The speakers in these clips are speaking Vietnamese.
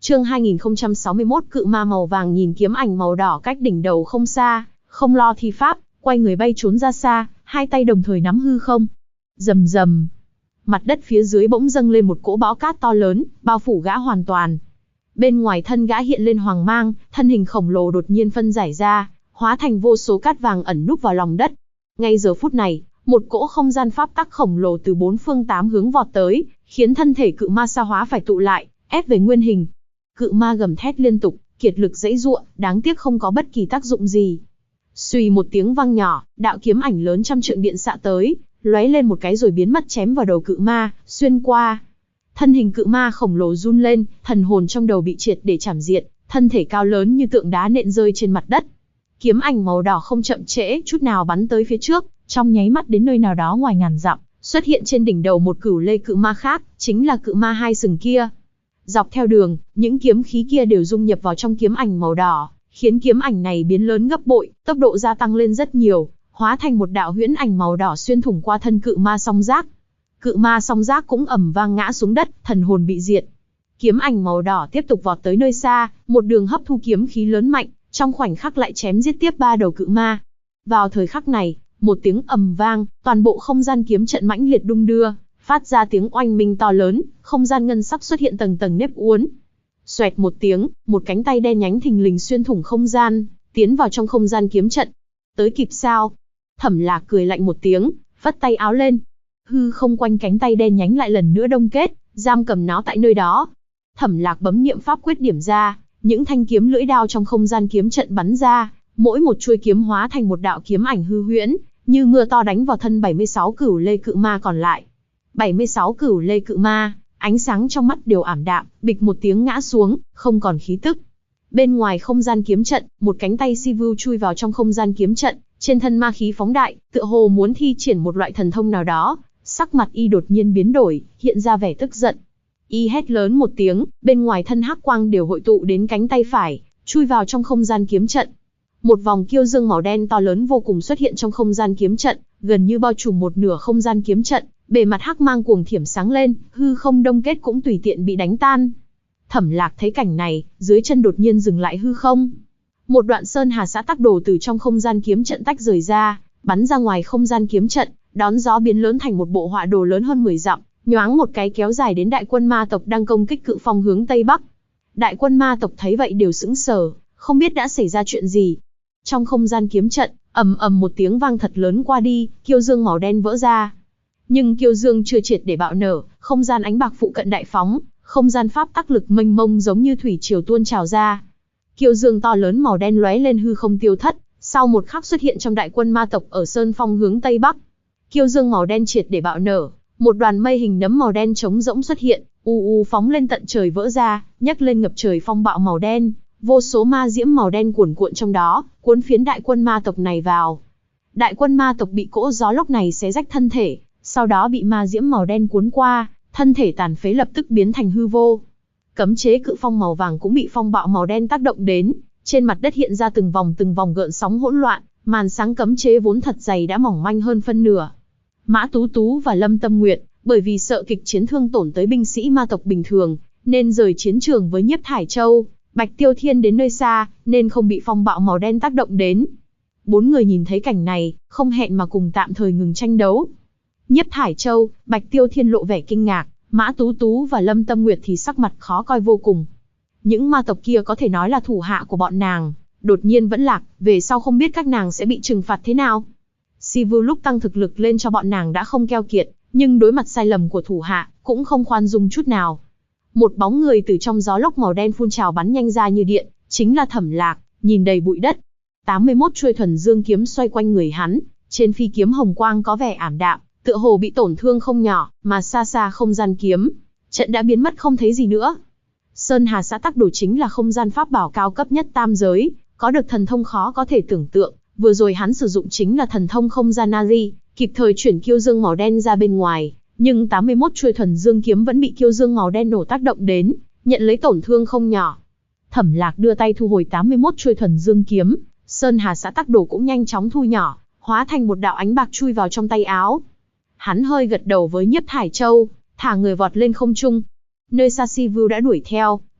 Chương 2061 Cự ma màu vàng nhìn kiếm ảnh màu đỏ cách đỉnh đầu không xa, không lo thi pháp, quay người bay trốn ra xa, hai tay đồng thời nắm hư không. Rầm rầm, mặt đất phía dưới bỗng dâng lên một cỗ bão cát to lớn, bao phủ gã hoàn toàn. Bên ngoài thân gã hiện lên hoàng mang, thân hình khổng lồ đột nhiên phân giải ra, hóa thành vô số cát vàng ẩn núp vào lòng đất. Ngay giờ phút này, một cỗ không gian pháp tắc khổng lồ từ bốn phương tám hướng vọt tới, khiến thân thể cự ma sa hóa phải tụ lại, ép về nguyên hình. Cự ma gầm thét liên tục, kiệt lực giãy giụa, đáng tiếc không có bất kỳ tác dụng gì. Xuy một tiếng vang nhỏ, đạo kiếm ảnh lớn trăm trượng điện xạ tới, lóe lên một cái rồi biến mất chém vào đầu cự ma, xuyên qua. Thân hình cự ma khổng lồ run lên, thần hồn trong đầu bị triệt để chảm diệt, thân thể cao lớn như tượng đá nện rơi trên mặt đất. Kiếm ảnh màu đỏ không chậm trễ chút nào bắn tới phía trước, trong nháy mắt đến nơi nào đó ngoài ngàn dặm, xuất hiện trên đỉnh đầu một cửu lê cự ma khác, chính là cự ma hai sừng kia. Dọc theo đường, những kiếm khí kia đều dung nhập vào trong kiếm ảnh màu đỏ, khiến kiếm ảnh này biến lớn gấp bội, tốc độ gia tăng lên rất nhiều, hóa thành một đạo huyễn ảnh màu đỏ xuyên thủng qua thân cự ma song giác. Cự ma song giác cũng ầm vang ngã xuống đất, thần hồn bị diệt. Kiếm ảnh màu đỏ tiếp tục vọt tới nơi xa, một đường hấp thu kiếm khí lớn mạnh, trong khoảnh khắc lại chém giết tiếp ba đầu cự ma. Vào thời khắc này, một tiếng ầm vang, toàn bộ không gian kiếm trận mãnh liệt đung đưa, phát ra tiếng oanh minh to lớn, không gian ngân sắc xuất hiện tầng tầng nếp uốn. Xoẹt một tiếng, một cánh tay đen nhánh thình lình xuyên thủng không gian, tiến vào trong không gian kiếm trận. Tới kịp sao? Thẩm Lạc cười lạnh một tiếng, phất tay áo lên. Hư không quanh cánh tay đen nhánh lại lần nữa đông kết, giam cầm nó tại nơi đó. Thẩm Lạc bấm niệm pháp quyết điểm ra, những thanh kiếm lưỡi đao trong không gian kiếm trận bắn ra, mỗi một chuôi kiếm hóa thành một đạo kiếm ảnh hư huyễn, như mưa to đánh vào thân 76 cửu lê cự ma còn lại. 76 cửu lê cự ma, ánh sáng trong mắt đều ảm đạm, bịch một tiếng ngã xuống, không còn khí tức. Bên ngoài không gian kiếm trận, một cánh tay Sivu chui vào trong không gian kiếm trận, trên thân ma khí phóng đại, tựa hồ muốn thi triển một loại thần thông nào đó. Sắc mặt y đột nhiên biến đổi, hiện ra vẻ tức giận. Y hét lớn một tiếng, bên ngoài thân hắc quang đều hội tụ đến cánh tay phải, chui vào trong không gian kiếm trận. Một vòng kiêu dương màu đen to lớn vô cùng xuất hiện trong không gian kiếm trận, gần như bao trùm một nửa không gian kiếm trận, bề mặt hắc mang cuồng thiểm sáng lên, hư không đông kết cũng tùy tiện bị đánh tan. Thẩm Lạc thấy cảnh này, dưới chân đột nhiên dừng lại hư không. Một đoạn sơn hà xã tắc đồ từ trong không gian kiếm trận tách rời ra, bắn ra ngoài không gian kiếm trận, đón gió biến lớn thành một bộ họa đồ lớn hơn 10 dặm, nhoáng một cái kéo dài đến đại quân ma tộc đang công kích cự phong hướng tây bắc. Đại quân ma tộc thấy vậy đều sững sờ, không biết đã xảy ra chuyện gì. Trong không gian kiếm trận, ầm ầm một tiếng vang thật lớn qua đi, kiêu dương màu đen vỡ ra. Nhưng kiêu dương chưa triệt để bạo nở, không gian ánh bạc phụ cận đại phóng, không gian pháp tắc lực mênh mông giống như thủy triều tuôn trào ra. Kiêu dương to lớn màu đen lóe lên hư không tiêu thất, sau một khắc xuất hiện trong đại quân ma tộc ở sơn phong hướng tây bắc. Kiêu dương màu đen triệt để bạo nở, một đoàn mây hình nấm màu đen trống rỗng xuất hiện, phóng lên tận trời vỡ ra, nhấc lên ngập trời phong bạo màu đen, vô số ma diễm màu đen cuồn cuộn trong đó, cuốn phiến đại quân ma tộc này vào. Đại quân ma tộc bị cỗ gió lốc này xé rách thân thể, sau đó bị ma diễm màu đen cuốn qua, thân thể tàn phế lập tức biến thành hư vô. Cấm chế cự phong màu vàng cũng bị phong bạo màu đen tác động đến, trên mặt đất hiện ra từng vòng gợn sóng hỗn loạn, màn sáng cấm chế vốn thật dày đã mỏng manh hơn phân nửa. Mã Tú Tú và Lâm Tâm Nguyệt, bởi vì sợ kịch chiến thương tổn tới binh sĩ ma tộc bình thường, nên rời chiến trường với Nhiếp Thải Châu, Bạch Tiêu Thiên đến nơi xa, nên không bị phong bạo màu đen tác động đến. Bốn người nhìn thấy cảnh này, không hẹn mà cùng tạm thời ngừng tranh đấu. Nhiếp Thải Châu, Bạch Tiêu Thiên lộ vẻ kinh ngạc, Mã Tú Tú và Lâm Tâm Nguyệt thì sắc mặt khó coi vô cùng. Những ma tộc kia có thể nói là thủ hạ của bọn nàng, đột nhiên vẫn lạc, về sau không biết các nàng sẽ bị trừng phạt thế nào. Sivu lúc tăng thực lực lên cho bọn nàng đã không keo kiệt, nhưng đối mặt sai lầm của thủ hạ, cũng không khoan dung chút nào. Một bóng người từ trong gió lốc màu đen phun trào bắn nhanh ra như điện, chính là Thẩm Lạc, nhìn đầy bụi đất. 81 chuôi thuần dương kiếm xoay quanh người hắn, trên phi kiếm hồng quang có vẻ ảm đạm, tựa hồ bị tổn thương không nhỏ, mà xa xa không gian kiếm trận đã biến mất không thấy gì nữa. Sơn Hà xã tắc đồ chính là không gian pháp bảo cao cấp nhất tam giới, có được thần thông khó có thể tưởng tượng. Vừa rồi hắn sử dụng chính là thần thông không gian Nari, kịp thời chuyển kiêu dương màu đen ra bên ngoài, nhưng 81 chuôi thuần dương kiếm vẫn bị kiêu dương màu đen nổ tác động đến, nhận lấy tổn thương không nhỏ. Thẩm Lạc đưa tay thu hồi 81 chuôi thuần dương kiếm, Sơn Hà xã tắc đồ cũng nhanh chóng thu nhỏ, hóa thành một đạo ánh bạc chui vào trong tay áo. Hắn hơi gật đầu với Nhiếp Thải Châu, thả người vọt lên không trung. Nơi xa Sivu đã đuổi theo,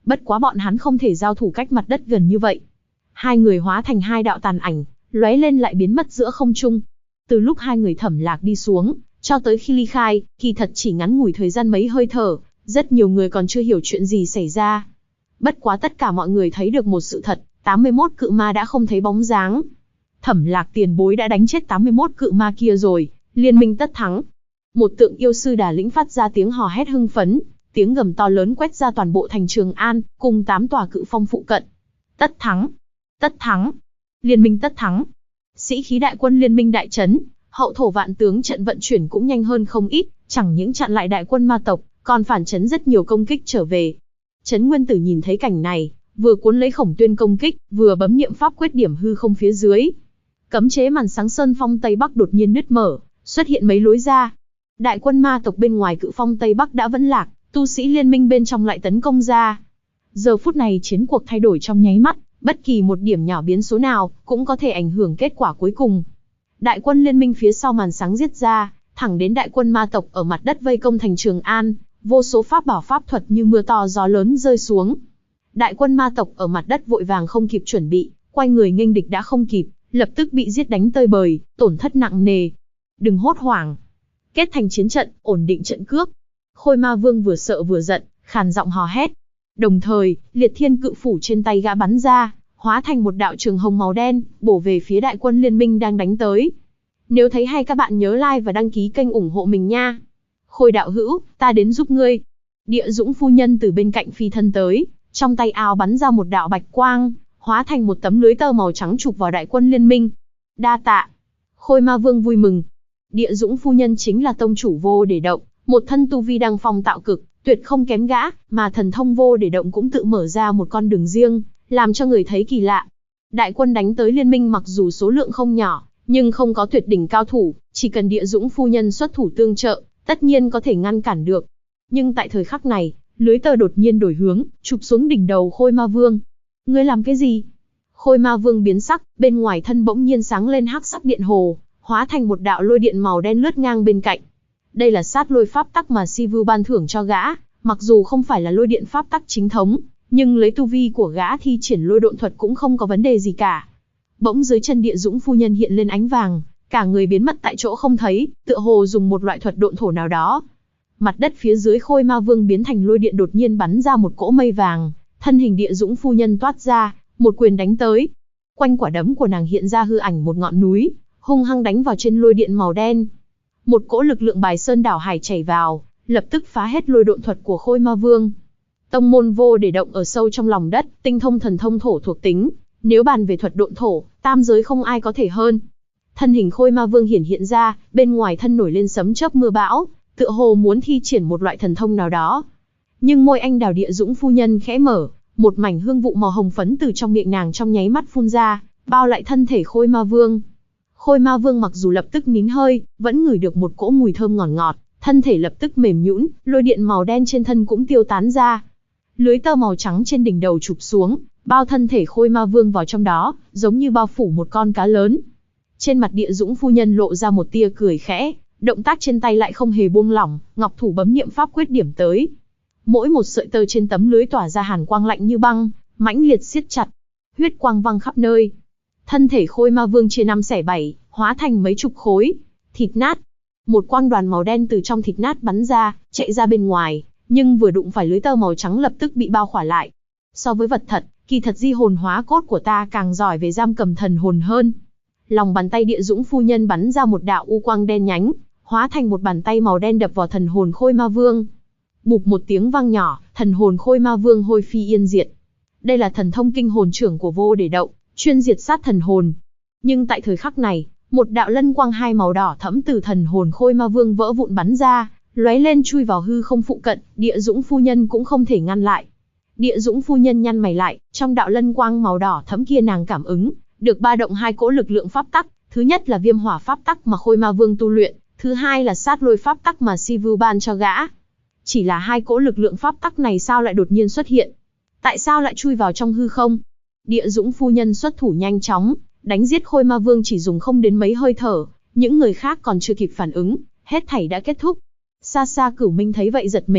Bất quá bọn hắn không thể giao thủ cách mặt đất gần như vậy. Hai người hóa thành hai đạo tàn ảnh, lóe lên lại biến mất giữa không trung. Từ lúc hai người thẩm lạc đi xuống, cho tới khi ly khai, kỳ thật chỉ ngắn ngủi thời gian mấy hơi thở, rất nhiều người còn chưa hiểu chuyện gì xảy ra. Bất quá tất cả mọi người thấy được một sự thật, 81 cự ma đã không thấy bóng dáng. Thẩm lạc tiền bối đã đánh chết 81 cự ma kia rồi, liên minh tất thắng. Một tượng yêu sư Đà Lĩnh phát ra tiếng hò hét hưng phấn, tiếng gầm to lớn quét ra toàn bộ thành Trường An, cùng 8 tòa cự phong phụ cận. Tất thắng! Tất thắng! Liên minh tất thắng! Sĩ khí đại quân liên minh đại trấn, hậu thổ vạn tướng trận vận chuyển cũng nhanh hơn không ít, chẳng những chặn lại đại quân ma tộc, còn phản chấn rất nhiều công kích trở về. Trấn Nguyên Tử nhìn thấy cảnh này, vừa cuốn lấy Khổng Tuyên công kích, vừa bấm niệm pháp quyết điểm hư không phía dưới. Cấm chế màn sáng sơn phong Tây Bắc đột nhiên nứt mở, xuất hiện mấy lối ra. Đại quân ma tộc bên ngoài cự phong Tây Bắc đã vẫn lạc, tu sĩ liên minh bên trong lại tấn công ra. Giờ phút này chiến cuộc thay đổi trong nháy mắt, bất kỳ một điểm nhỏ biến số nào cũng có thể ảnh hưởng kết quả cuối cùng. Đại quân liên minh phía sau màn sáng giết ra, thẳng đến đại quân ma tộc ở mặt đất vây công thành Trường An, vô số pháp bảo pháp thuật như mưa to gió lớn rơi xuống. Đại quân ma tộc ở mặt đất vội vàng không kịp chuẩn bị, quay người nghênh địch đã không kịp, lập tức bị giết đánh tơi bời, tổn thất nặng nề. Đừng hốt hoảng, kết thành chiến trận, ổn định trận cước. Khôi Ma Vương vừa sợ vừa giận, khàn giọng hò hét. Đồng thời, liệt thiên cự phủ trên tay gã bắn ra, hóa thành một đạo trường hồng màu đen, bổ về phía đại quân liên minh đang đánh tới. Nếu thấy hay các bạn nhớ like và đăng ký kênh ủng hộ mình nha. Khôi đạo hữu, ta đến giúp ngươi. Địa Dũng phu nhân từ bên cạnh phi thân tới, trong tay áo bắn ra một đạo bạch quang, hóa thành một tấm lưới tơ màu trắng chụp vào đại quân liên minh. Đa tạ. Khôi Ma Vương vui mừng. Địa Dũng phu nhân chính là tông chủ Vô Để Động, một thân tu vi đăng phong tạo cực, tuyệt không kém gã, mà thần thông Vô Để Động cũng tự mở ra một con đường riêng, làm cho người thấy kỳ lạ. Đại quân đánh tới liên minh mặc dù số lượng không nhỏ, nhưng không có tuyệt đỉnh cao thủ, chỉ cần Địa Dũng phu nhân xuất thủ tương trợ, tất nhiên có thể ngăn cản được. Nhưng tại thời khắc này, lưới tơ đột nhiên đổi hướng, chụp xuống đỉnh đầu Khôi Ma Vương. Ngươi làm cái gì? Khôi Ma Vương biến sắc, bên ngoài thân bỗng nhiên sáng lên hắc sắc điện hồ, hóa thành một đạo lôi điện màu đen lướt ngang bên cạnh. Đây là sát lôi pháp tắc mà Sivu ban thưởng cho gã, mặc dù không phải là lôi điện pháp tắc chính thống, nhưng lấy tu vi của gã thi triển lôi độn thuật cũng không có vấn đề gì cả. Bỗng dưới chân Địa Dũng phu nhân hiện lên ánh vàng, cả người biến mất tại chỗ không thấy, tựa hồ dùng một loại thuật độn thổ nào đó. Mặt đất phía dưới Khôi Ma Vương biến thành lôi điện đột nhiên bắn ra một cỗ mây vàng, thân hình Địa Dũng phu nhân toát ra, một quyền đánh tới. Quanh quả đấm của nàng hiện ra hư ảnh một ngọn núi, hung hăng đánh vào trên lôi điện màu đen. Một cỗ lực lượng bài sơn đảo hải chảy vào, lập tức phá hết lôi độn thuật của Khôi Ma Vương. Tông môn Vô Để Động ở sâu trong lòng đất, tinh thông thần thông thổ thuộc tính, nếu bàn về thuật độn thổ, tam giới không ai có thể hơn. Thân hình Khôi Ma Vương hiện ra, bên ngoài thân nổi lên sấm chớp mưa bão, tựa hồ muốn thi triển một loại thần thông nào đó. Nhưng môi anh đào Địa Dũng phu nhân khẽ mở, một mảnh hương vụ màu hồng phấn từ trong miệng nàng trong nháy mắt phun ra, bao lại thân thể Khôi Ma Vương. Khôi Ma Vương mặc dù lập tức nín hơi, vẫn ngửi được một cỗ mùi thơm ngọt ngọt, thân thể lập tức mềm nhũn, lôi điện màu đen trên thân cũng tiêu tán ra. Lưới tơ màu trắng trên đỉnh đầu chụp xuống, bao thân thể Khôi Ma Vương vào trong đó, giống như bao phủ một con cá lớn. Trên mặt Địa Dũng phu nhân lộ ra một tia cười khẽ, động tác trên tay lại không hề buông lỏng, ngọc thủ bấm niệm pháp quyết điểm tới. Mỗi một sợi tơ trên tấm lưới tỏa ra hàn quang lạnh như băng, mãnh liệt siết chặt, huyết quang văng khắp nơi. Thân thể Khôi Ma Vương chia 5 xẻ 7, hóa thành mấy chục khối thịt nát. Một quang đoàn màu đen từ trong thịt nát bắn ra, chạy ra bên ngoài, nhưng vừa đụng phải lưới tơ màu trắng lập tức bị bao khỏa lại. So với vật thật, kỳ thật di hồn hóa cốt của ta càng giỏi về giam cầm thần hồn hơn. Lòng bàn tay Địa Dũng phu nhân bắn ra một đạo u quang đen nhánh, hóa thành một bàn tay màu đen đập vào thần hồn Khôi Ma Vương. Bụp một tiếng vang nhỏ, thần hồn Khôi Ma Vương hôi phi yên diệt. Đây là thần thông kinh hồn trưởng của Vô Để Động, chuyên diệt sát thần hồn. Nhưng tại thời khắc này, một đạo lân quang hai màu đỏ thẫm từ thần hồn Khôi Ma Vương vỡ vụn bắn ra, lóe lên chui vào hư không phụ cận, Địa Dũng phu nhân cũng không thể ngăn lại. Địa Dũng phu nhân nhăn mày lại, trong đạo lân quang màu đỏ thẫm kia nàng cảm ứng được ba động hai cỗ lực lượng pháp tắc, thứ nhất là viêm hỏa pháp tắc mà Khôi Ma Vương tu luyện, thứ hai là sát lôi pháp tắc mà Sivu ban cho gã. Chỉ là hai cỗ lực lượng pháp tắc này sao lại đột nhiên xuất hiện? Tại sao lại chui vào trong hư không? Địa Dũng phu nhân xuất thủ nhanh chóng, đánh giết Khôi Ma Vương chỉ dùng không đến mấy hơi thở, những người khác còn chưa kịp phản ứng, hết thảy đã kết thúc. Xa xa Cửu Minh thấy vậy giật mình,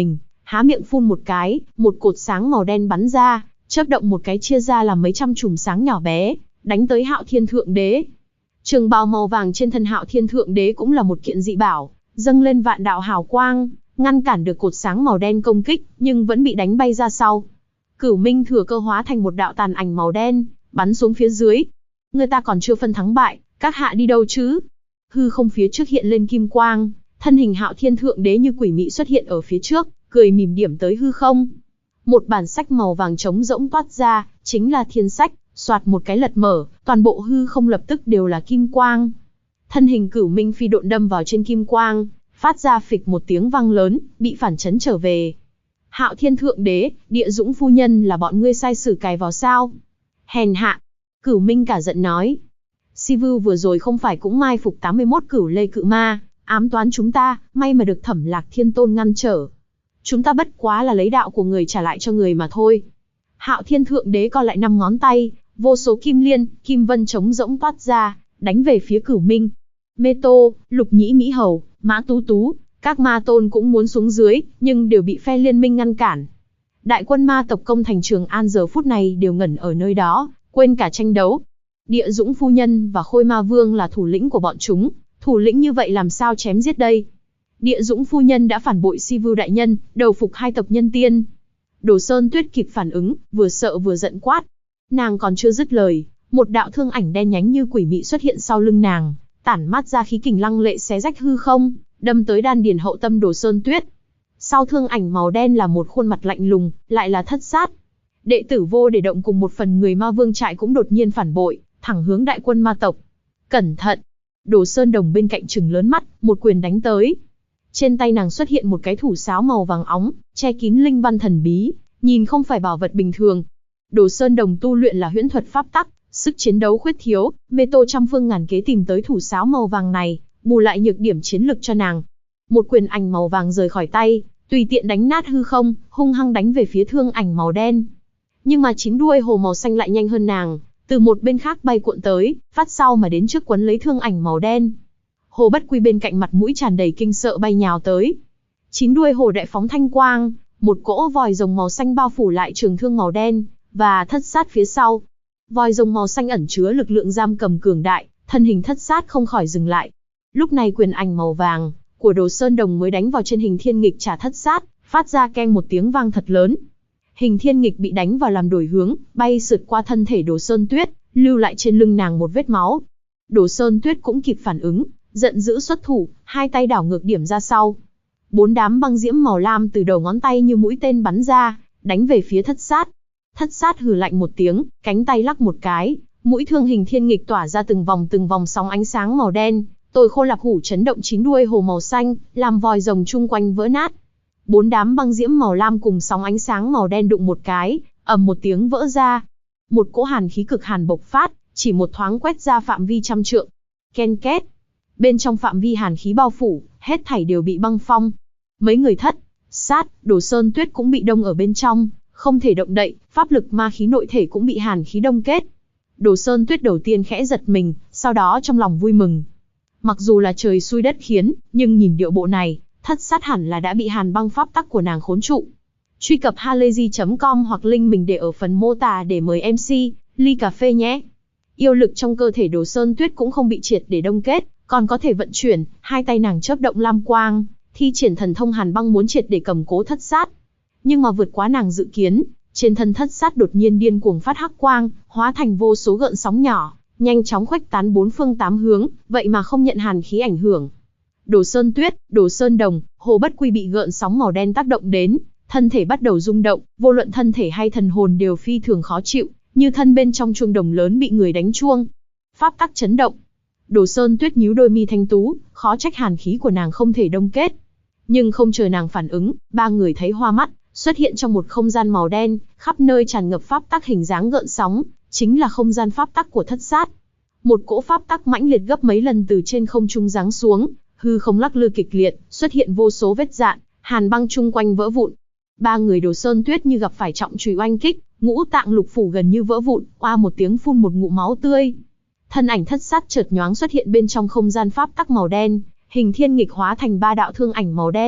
há miệng phun một cái, một cột sáng màu đen bắn ra, chớp động một cái chia ra làm mấy trăm chùm sáng nhỏ bé, đánh tới Hạo Thiên Thượng Đế. Trường bào màu vàng trên thân Hạo Thiên Thượng Đế cũng là một kiện dị bảo, dâng lên vạn đạo hào quang, ngăn cản được cột sáng màu đen công kích, nhưng vẫn bị đánh bay ra sau. Cửu Minh thừa cơ hóa thành một đạo tàn ảnh màu đen, bắn xuống phía dưới. Người ta còn chưa phân thắng bại, các hạ đi đâu chứ? Hư không phía trước hiện lên kim quang, thân hình Hạo Thiên Thượng Đế như quỷ mị xuất hiện ở phía trước, cười mỉm điểm tới hư không. Một bản sách màu vàng trống rỗng toát ra, chính là Thiên Sách, soạt một cái lật mở, toàn bộ hư không lập tức đều là kim quang. Thân hình Cửu Minh phi độn đâm vào trên kim quang, phát ra phịch một tiếng vang lớn, bị phản chấn trở về. Hạo Thiên Thượng Đế, Địa Dũng phu nhân là bọn ngươi sai sử cài vào sao? Hèn hạ! Cửu Minh cả giận nói. Si Vưu vừa rồi không phải cũng mai phục 81 cửu lê cự ma, ám toán chúng ta, may mà được Thẩm Lạc Thiên Tôn ngăn trở. Chúng ta bất quá là lấy đạo của người trả lại cho người mà thôi. Hạo Thiên Thượng Đế co lại 5 ngón tay, vô số kim liên, kim vân trống rỗng toát ra, đánh về phía Cửu Minh. Mê Tô, Lục Nhĩ Mỹ Hầu, Mã Tú Tú, các ma tôn cũng muốn xuống dưới, nhưng đều bị phe liên minh ngăn cản. Đại quân ma tộc công thành Trường An giờ phút này đều ngẩn ở nơi đó, quên cả tranh đấu. Địa Dũng phu nhân và Khôi Ma Vương là thủ lĩnh của bọn chúng, thủ lĩnh như vậy làm sao chém giết đây? Địa Dũng phu nhân đã phản bội Si Vưu đại nhân, đầu phục hai tộc nhân tiên. Đồ Sơn Tuyết kịp phản ứng, vừa sợ vừa giận quát. Nàng còn chưa dứt lời, một đạo thương ảnh đen nhánh như quỷ mị xuất hiện sau lưng nàng, tản mát ra khí kình lăng lệ xé rách hư không, đâm tới đan điền hậu tâm Đồ Sơn Tuyết. Sau thương ảnh màu đen là một khuôn mặt lạnh lùng, lại là Thất Sát. Đệ tử Vô Để Động cùng một phần người Ma Vương trại cũng đột nhiên phản bội, thẳng hướng đại quân ma tộc. Cẩn thận! Đồ Sơn Đồng bên cạnh trừng lớn mắt, một quyền đánh tới. Trên tay nàng xuất hiện một cái thủ sáo màu vàng óng, che kín linh văn thần bí, nhìn không phải bảo vật bình thường. Đồ Sơn Đồng tu luyện là huyễn thuật pháp tắc, sức chiến đấu khuyết thiếu, Mê Tô trăm phương ngàn kế tìm tới thủ sáo màu vàng này, bù lại nhược điểm chiến lực cho nàng. Một quyền ảnh màu vàng rời khỏi tay, tùy tiện đánh nát hư không, hung hăng đánh về phía thương ảnh màu đen. Nhưng mà chín đuôi hồ màu xanh lại nhanh hơn nàng, từ một bên khác bay cuộn tới, phát sau mà đến trước quấn lấy thương ảnh màu đen. Hồ Bất Quy bên cạnh mặt mũi tràn đầy kinh sợ bay nhào tới. Chín đuôi hồ đại phóng thanh quang, một cỗ vòi rồng màu xanh bao phủ lại trường thương màu đen, và Thất Sát phía sau. Vòi rồng màu xanh ẩn chứa lực lượng giam cầm cường đại, thân hình Thất Sát không khỏi dừng lại. Lúc này quyền ảnh màu vàng của Đồ Sơn Đồng mới đánh vào trên hình thiên nghịch trả Thất Sát, phát ra keng một tiếng vang thật lớn. Hình thiên nghịch bị đánh vào làm đổi hướng, bay sượt qua thân thể Đồ Sơn Tuyết, lưu lại trên lưng nàng một vết máu. Đồ Sơn Tuyết cũng kịp phản ứng, giận dữ xuất thủ, hai tay đảo ngược điểm ra sau. 4 đám băng diễm màu lam từ đầu ngón tay như mũi tên bắn ra, đánh về phía Thất Sát. Thất Sát hừ lạnh một tiếng, cánh tay lắc một cái, mũi thương hình thiên nghịch tỏa ra từng vòng sóng ánh sáng màu đen, Tôi Khô Lạp Hủ chấn động chín đuôi hồ màu xanh, làm vòi rồng chung quanh vỡ nát. 4 đám băng diễm màu lam cùng sóng ánh sáng màu đen đụng một cái, ầm một tiếng vỡ ra. Một cỗ hàn khí cực hàn bộc phát, chỉ một thoáng quét ra phạm vi trăm trượng. Ken két. Bên trong phạm vi hàn khí bao phủ, hết thảy đều bị băng phong. Mấy người Thất Sát, Đồ Sơn Tuyết cũng bị đông ở bên trong, không thể động đậy, pháp lực ma khí nội thể cũng bị hàn khí đông kết. Đồ Sơn Tuyết đầu tiên khẽ giật mình, sau đó trong lòng vui mừng. Mặc dù là trời xui đất khiến, nhưng nhìn điệu bộ này, Thất Sát hẳn là đã bị hàn băng pháp tắc của nàng khốn trụ. Truy cập halayzi.com hoặc link mình để ở phần mô tả để mời MC ly cà phê nhé. Yêu lực trong cơ thể Đồ Sơn Tuyết cũng không bị triệt để đông kết, còn có thể vận chuyển, hai tay nàng chớp động lam quang, thi triển thần thông hàn băng muốn triệt để cầm cố Thất Sát. Nhưng mà vượt quá nàng dự kiến, trên thân Thất Sát đột nhiên điên cuồng phát hắc quang, hóa thành vô số gợn sóng nhỏ, nhanh chóng khuếch tán bốn phương tám hướng, vậy mà không nhận hàn khí ảnh hưởng. Đồ Sơn Tuyết, Đồ Sơn Đồng, Hồ Bất Quy bị gợn sóng màu đen tác động đến, thân thể bắt đầu rung động, vô luận thân thể hay thần hồn đều phi thường khó chịu, như thân bên trong chuông đồng lớn bị người đánh chuông. Pháp tắc chấn động. Đồ Sơn Tuyết nhíu đôi mi thanh tú, khó trách hàn khí của nàng không thể đông kết. Nhưng không chờ nàng phản ứng, ba người thấy hoa mắt, xuất hiện trong một không gian màu đen, khắp nơi tràn ngập pháp tắc hình dáng gợn sóng, chính là không gian pháp tắc của Thất Sát. Một cỗ pháp tắc mãnh liệt gấp mấy lần từ trên không trung giáng xuống, hư không lắc lư kịch liệt, xuất hiện vô số vết rạn, hàn băng chung quanh vỡ vụn. Ba người Đồ Sơn Tuyết như gặp phải trọng chùy oanh kích, ngũ tạng lục phủ gần như vỡ vụn, oa một tiếng phun một ngụm máu tươi. Thân ảnh Thất Sát chợt nhoáng xuất hiện bên trong không gian pháp tắc màu đen, hình thiên nghịch hóa thành 3 đạo thương ảnh màu đen,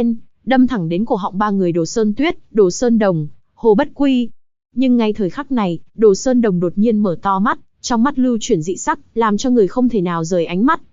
đâm thẳng đến cổ họng ba người Đồ Sơn Tuyết, Đồ Sơn Đồng, Hồ Bất Quy. Nhưng ngay thời khắc này, Đồ Sơn Đồng đột nhiên mở to mắt, trong mắt lưu chuyển dị sắc, làm cho người không thể nào rời ánh mắt.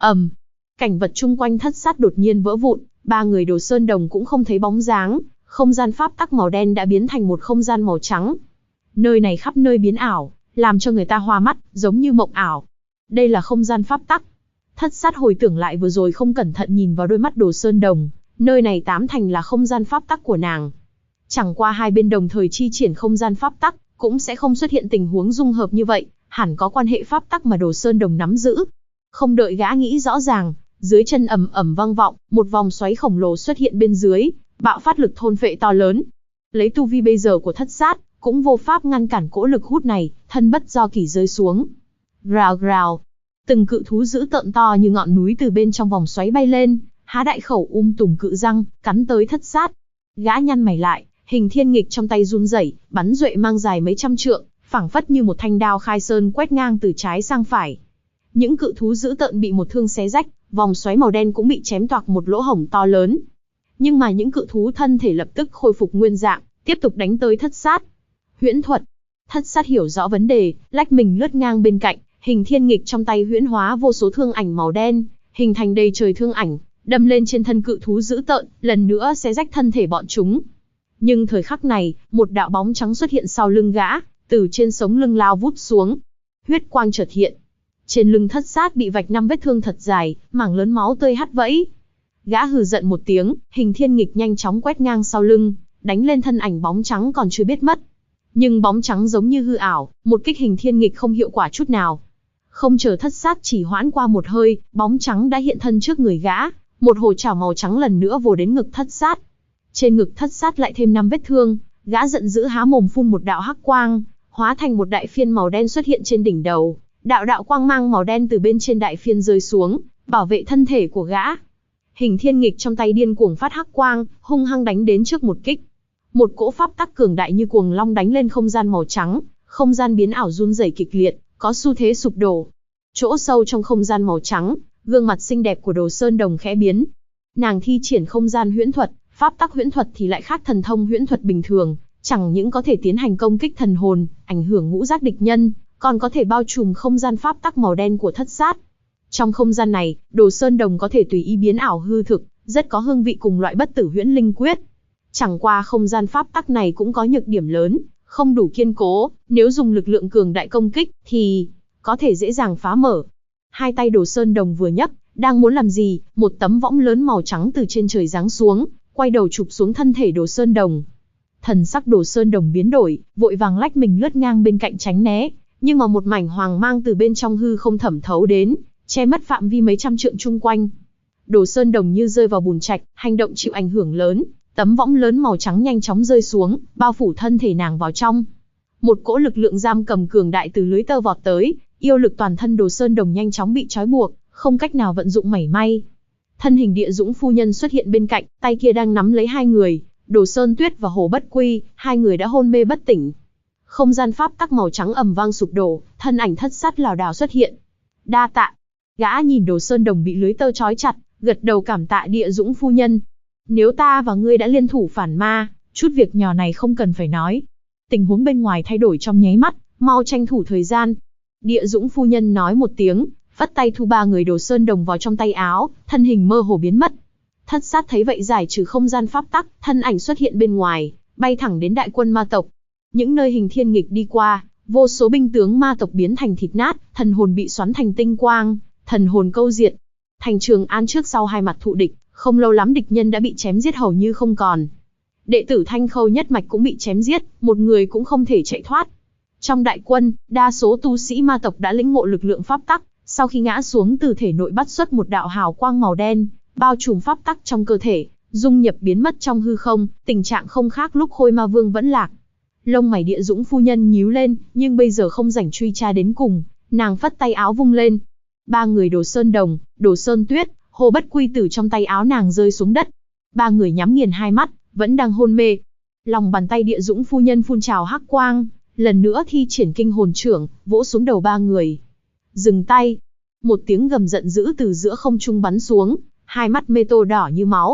Cảnh vật chung quanh thất sát đột nhiên vỡ vụn, ba người Đồ Sơn Đồng cũng không thấy bóng dáng, không gian pháp tắc màu đen đã biến thành một không gian màu trắng. Nơi này khắp nơi biến ảo, làm cho người ta hoa mắt, giống như mộng ảo. Đây là không gian pháp tắc. Thất sát hồi tưởng lại vừa rồi không cẩn thận nhìn vào đôi mắt Đồ Sơn Đồng, nơi này tám thành là không gian pháp tắc của nàng. Chẳng qua hai bên đồng thời chi triển không gian pháp tắc, cũng sẽ không xuất hiện tình huống dung hợp như vậy, hẳn có quan hệ pháp tắc mà Đồ Sơn Đồng nắm giữ. Không đợi gã nghĩ rõ ràng, dưới chân ầm ầm vang vọng, một vòng xoáy khổng lồ xuất hiện bên dưới, bạo phát lực thôn phệ to lớn. Lấy tu vi bây giờ của thất sát, cũng vô pháp ngăn cản cỗ lực hút này, thân bất do kỷ rơi xuống. Rào rào, từng cự thú dữ tợn to như ngọn núi từ bên trong vòng xoáy bay lên, há đại khẩu tùm cự răng, cắn tới thất sát. Gã nhăn mày lại, hình thiên nghịch trong tay run rẩy, bắn duệ mang dài mấy trăm trượng, phảng phất như một thanh đao khai sơn quét ngang từ trái sang phải. Những cự thú dữ tợn bị một thương xé rách, vòng xoáy màu đen cũng bị chém toạc một lỗ hổng to lớn. Nhưng mà những cự thú thân thể lập tức khôi phục nguyên dạng, tiếp tục đánh tới thất sát. Huyễn thuật. Thất sát hiểu rõ vấn đề, lách mình lướt ngang bên cạnh, hình thiên nghịch trong tay huyễn hóa vô số thương ảnh màu đen, hình thành đầy trời thương ảnh, đâm lên trên thân cự thú dữ tợn, lần nữa xé rách thân thể bọn chúng. Nhưng thời khắc này, một đạo bóng trắng xuất hiện sau lưng gã, từ trên sống lưng lao vút xuống. Huyết quang chợt hiện. Trên lưng thất sát bị vạch 5 vết thương thật dài, mảng lớn máu tươi hắt vẫy. Gã hừ giận một tiếng, hình thiên nghịch nhanh chóng quét ngang sau lưng, đánh lên thân ảnh bóng trắng còn chưa biết mất. Nhưng bóng trắng giống như hư ảo, một kích hình thiên nghịch không hiệu quả chút nào. Không chờ thất sát chỉ hoãn qua một hơi, bóng trắng đã hiện thân trước người gã, một hồ chảo màu trắng lần nữa vồ đến ngực thất sát. Trên ngực thất sát lại thêm 5 vết thương, gã giận dữ há mồm phun một đạo hắc quang, hóa thành một đại phiên màu đen xuất hiện trên đỉnh đầu. Đạo đạo quang mang màu đen từ bên trên đại phiên rơi xuống, bảo vệ thân thể của gã. Hình thiên nghịch trong tay điên cuồng phát hắc quang, hung hăng đánh đến trước một kích. Một cỗ pháp tắc cường đại như cuồng long đánh lên không gian màu trắng, không gian biến ảo run rẩy kịch liệt, có xu thế sụp đổ. Chỗ sâu trong không gian màu trắng, gương mặt xinh đẹp của Đồ Sơn Đồng khẽ biến. Nàng thi triển không gian huyễn thuật, pháp tắc huyễn thuật thì lại khác thần thông huyễn thuật bình thường, chẳng những có thể tiến hành công kích thần hồn, ảnh hưởng ngũ giác địch nhân, còn có thể bao trùm không gian pháp tắc màu đen của thất sát. Trong không gian này, Đồ Sơn Đồng có thể tùy ý biến ảo hư thực, rất có hương vị cùng loại bất tử huyễn linh quyết. Chẳng qua không gian pháp tắc này cũng có nhược điểm lớn, không đủ kiên cố, nếu dùng lực lượng cường đại công kích thì có thể dễ dàng phá mở. Hai tay Đồ Sơn Đồng vừa nhấc, đang muốn làm gì, một tấm võng lớn màu trắng từ trên trời giáng xuống, quay đầu chụp xuống thân thể Đồ Sơn Đồng. Thần sắc Đồ Sơn Đồng biến đổi, vội vàng lách mình lướt ngang bên cạnh tránh né, nhưng mà một mảnh hoàng mang từ bên trong hư không thẩm thấu đến, che mất phạm vi mấy trăm trượng chung quanh. Đồ Sơn Đồng như rơi vào bùn trạch, hành động chịu ảnh hưởng lớn, tấm võng lớn màu trắng nhanh chóng rơi xuống, bao phủ thân thể nàng vào trong. Một cỗ lực lượng giam cầm cường đại từ lưới tơ vọt tới, yêu lực toàn thân Đồ Sơn Đồng nhanh chóng bị trói buộc, không cách nào vận dụng mảy may. Thân hình Địa Dũng phu nhân xuất hiện bên cạnh, tay kia đang nắm lấy hai người, Đồ Sơn Tuyết và Hồ Bất Quy, hai người đã hôn mê bất tỉnh. Không gian pháp tắc màu trắng ầm vang sụp đổ, thân ảnh thất sát lảo đảo xuất hiện. Đa tạ. Gã nhìn Đồ Sơn Đồng bị lưới tơ trói chặt, gật đầu cảm tạ Địa Dũng phu nhân. Nếu ta và ngươi đã liên thủ phản ma, chút việc nhỏ này không cần phải nói. Tình huống bên ngoài thay đổi trong nháy mắt, mau tranh thủ thời gian. Địa Dũng phu nhân nói một tiếng, vắt tay thu ba người Đồ Sơn Đồng vào trong tay áo, thân hình mơ hồ biến mất. Thất sát thấy vậy giải trừ không gian pháp tắc, thân ảnh xuất hiện bên ngoài, bay thẳng đến đại quân ma tộc. Những nơi hình thiên nghịch đi qua, vô số binh tướng ma tộc biến thành thịt nát, thần hồn bị xoắn thành tinh quang, thần hồn câu diệt. Thành Trường An trước sau hai mặt thụ địch, không lâu lắm địch nhân đã bị chém giết hầu như không còn. Đệ tử Thanh Khâu nhất mạch cũng bị chém giết, một người cũng không thể chạy thoát. Trong đại quân, đa số tu sĩ ma tộc đã lĩnh ngộ lực lượng pháp tắc, sau khi ngã xuống từ thể nội bắt xuất một đạo hào quang màu đen, bao trùm pháp tắc trong cơ thể, dung nhập biến mất trong hư không, tình trạng không khác lúc Khôi Ma Vương vẫn lạc. Lông mày Địa Dũng phu nhân nhíu lên, nhưng bây giờ không rảnh truy tra đến cùng, nàng phất tay áo vung lên. Ba người Đồ Sơn Đồng, Đồ Sơn Tuyết, Hồ Bất Quy từ trong tay áo nàng rơi xuống đất. Ba người nhắm nghiền hai mắt, vẫn đang hôn mê. Lòng bàn tay Địa Dũng phu nhân phun trào hắc quang, lần nữa thi triển kinh hồn trưởng, vỗ xuống đầu ba người. Dừng tay. Một tiếng gầm giận dữ từ giữa không trung bắn xuống, hai mắt mê tô đỏ như máu.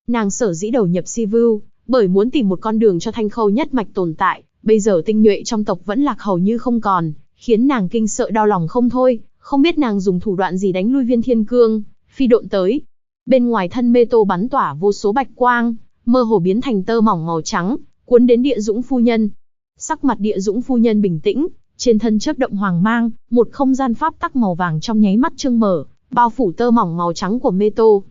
Nàng sở dĩ đầu nhập Sivu, bởi muốn tìm một con đường cho Thanh Khâu nhất mạch tồn tại, bây giờ tinh nhuệ trong tộc vẫn lạc hầu như không còn, khiến nàng kinh sợ đau lòng không thôi, không biết nàng dùng thủ đoạn gì đánh lui Viên Thiên Cương, phi độn tới. Bên ngoài thân Mê Tô bắn tỏa vô số bạch quang, mơ hồ biến thành tơ mỏng màu trắng, cuốn đến Địa Dũng phu nhân. Sắc mặt Địa Dũng phu nhân bình tĩnh, trên thân chớp động hoàng mang, một không gian pháp tắc màu vàng trong nháy mắt trương mở, bao phủ tơ mỏng màu trắng của Mê Tô.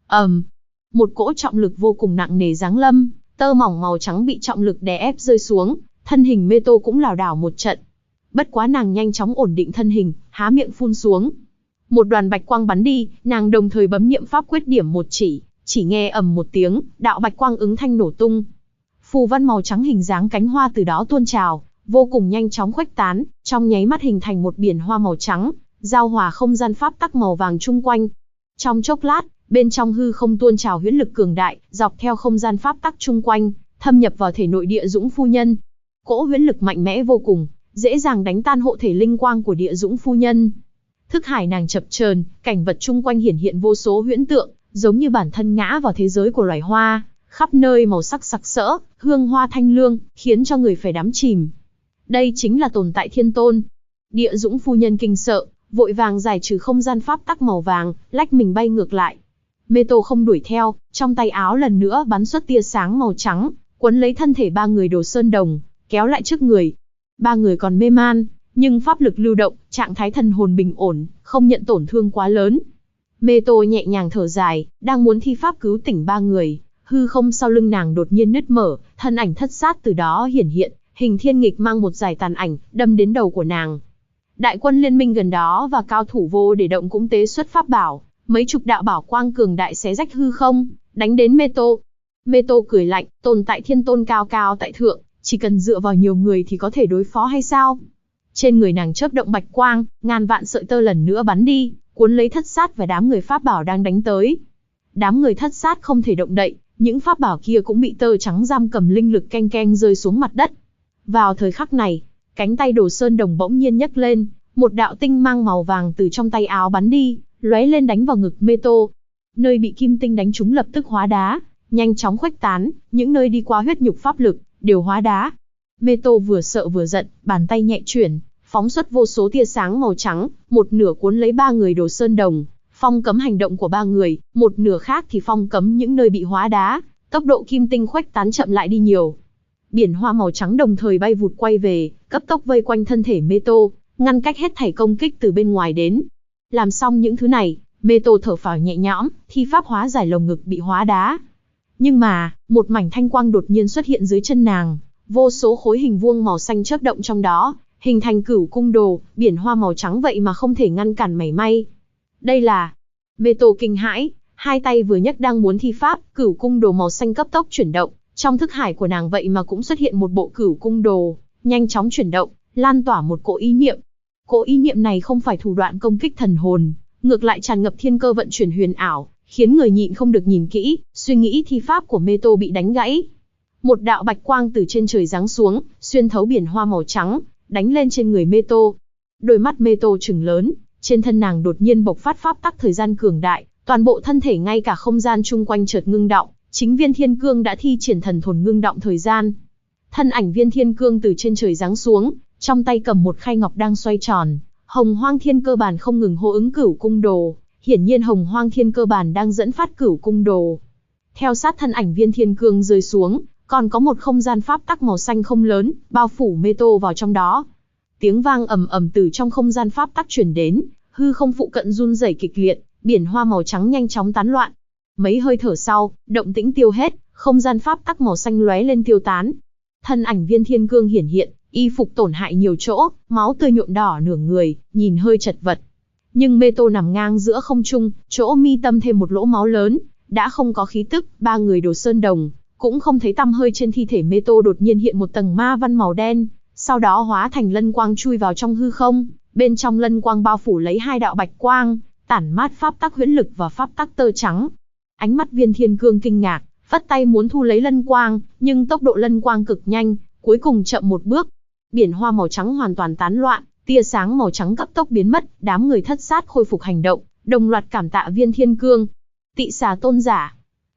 Một cỗ trọng lực vô cùng nặng nề giáng lâm, tơ mỏng màu trắng bị trọng lực đè ép rơi xuống, thân hình Mê Tô cũng lảo đảo một trận. Bất quá nàng nhanh chóng ổn định thân hình, há miệng phun xuống. Một đoàn bạch quang bắn đi, nàng đồng thời bấm niệm pháp quyết điểm một chỉ nghe ầm một tiếng, đạo bạch quang ứng thanh nổ tung. Phù văn màu trắng hình dáng cánh hoa từ đó tuôn trào, vô cùng nhanh chóng khuếch tán, trong nháy mắt hình thành một biển hoa màu trắng, giao hòa không gian pháp tắc màu vàng chung quanh. Trong chốc lát, bên trong hư không tuôn trào huyễn lực cường đại, dọc theo không gian pháp tắc chung quanh, thâm nhập vào thể nội Địa Dũng phu nhân. Cỗ huyễn lực mạnh mẽ vô cùng, dễ dàng đánh tan hộ thể linh quang của Địa Dũng phu nhân. Thức hải nàng chập chờn, cảnh vật chung quanh hiển hiện vô số huyễn tượng, giống như bản thân ngã vào thế giới của loài hoa, khắp nơi màu sắc sặc sỡ, hương hoa thanh lương, khiến cho người phải đắm chìm. Đây chính là tồn tại thiên tôn. Địa Dũng phu nhân kinh sợ, vội vàng giải trừ không gian pháp tắc màu vàng, lách mình bay ngược lại. Mê Tô không đuổi theo, trong tay áo lần nữa bắn xuất tia sáng màu trắng, quấn lấy thân thể ba người Đồ Sơn Đồng, kéo lại trước người. Ba người còn mê man, nhưng pháp lực lưu động, trạng thái thần hồn bình ổn, không nhận tổn thương quá lớn. Mê Tô nhẹ nhàng thở dài, đang muốn thi pháp cứu tỉnh ba người, hư không sau lưng nàng đột nhiên nứt mở, thân ảnh thất sát từ đó hiển hiện, hình thiên nghịch mang một dải tàn ảnh, đâm đến đầu của nàng. Đại quân liên minh gần đó và cao thủ vô để động cũng tế xuất pháp bảo, mấy chục đạo bảo quang cường đại xé rách hư không, đánh đến Mê Tô. Mê Tô cười lạnh, tồn tại thiên tôn cao cao tại thượng, chỉ cần dựa vào nhiều người thì có thể đối phó hay sao? Trên người nàng chớp động bạch quang, ngàn vạn sợi tơ lần nữa bắn đi, cuốn lấy thất sát và đám người pháp bảo đang đánh tới. Đám người thất sát không thể động đậy, những pháp bảo kia cũng bị tơ trắng giam cầm, linh lực keng keng rơi xuống mặt đất. Vào thời khắc này, cánh tay Đồ Sơn Đồng bỗng nhiên nhấc lên, một đạo tinh mang màu vàng từ trong tay áo bắn đi, lóe lên đánh vào ngực Mê Tô. Nơi bị kim tinh đánh trúng lập tức hóa đá, nhanh chóng khuếch tán, những nơi đi qua huyết nhục pháp lực đều hóa đá. Mê Tô vừa sợ vừa giận, bàn tay nhẹ chuyển, phóng xuất vô số tia sáng màu trắng, một nửa cuốn lấy ba người Đồ Sơn Đồng, phong cấm hành động của ba người, một nửa khác thì phong cấm những nơi bị hóa đá, tốc độ kim tinh khuếch tán chậm lại đi nhiều. Biển hoa màu trắng đồng thời bay vụt quay về, cấp tốc vây quanh thân thể Mê Tô, ngăn cách hết thảy công kích từ bên ngoài đến. Làm xong những thứ này, Mê Tô thở phào nhẹ nhõm, thi pháp hóa giải lồng ngực bị hóa đá. Nhưng mà, một mảnh thanh quang đột nhiên xuất hiện dưới chân nàng, vô số khối hình vuông màu xanh chớp động trong đó, hình thành Cửu Cung Đồ, biển hoa màu trắng vậy mà không thể ngăn cản mảy may. Đây là... Mê Tô kinh hãi, hai tay vừa nhấc đang muốn thi pháp, Cửu Cung Đồ màu xanh cấp tốc chuyển động, trong thức hải của nàng vậy mà cũng xuất hiện một bộ Cửu Cung Đồ, nhanh chóng chuyển động, lan tỏa một cỗ ý niệm. Cỗ ý niệm này không phải thủ đoạn công kích thần hồn, ngược lại tràn ngập thiên cơ vận chuyển huyền ảo, khiến người nhịn không được nhìn kỹ, suy nghĩ thi pháp của Mê Tô bị đánh gãy. Một đạo bạch quang từ trên trời giáng xuống, xuyên thấu biển hoa màu trắng, đánh lên trên người Mê Tô. Đôi mắt Mê Tô trừng lớn, trên thân nàng đột nhiên bộc phát pháp tắc thời gian cường đại, toàn bộ thân thể ngay cả không gian chung quanh chợt ngưng động, chính Viên Thiên Cương đã thi triển thần thồn ngưng động thời gian. Thân ảnh Viên Thiên Cương từ trên trời giáng xuống, trong tay cầm một khay ngọc đang xoay tròn, Hồng Hoang Thiên Cơ Bản không ngừng hô ứng Cửu Cung Đồ, hiển nhiên Hồng Hoang Thiên Cơ Bản đang dẫn phát Cửu Cung Đồ. Theo sát thân ảnh Viên Thiên Cương rơi xuống, còn có một không gian pháp tắc màu xanh không lớn, bao phủ Mê Tô vào trong đó. Tiếng vang ầm ầm từ trong không gian pháp tắc truyền đến, hư không phụ cận run rẩy kịch liệt, biển hoa màu trắng nhanh chóng tán loạn. Mấy hơi thở sau, động tĩnh tiêu hết, không gian pháp tắc màu xanh lóe lên tiêu tán. Thân ảnh Viên Thiên Cương hiển hiện, y phục tổn hại nhiều chỗ, máu tươi nhuộm đỏ nửa người, nhìn hơi chật vật. Nhưng Mê Tô nằm ngang giữa không trung, chỗ mi tâm thêm một lỗ máu lớn, đã không có khí tức, ba người Đồ Sơn Đồng cũng không thấy tăm hơi. Trên thi thể Mê Tô đột nhiên hiện một tầng ma văn màu đen, sau đó hóa thành lân quang chui vào trong hư không, bên trong lân quang bao phủ lấy hai đạo bạch quang, tản mát pháp tắc huyễn lực và pháp tắc tơ trắng. Ánh mắt Viên Thiên Cương kinh ngạc, phất tay muốn thu lấy lân quang, nhưng tốc độ lân quang cực nhanh, cuối cùng chậm một bước. Biển hoa màu trắng hoàn toàn tán loạn, tia sáng màu trắng cấp tốc biến mất, đám người thất sát khôi phục hành động, đồng loạt cảm tạ Viên Thiên Cương. Tị xà tôn giả.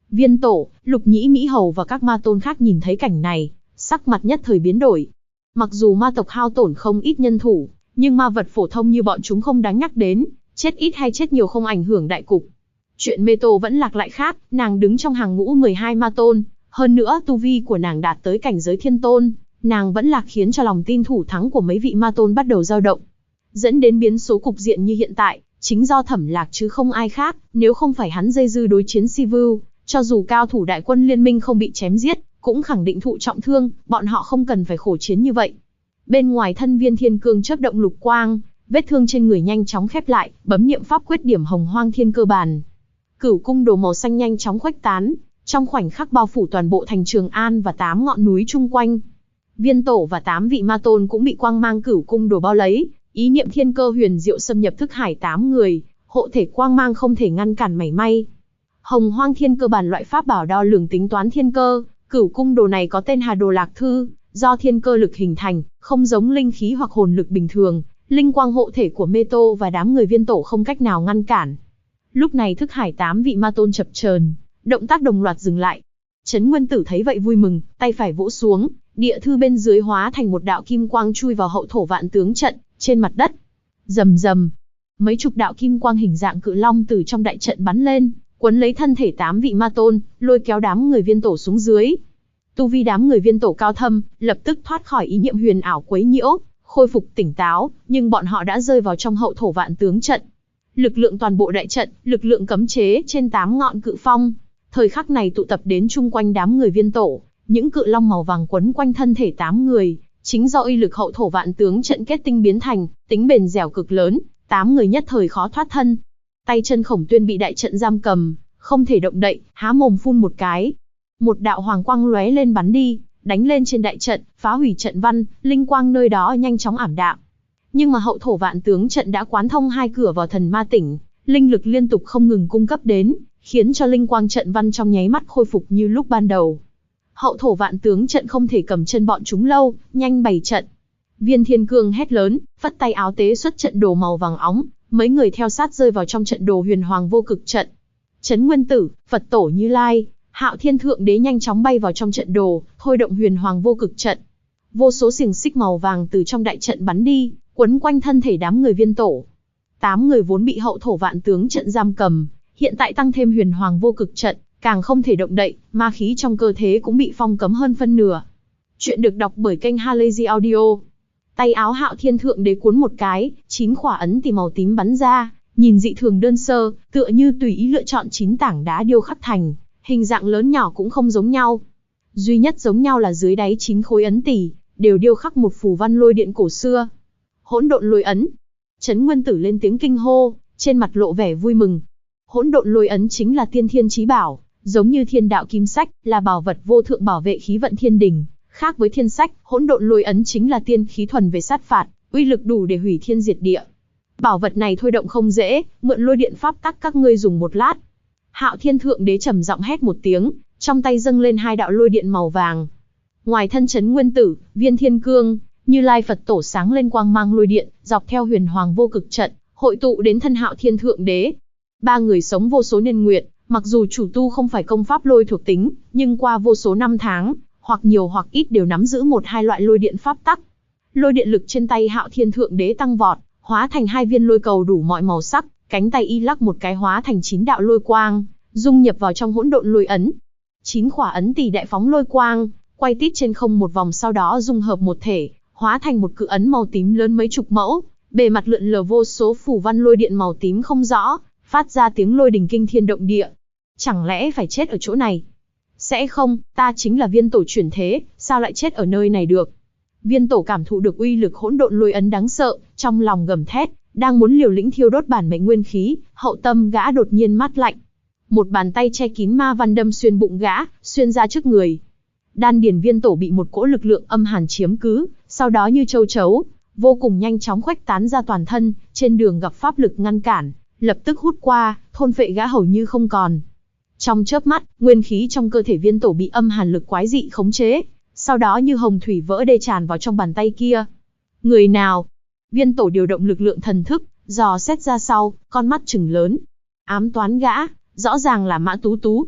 Viên Tổ, Lục Nhĩ Mỹ Hầu và các ma tôn khác nhìn thấy cảnh này, sắc mặt nhất thời biến đổi. Mặc dù ma tộc hao tổn không ít nhân thủ, nhưng ma vật phổ thông như bọn chúng không đáng nhắc đến, chết ít hay chết nhiều không ảnh hưởng đại cục. Chuyện Mê Tô vẫn lạc lại khác, nàng đứng trong hàng ngũ 12 ma tôn, hơn nữa tu vi của nàng đạt tới cảnh giới thiên tôn, nàng vẫn lạc khiến cho lòng tin thủ thắng của mấy vị ma tôn bắt đầu dao động. Dẫn đến biến số cục diện như hiện tại, chính do Thẩm Lạc chứ không ai khác, nếu không phải hắn dây dư đối chiến Sivu, cho dù cao thủ đại quân liên minh không bị chém giết, cũng khẳng định thụ trọng thương, bọn họ không cần phải khổ chiến như vậy. Bên ngoài thân Viên Thiên Cương chớp động lục quang, vết thương trên người nhanh chóng khép lại, bấm niệm pháp quyết điểm Hồng Hoang Thiên Cơ Bàn. Cửu cung đồ màu xanh nhanh chóng khuếch tán, trong khoảnh khắc bao phủ toàn bộ thành Trường An và 8 ngọn núi chung quanh. Viên Tổ và 8 vị ma tôn cũng bị quang mang cửu cung đồ bao lấy, ý niệm thiên cơ huyền diệu xâm nhập thức hải 8 người, hộ thể quang mang không thể ngăn cản mảy may. Hồng Hoang Thiên Cơ Bàn loại pháp bảo đo lường tính toán thiên cơ, cửu cung đồ này có tên Hà Đồ Lạc Thư, do thiên cơ lực hình thành, không giống linh khí hoặc hồn lực bình thường, linh quang hộ thể của Mê Tô và đám người Viên Tổ không cách nào ngăn cản. Lúc này thức hải 8 vị ma tôn chập chờn, động tác đồng loạt dừng lại. Trấn Nguyên Tử thấy vậy vui mừng, tay phải vỗ xuống, địa thư bên dưới hóa thành một đạo kim quang chui vào hậu thổ vạn tướng trận, trên mặt đất. Rầm rầm, mấy chục đạo kim quang hình dạng cự long từ trong đại trận bắn lên, quấn lấy thân thể 8 vị ma tôn, lôi kéo đám người Viên Tổ xuống dưới. Tu vi đám người Viên Tổ cao thâm, lập tức thoát khỏi ý niệm huyền ảo quấy nhiễu, khôi phục tỉnh táo, nhưng bọn họ đã rơi vào trong hậu thổ vạn tướng trận. Lực lượng toàn bộ đại trận, lực lượng cấm chế trên 8 ngọn cự phong, thời khắc này tụ tập đến chung quanh đám người Viên Tổ, những cự long màu vàng quấn quanh thân thể 8 người, chính do uy lực hậu thổ vạn tướng trận kết tinh biến thành, tính bền dẻo cực lớn, 8 người nhất thời khó thoát thân. Tay chân Khổng Tuyên bị đại trận giam cầm, không thể động đậy, há mồm phun một cái. Một đạo hoàng quang lóe lên bắn đi, đánh lên trên đại trận, phá hủy trận văn, linh quang nơi đó nhanh chóng ảm đạm. Nhưng mà hậu thổ vạn tướng trận đã quán thông 2 cửa vào thần ma tỉnh, linh lực liên tục không ngừng cung cấp đến, khiến cho linh quang trận văn trong nháy mắt khôi phục như lúc ban đầu. Hậu thổ vạn tướng trận không thể cầm chân bọn chúng lâu, nhanh bày trận. Viên Thiên Cương hét lớn, phất tay áo tế xuất trận đồ màu vàng óng, mấy người theo sát rơi vào trong trận đồ huyền hoàng vô cực trận. Trấn Nguyên Tử, Phật Tổ Như Lai, Hạo Thiên Thượng Đế nhanh chóng bay vào trong trận đồ, thôi động huyền hoàng vô cực trận. Vô số xiềng xích màu vàng từ trong đại trận bắn đi, quấn quanh thân thể đám người Viên Tổ. 8 người vốn bị hậu thổ vạn tướng trận giam cầm, hiện tại tăng thêm huyền hoàng vô cực trận, càng không thể động đậy, ma khí trong cơ thể cũng bị phong cấm hơn phân nửa. Chuyện được đọc bởi kênh Halazy Audio. Tay áo Hạo Thiên Thượng Đế cuốn một cái, 9 khỏa ấn tỷ màu tím bắn ra, nhìn dị thường đơn sơ, tựa như tùy ý lựa chọn 9 tảng đá điêu khắc thành, hình dạng lớn nhỏ cũng không giống nhau. Duy nhất giống nhau là dưới đáy 9 khối ấn tỷ, đều điêu khắc một phù văn lôi điện cổ xưa. Hỗn độn lôi ấn. Trấn Nguyên Tử lên tiếng kinh hô, trên mặt lộ vẻ vui mừng. Hỗn độn lôi ấn chính là tiên thiên chí bảo, giống như thiên đạo kim sách, là bảo vật vô thượng bảo vệ khí vận thiên đình. Khác với thiên sách, hỗn độn lôi ấn chính là tiên khí thuần về sát phạt, uy lực đủ để hủy thiên diệt địa. Bảo vật này thôi động không dễ, mượn lôi điện pháp tắc các ngươi dùng một lát. Hạo Thiên Thượng Đế trầm giọng hét một tiếng, trong tay dâng lên 2 đạo lôi điện màu vàng. Ngoài thân Trấn Nguyên Tử, Viên Thiên Cương, Như Lai Phật Tổ sáng lên quang mang lôi điện, dọc theo huyền hoàng vô cực trận, hội tụ đến thân Hạo Thiên Thượng Đế. 3 người sống vô số niên nguyệt, mặc dù chủ tu không phải công pháp lôi thuộc tính, nhưng qua vô số năm tháng, hoặc nhiều hoặc ít đều nắm giữ 1-2 loại lôi điện pháp tắc. Lôi điện lực trên tay Hạo Thiên Thượng Đế tăng vọt, hóa thành 2 viên lôi cầu đủ mọi màu sắc, cánh tay y lắc một cái hóa thành 9 đạo lôi quang, dung nhập vào trong hỗn độn lôi ấn. 9 khỏa ấn tỷ đại phóng lôi quang, quay tít trên không một vòng sau đó dung hợp một thể, hóa thành một cự ấn màu tím lớn mấy chục mẫu, bề mặt lượn lờ vô số phù văn lôi điện màu tím không rõ, phát ra tiếng lôi đình kinh thiên động địa. Chẳng lẽ phải chết ở chỗ này? Sẽ không, ta chính là Viên Tổ chuyển thế, sao lại chết ở nơi này được? Viên Tổ cảm thụ được uy lực hỗn độn lôi ấn đáng sợ, trong lòng gầm thét, đang muốn liều lĩnh thiêu đốt bản mệnh nguyên khí, hậu tâm gã đột nhiên mát lạnh. Một bàn tay che kín ma văn đâm xuyên bụng gã, xuyên ra trước người. Đan điền Viên Tổ bị một cỗ lực lượng âm hàn chiếm cứ, sau đó như châu chấu, vô cùng nhanh chóng khuếch tán ra toàn thân, trên đường gặp pháp lực ngăn cản, lập tức hút qua, thôn phệ gã hầu như không còn. Trong chớp mắt, nguyên khí trong cơ thể Viên Tổ bị âm hàn lực quái dị khống chế, sau đó như hồng thủy vỡ đê tràn vào trong bàn tay kia. Người nào? Viên Tổ điều động lực lượng thần thức, dò xét ra sau, con mắt trừng lớn. Ám toán gã, rõ ràng là Mã Tú Tú.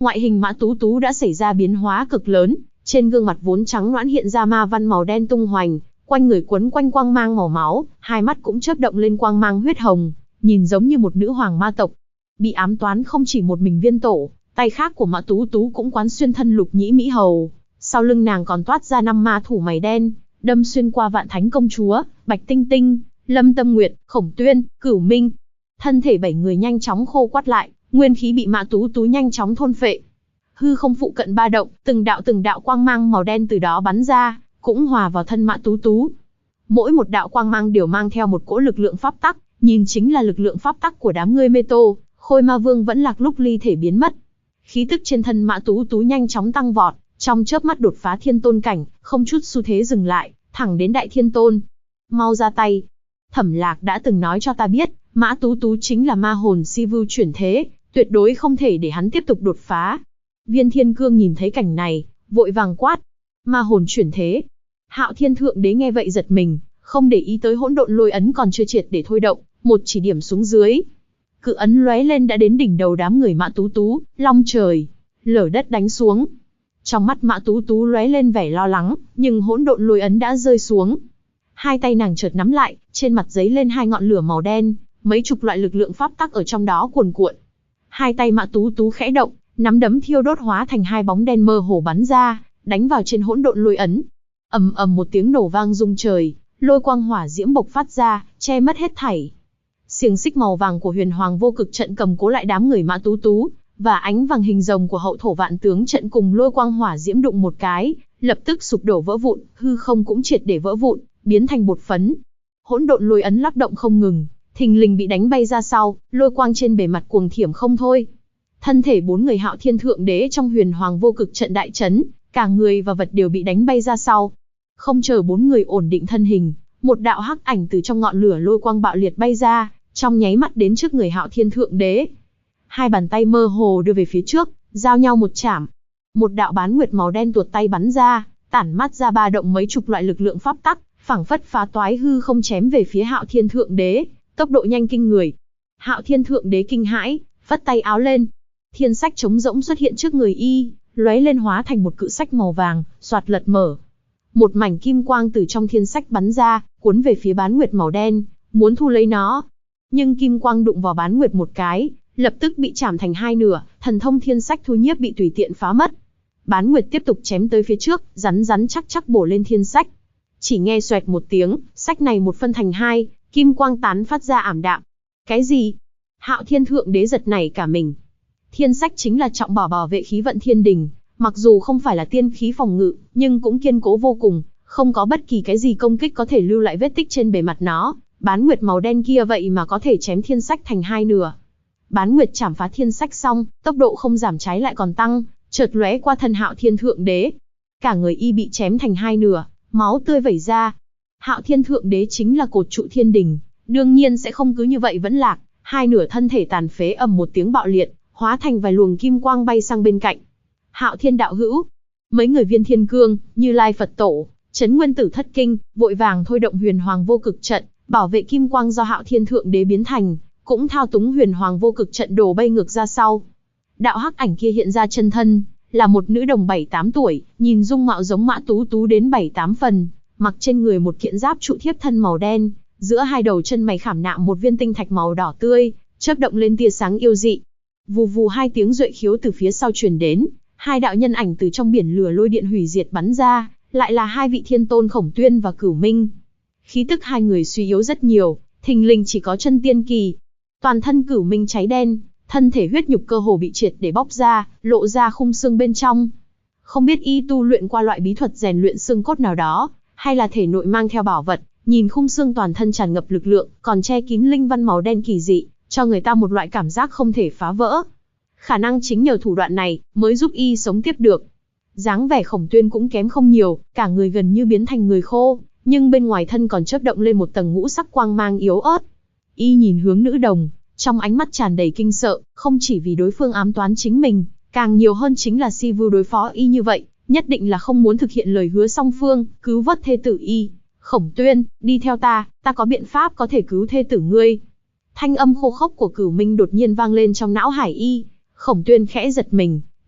Ngoại hình Mã Tú Tú đã xảy ra biến hóa cực lớn, trên gương mặt vốn trắng nõn hiện ra ma văn màu đen tung hoành, quanh người quấn quanh quang mang màu máu, hai mắt cũng chớp động lên quang mang huyết hồng, nhìn giống như một nữ hoàng ma tộc. Bị ám toán không chỉ một mình Viên Tổ, tay khác của Mã Tú Tú cũng quán xuyên thân Lục Nhĩ Mỹ Hầu, sau lưng nàng còn toát ra 5 ma thủ mày đen, đâm xuyên qua Vạn Thánh Công Chúa, Bạch Tinh Tinh, Lâm Tâm Nguyệt, Khổng Tuyên, Cửu Minh. Thân thể 7 người nhanh chóng khô quắt lại, nguyên khí bị Mã Tú Tú nhanh chóng thôn phệ. Hư không phụ cận ba động, từng đạo quang mang màu đen từ đó bắn ra, cũng hòa vào thân Mã Tú Tú. Mỗi một đạo quang mang đều mang theo một cỗ lực lượng pháp tắc, nhìn chính là lực lượng pháp tắc của đám ngươi Mê Tô. Khôi Ma Vương vẫn lạc lúc ly thể biến mất. Khí tức trên thân Mã Tú Tú nhanh chóng tăng vọt, trong chớp mắt đột phá thiên tôn cảnh, không chút xu thế dừng lại, thẳng đến đại thiên tôn. Mau ra tay. Thẩm Lạc đã từng nói cho ta biết, Mã Tú Tú chính là ma hồn si vưu chuyển thế, tuyệt đối không thể để hắn tiếp tục đột phá. Viên Thiên Cương nhìn thấy cảnh này, vội vàng quát. Ma hồn chuyển thế. Hạo Thiên Thượng Đế nghe vậy giật mình, không để ý tới hỗn độn lôi ấn còn chưa triệt để thôi động, một chỉ điểm xuống dưới. Cự ấn lóe lên đã đến đỉnh đầu đám người Mã Tú Tú, long trời, lở đất đánh xuống. Trong mắt Mã Tú Tú lóe lên vẻ lo lắng, nhưng hỗn độn lôi ấn đã rơi xuống. Hai tay nàng chợt nắm lại, trên mặt giấy lên hai ngọn lửa màu đen, mấy chục loại lực lượng pháp tắc ở trong đó cuồn cuộn. Hai tay Mã Tú Tú khẽ động, nắm đấm thiêu đốt hóa thành hai bóng đen mơ hồ bắn ra, đánh vào trên hỗn độn lôi ấn. Ầm ầm một tiếng nổ vang rung trời, lôi quang hỏa diễm bộc phát ra, che mất hết thảy. Xiềng xích màu vàng của Huyền Hoàng Vô Cực Trận cầm cố lại đám người Mã Tú Tú, và ánh vàng hình rồng của Hậu Thổ Vạn Tướng Trận cùng lôi quang hỏa diễm đụng một cái, lập tức sụp đổ vỡ vụn, hư không cũng triệt để vỡ vụn, biến thành bột phấn. Hỗn độn lôi ấn lắc động không ngừng, thình lình bị đánh bay ra sau, lôi quang trên bề mặt cuồng thiểm không thôi. Thân thể 4 người Hạo Thiên Thượng Đế trong Huyền Hoàng Vô Cực Trận đại chấn, cả người và vật đều bị đánh bay ra sau. Không chờ 4 người ổn định thân hình, một đạo hắc ảnh từ trong ngọn lửa lôi quang bạo liệt bay ra, trong nháy mắt đến trước người Hạo Thiên Thượng Đế. Hai bàn tay mơ hồ đưa về phía trước, giao nhau một chạm. Một đạo bán nguyệt màu đen tuột tay bắn ra, tản mát ra ba động mấy chục loại lực lượng pháp tắc, phảng phất phá toái hư không chém về phía Hạo Thiên Thượng Đế, tốc độ nhanh kinh người. Hạo Thiên Thượng Đế kinh hãi, phất tay áo lên. Thiên sách trống rỗng xuất hiện trước người y, lóe lên hóa thành một cự sách màu vàng, xoạt lật mở. Một mảnh kim quang từ trong thiên sách bắn ra, cuốn về phía bán nguyệt màu đen, muốn thu lấy nó. Nhưng kim quang đụng vào bán nguyệt một cái, lập tức bị chảm thành hai nửa, thần thông thiên sách thu nhiếp bị tùy tiện phá mất. Bán nguyệt tiếp tục chém tới phía trước, rắn rắn chắc chắc bổ lên thiên sách. Chỉ nghe xoẹt một tiếng, sách này một phân thành hai, kim quang tán phát ra ảm đạm. Cái gì? Hạo Thiên Thượng Đế giật nảy cả mình. Thiên sách chính là trọng bảo vệ khí vận thiên đình, mặc dù không phải là tiên khí phòng ngự, nhưng cũng kiên cố vô cùng, không có bất kỳ cái gì công kích có thể lưu lại vết tích trên bề mặt nó. Bán nguyệt màu đen kia vậy mà có thể chém thiên sách thành hai nửa. Bán nguyệt chảm phá thiên sách xong, tốc độ không giảm trái lại còn tăng, chợt lóe qua thân Hạo Thiên Thượng Đế. Cả người y bị chém thành hai nửa, máu tươi vẩy ra. Hạo Thiên Thượng Đế chính là cột trụ thiên đình, đương nhiên sẽ không cứ như vậy vẫn lạc, hai nửa thân thể tàn phế ầm một tiếng bạo liệt, hóa thành vài luồng kim quang bay sang bên cạnh. Hạo Thiên đạo hữu, mấy người Viên Thiên Cương, Như Lai Phật Tổ, Trấn Nguyên Tử Thất Kinh, vội vàng thôi động Huyền Hoàng Vô Cực Trận, bảo vệ kim quang do Hạo Thiên Thượng Đế biến thành, cũng thao túng Huyền Hoàng Vô Cực Trận đổ bay ngược ra sau. Đạo hắc ảnh kia hiện ra chân thân, là một nữ đồng 7-8 tuổi, nhìn dung mạo giống Mã Tú Tú đến 7-8 phần, mặc trên người một kiện giáp trụ thiếp thân màu đen, giữa hai đầu chân mày khảm nạm một viên tinh thạch màu đỏ tươi, chớp động lên tia sáng yêu dị. Vù vù hai tiếng duệ khiếu từ phía sau truyền đến, hai đạo nhân ảnh từ trong biển lửa lôi điện hủy diệt bắn ra, lại là hai vị thiên tôn Khổng Tuyên và Cửu Minh. Khí tức hai người suy yếu rất nhiều, thình lình chỉ có chân tiên kỳ. Toàn thân Cửu Minh cháy đen, thân thể huyết nhục cơ hồ bị triệt để bóc ra, lộ ra khung xương bên trong. Không biết y tu luyện qua loại bí thuật rèn luyện xương cốt nào đó, hay là thể nội mang theo bảo vật, nhìn khung xương toàn thân tràn ngập lực lượng, còn che kín linh văn màu đen kỳ dị, cho người ta một loại cảm giác không thể phá vỡ. Khả năng chính nhờ thủ đoạn này, mới giúp y sống tiếp được. Dáng vẻ Khổng Tuyên cũng kém không nhiều, cả người gần như biến thành người khô, nhưng bên ngoài thân còn chớp động lên một tầng ngũ sắc quang mang yếu ớt. Y nhìn hướng nữ đồng, trong ánh mắt tràn đầy kinh sợ, không chỉ vì đối phương ám toán chính mình, càng nhiều hơn chính là si vưu đối phó y như vậy, nhất định là không muốn thực hiện lời hứa song phương, cứu vớt thê tử y. Khổng Tuyên, đi theo ta có biện pháp có thể cứu thê tử ngươi. Thanh âm khô khốc của Cửu Minh đột nhiên vang lên trong não hải y. Khổng Tuyên khẽ giật mình,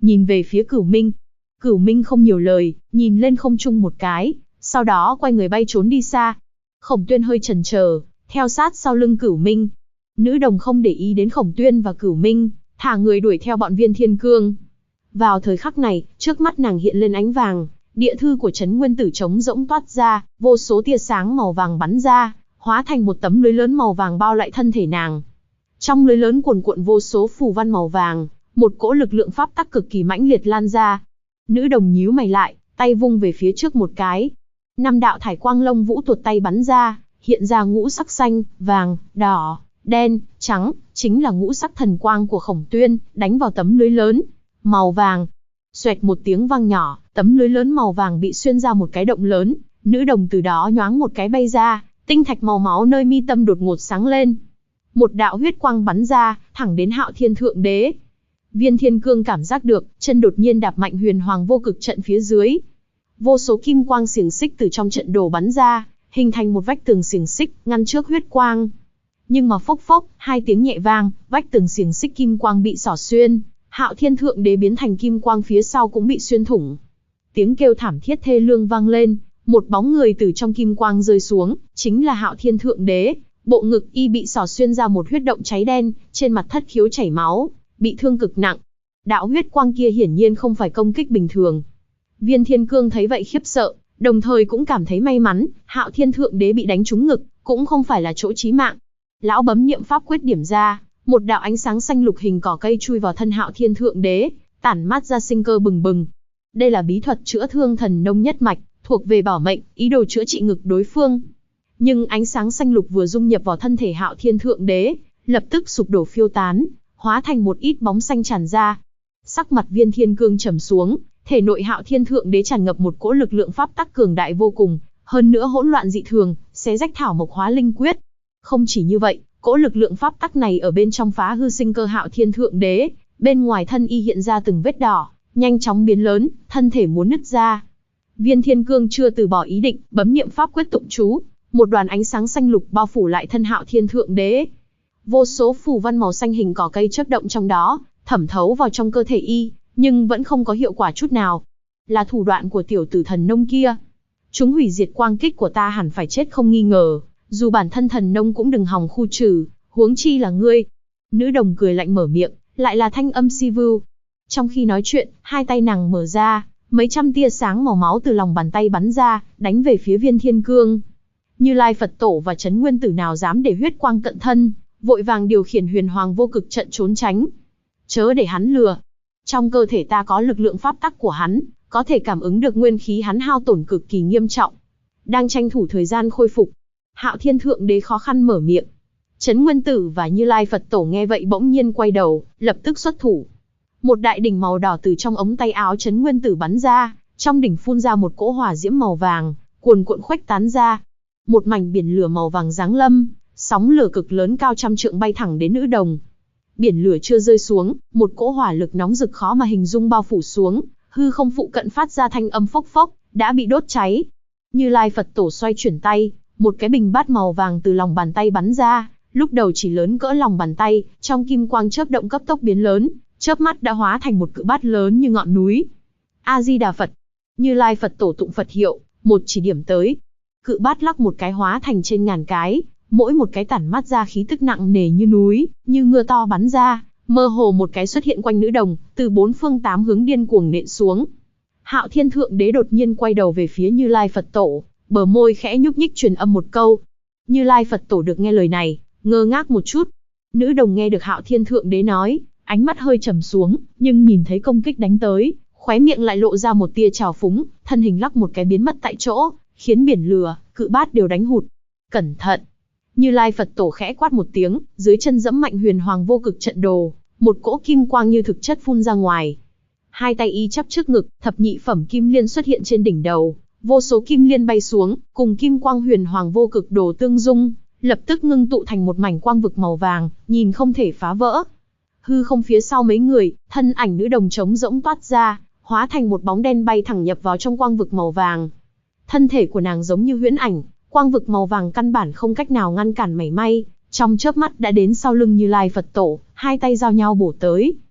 nhìn về phía Cửu Minh. Cửu Minh không nhiều lời, nhìn lên không trung một cái, sau đó quay người bay trốn đi xa. Khổng Tuyên hơi chần chờ, theo sát sau lưng Cửu Minh. Nữ đồng không để ý đến Khổng Tuyên và Cửu Minh, thả người đuổi theo bọn Viên Thiên Cương. Vào thời khắc này, trước mắt nàng hiện lên ánh vàng, địa thư của Trấn Nguyên Tử trống rỗng toát ra, vô số tia sáng màu vàng bắn ra, hóa thành một tấm lưới lớn màu vàng bao lại thân thể nàng. Trong lưới lớn cuồn cuộn vô số phù văn màu vàng, một cỗ lực lượng pháp tắc cực kỳ mãnh liệt lan ra. Nữ đồng nhíu mày lại, tay vung về phía trước một cái. 5 đạo thải quang lông vũ tuột tay bắn ra, hiện ra ngũ sắc xanh, vàng, đỏ, đen, trắng, chính là ngũ sắc thần quang của Khổng Tuyên, đánh vào tấm lưới lớn màu vàng. Xoẹt một tiếng vang nhỏ, tấm lưới lớn màu vàng bị xuyên ra một cái động lớn, nữ đồng từ đó nhoáng một cái bay ra, tinh thạch màu máu nơi mi tâm đột ngột sáng lên. Một đạo huyết quang bắn ra, thẳng đến Hạo Thiên Thượng Đế. Viên Thiên Cương cảm giác được, chân đột nhiên đạp mạnh huyền hoàng vô cực trận phía dưới. Vô số kim quang xiềng xích từ trong trận đồ bắn ra, hình thành một vách tường xiềng xích, ngăn trước huyết quang. Nhưng mà phốc phốc, 2 tiếng nhẹ vang, vách tường xiềng xích kim quang bị xỏ xuyên, Hạo Thiên Thượng Đế biến thành kim quang phía sau cũng bị xuyên thủng. Tiếng kêu thảm thiết thê lương vang lên, một bóng người từ trong kim quang rơi xuống, chính là Hạo Thiên Thượng Đế. Bộ ngực y bị xỏ xuyên ra một huyết động cháy đen, trên mặt thất khiếu chảy máu, bị thương cực nặng. Đạo huyết quang kia hiển nhiên không phải công kích bình thường. Viên Thiên Cương thấy vậy khiếp sợ, đồng thời cũng cảm thấy may mắn, Hạo Thiên Thượng Đế bị đánh trúng ngực, cũng không phải là chỗ chí mạng. Lão bấm niệm pháp quyết điểm ra, một đạo ánh sáng xanh lục hình cỏ cây chui vào thân Hạo Thiên Thượng Đế, tản mát ra sinh cơ bừng bừng. Đây là bí thuật chữa thương thần nông nhất mạch, thuộc về bảo mệnh, ý đồ chữa trị ngực đối phương. Nhưng ánh sáng xanh lục vừa dung nhập vào thân thể Hạo Thiên Thượng Đế, lập tức sụp đổ phiêu tán, hóa thành một ít bóng xanh tràn ra. Sắc mặt Viên Thiên Cương trầm xuống, thể nội Hạo Thiên Thượng Đế tràn ngập một cỗ lực lượng pháp tắc cường đại vô cùng, hơn nữa hỗn loạn dị thường, xé rách thảo mộc hóa linh quyết. Không chỉ như vậy, cỗ lực lượng pháp tắc này ở bên trong phá hư sinh cơ Hạo Thiên Thượng Đế, bên ngoài thân y hiện ra từng vết đỏ, nhanh chóng biến lớn, thân thể muốn nứt ra. Viên Thiên Cương chưa từ bỏ ý định, bấm niệm pháp quyết tụng chú, một đoàn ánh sáng xanh lục bao phủ lại thân Hạo Thiên Thượng Đế. Vô số phù văn màu xanh hình cỏ cây chớp động trong đó, thẩm thấu vào trong cơ thể y, nhưng vẫn không có hiệu quả chút nào. Là thủ đoạn của tiểu tử thần nông kia. Chúng hủy diệt quang kích của ta hẳn phải chết không nghi ngờ, dù bản thân thần nông cũng đừng hòng khu trừ, huống chi là ngươi. Nữ đồng cười lạnh mở miệng, lại là thanh âm si vưu. Trong khi nói chuyện, hai tay nàng mở ra, mấy trăm tia sáng màu máu từ lòng bàn tay bắn ra, đánh về phía Viên Thiên Cương. Như Lai Phật Tổ và Trấn Nguyên Tử nào dám để huyết quang cận thân, vội vàng điều khiển huyền hoàng vô cực trận trốn tránh. Chớ để hắn lừa. Trong cơ thể ta có lực lượng pháp tắc của hắn, có thể cảm ứng được nguyên khí hắn hao tổn cực kỳ nghiêm trọng. Đang tranh thủ thời gian khôi phục. Hạo Thiên Thượng Đế khó khăn mở miệng. Trấn Nguyên Tử và Như Lai Phật Tổ nghe vậy bỗng nhiên quay đầu, lập tức xuất thủ. Một đại đỉnh màu đỏ từ trong ống tay áo Trấn Nguyên Tử bắn ra, trong đỉnh phun ra một cỗ hỏa diễm màu vàng, cuồn cuộn khuếch tán ra. Một mảnh biển lửa màu vàng giáng lâm, sóng lửa cực lớn cao trăm trượng bay thẳng đến nữ đồng. Biển lửa chưa rơi xuống, một cỗ hỏa lực nóng rực khó mà hình dung bao phủ xuống, hư không phụ cận phát ra thanh âm phốc phốc, đã bị đốt cháy. Như Lai Phật Tổ xoay chuyển tay, một cái bình bát màu vàng từ lòng bàn tay bắn ra, lúc đầu chỉ lớn cỡ lòng bàn tay, trong kim quang chớp động cấp tốc biến lớn, chớp mắt đã hóa thành một cự bát lớn như ngọn núi. A Di Đà Phật. Như Lai Phật Tổ tụng Phật hiệu, một chỉ điểm tới. Cự bát lắc một cái hóa thành trên ngàn cái, mỗi một cái tản mát ra khí tức nặng nề như núi, như mưa to bắn ra, mơ hồ một cái xuất hiện quanh nữ đồng, từ 4 phương 8 hướng điên cuồng nện xuống. Hạo Thiên Thượng Đế đột nhiên quay đầu về phía Như Lai Phật Tổ, bờ môi khẽ nhúc nhích truyền âm một câu. Như Lai Phật Tổ được nghe lời này, ngơ ngác một chút. Nữ đồng nghe được Hạo Thiên Thượng Đế nói, ánh mắt hơi trầm xuống, nhưng nhìn thấy công kích đánh tới, khóe miệng lại lộ ra một tia trào phúng, thân hình lắc một cái biến mất tại chỗ, khiến biển lửa, cự bát đều đánh hụt. Cẩn thận! Như Lai Phật Tổ khẽ quát một tiếng, dưới chân dẫm mạnh huyền hoàng vô cực trận đồ, một cỗ kim quang như thực chất phun ra ngoài. Hai tay y chắp trước ngực, thập nhị phẩm kim liên xuất hiện trên đỉnh đầu, vô số kim liên bay xuống, cùng kim quang huyền hoàng vô cực đồ tương dung, lập tức ngưng tụ thành một mảnh quang vực màu vàng, nhìn không thể phá vỡ. Hư không phía sau mấy người, thân ảnh nữ đồng trống rỗng toát ra, hóa thành một bóng đen bay thẳng nhập vào trong quang vực màu vàng. Thân thể của nàng giống như huyễn ảnh, quang vực màu vàng căn bản không cách nào ngăn cản mảy may, trong chớp mắt đã đến sau lưng Như Lai Phật Tổ, hai tay giao nhau bổ tới.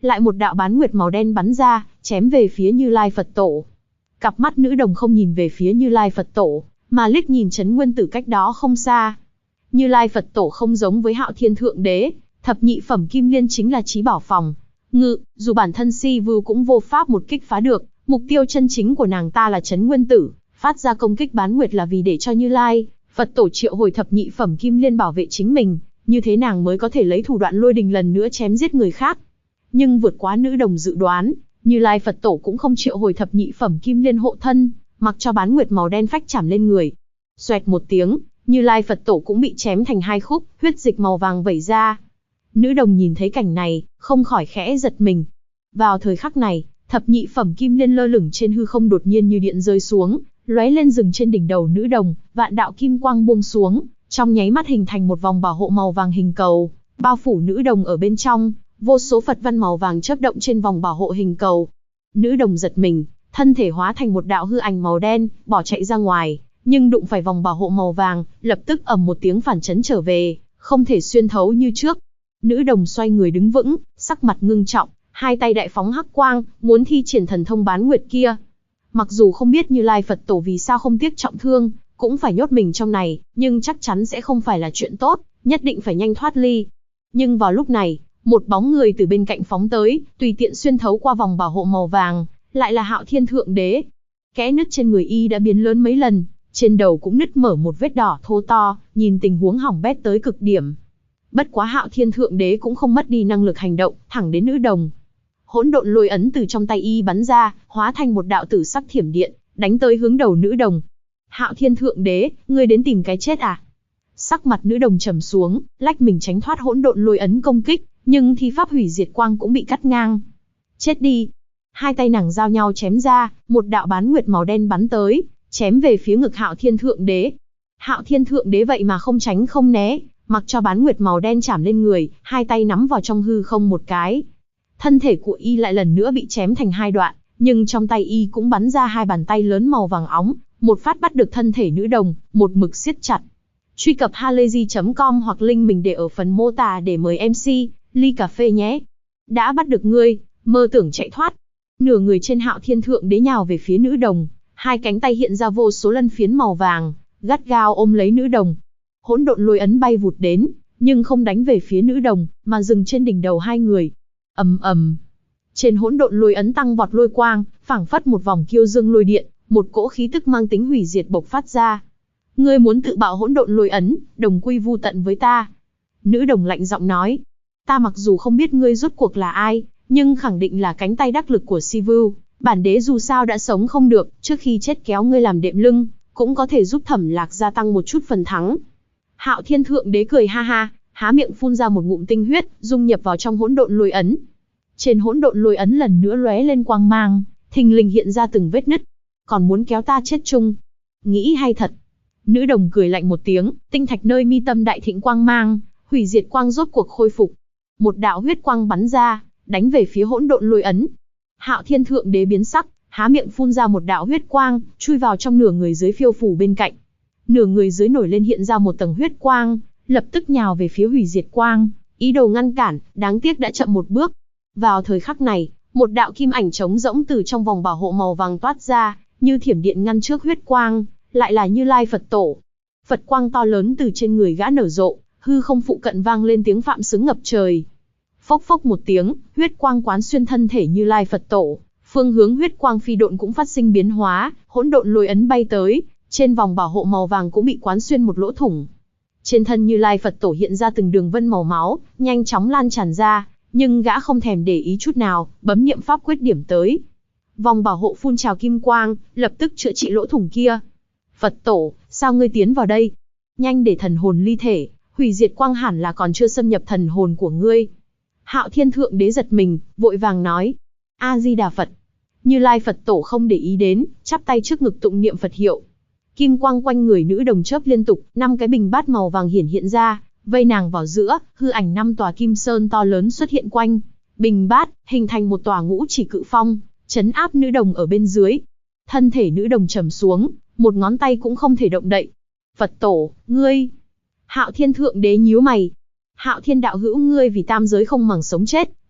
lại một đạo bán nguyệt màu đen bắn ra, chém về phía Như Lai Phật Tổ. Cặp mắt nữ đồng không nhìn về phía Như Lai Phật Tổ, mà liếc nhìn Trấn Nguyên Tử cách đó không xa. Như Lai Phật Tổ không giống với Hạo Thiên Thượng Đế, thập nhị phẩm kim liên chính là chí bảo phòng ngự, dù bản thân Si Vu cũng vô pháp một kích phá được, mục tiêu chân chính của nàng ta là Trấn Nguyên Tử, phát ra công kích bán nguyệt là vì để cho Như Lai Phật Tổ triệu hồi thập nhị phẩm kim liên bảo vệ chính mình, như thế nàng mới có thể lấy thủ đoạn lôi đình lần nữa chém giết người khác. Nhưng vượt quá nữ đồng dự đoán, Như Lai Phật Tổ cũng không triệu hồi thập nhị phẩm kim liên hộ thân, mặc cho bán nguyệt màu đen phách chảm lên người. Xoẹt một tiếng, Như Lai Phật Tổ cũng bị chém thành hai khúc, huyết dịch màu vàng vẩy ra. Nữ đồng nhìn thấy cảnh này, không khỏi khẽ giật mình. Vào thời khắc này, thập nhị phẩm kim liên lơ lửng trên hư không đột nhiên như điện rơi xuống, lóe lên dừng trên đỉnh đầu nữ đồng, vạn đạo kim quang buông xuống, trong nháy mắt hình thành một vòng bảo hộ màu vàng hình cầu, bao phủ nữ đồng ở bên trong, vô số Phật văn màu vàng chớp động trên vòng bảo hộ hình cầu. Nữ đồng giật mình, thân thể hóa thành một đạo hư ảnh màu đen, bỏ chạy ra ngoài, nhưng đụng phải vòng bảo hộ màu vàng, lập tức ầm một tiếng phản chấn trở về, không thể xuyên thấu như trước. Nữ đồng xoay người đứng vững, sắc mặt ngưng trọng, hai tay đại phóng hắc quang, muốn thi triển thần thông bán nguyệt kia. Mặc dù không biết Như Lai Phật Tổ vì sao không tiếc trọng thương, cũng phải nhốt mình trong này, nhưng chắc chắn sẽ không phải là chuyện tốt, nhất định phải nhanh thoát ly. Nhưng vào lúc này, một bóng người từ bên cạnh phóng tới, tùy tiện xuyên thấu qua vòng bảo hộ màu vàng, lại là Hạo Thiên Thượng Đế. Kẽ nứt trên người y đã biến lớn mấy lần, trên đầu cũng nứt mở một vết đỏ thô to, nhìn tình huống hỏng bét tới cực điểm. Bất quá Hạo Thiên Thượng Đế cũng không mất đi năng lực hành động, thẳng đến nữ đồng. Hỗn độn lôi ấn từ trong tay y bắn ra, hóa thành một đạo tử sắc thiểm điện, đánh tới hướng đầu nữ đồng. Hạo Thiên Thượng Đế, ngươi đến tìm cái chết à? Sắc mặt nữ đồng trầm xuống, lách mình tránh thoát hỗn độn lôi ấn công kích, nhưng thi pháp hủy diệt quang cũng bị cắt ngang. Chết đi! Hai tay nàng giao nhau chém ra, một đạo bán nguyệt màu đen bắn tới, chém về phía ngực Hạo Thiên Thượng Đế. Hạo Thiên Thượng Đế vậy mà không tránh không né, mặc cho bán nguyệt màu đen chảm lên người, hai tay nắm vào trong hư không một cái. Thân thể của y lại lần nữa bị chém thành hai đoạn, nhưng trong tay y cũng bắn ra hai bàn tay lớn màu vàng óng, một phát bắt được thân thể nữ đồng, một mực siết chặt. Truy cập halayzi.com hoặc link mình để ở phần mô tả để mời MC, ly cà phê nhé. Đã bắt được ngươi, mơ tưởng chạy thoát. Nửa người trên Hạo Thiên Thượng Đế nhào về phía nữ đồng, hai cánh tay hiện ra vô số lân phiến màu vàng, gắt gao ôm lấy nữ đồng. Hỗn độn lôi ấn bay vụt đến, nhưng không đánh về phía nữ đồng, mà dừng trên đỉnh đầu hai người. Ầm ầm. Trên hỗn độn lôi ấn tăng vọt lôi quang, phảng phất một vòng kiêu dương lôi điện, một cỗ khí tức mang tính hủy diệt bộc phát ra. Ngươi muốn tự bạo hỗn độn lôi ấn, đồng quy vu tận với ta. Nữ đồng lạnh giọng nói. Ta mặc dù không biết ngươi rốt cuộc là ai, nhưng khẳng định là cánh tay đắc lực của Si Vu. Bản đế dù sao đã sống không được, trước khi chết kéo ngươi làm đệm lưng, cũng có thể giúp Thẩm Lạc gia tăng một chút phần thắng. Hạo Thiên Thượng Đế cười ha ha, há miệng phun ra một ngụm tinh huyết, dung nhập vào trong hỗn độn lôi ấn. Trên hỗn độn lôi ấn lần nữa lóe lên quang mang, thình lình hiện ra từng vết nứt. Còn muốn kéo ta chết chung? Nghĩ hay thật. Nữ đồng cười lạnh một tiếng, tinh thạch nơi mi tâm đại thịnh quang mang, hủy diệt quang rốt cuộc khôi phục. Một đạo huyết quang bắn ra, đánh về phía hỗn độn lôi ấn. Hạo Thiên Thượng Đế biến sắc, há miệng phun ra một đạo huyết quang, chui vào trong nửa người dưới phiêu phù bên cạnh. Nửa người dưới nổi lên hiện ra một tầng huyết quang, lập tức nhào về phía hủy diệt quang, ý đồ ngăn cản, đáng tiếc đã chậm một bước. Vào thời khắc này, một đạo kim ảnh trống rỗng từ trong vòng bảo hộ màu vàng toát ra, như thiểm điện ngăn trước huyết quang, lại là Như Lai Phật Tổ. Phật quang to lớn từ trên người gã nở rộ, hư không phụ cận vang lên tiếng phạm xứng ngập trời. Phốc phốc một tiếng, huyết quang quán xuyên thân thể Như Lai Phật Tổ, phương hướng huyết quang phi độn cũng phát sinh biến hóa, hỗn độn lôi ấn bay tới, trên vòng bảo hộ màu vàng cũng bị quán xuyên một lỗ thủng. Trên thân Như Lai Phật Tổ hiện ra từng đường vân màu máu, nhanh chóng lan tràn ra, nhưng gã không thèm để ý chút nào, bấm niệm pháp quyết điểm tới. Vòng bảo hộ phun trào kim quang, lập tức chữa trị lỗ thủng kia. Phật Tổ, sao ngươi tiến vào đây? Nhanh để thần hồn ly thể, hủy diệt quang hẳn là còn chưa xâm nhập thần hồn của ngươi. Hạo Thiên Thượng Đế giật mình, vội vàng nói. A-di-đà Phật. Như Lai Phật Tổ không để ý đến, chắp tay trước ngực tụng niệm Phật hiệu. Kim quang quanh người nữ đồng chớp liên tục, 5 cái bình bát màu vàng hiện ra, vây nàng vào giữa, hư ảnh 5 tòa kim sơn to lớn xuất hiện quanh bình bát, hình thành một tòa ngũ chỉ cự phong, trấn áp nữ đồng ở bên dưới. Thân thể nữ đồng trầm xuống, một ngón tay cũng không thể động đậy. Phật Tổ, ngươi! Hạo Thiên Thượng Đế nhíu mày. Hạo Thiên đạo hữu, ngươi vì tam giới không màng sống chết,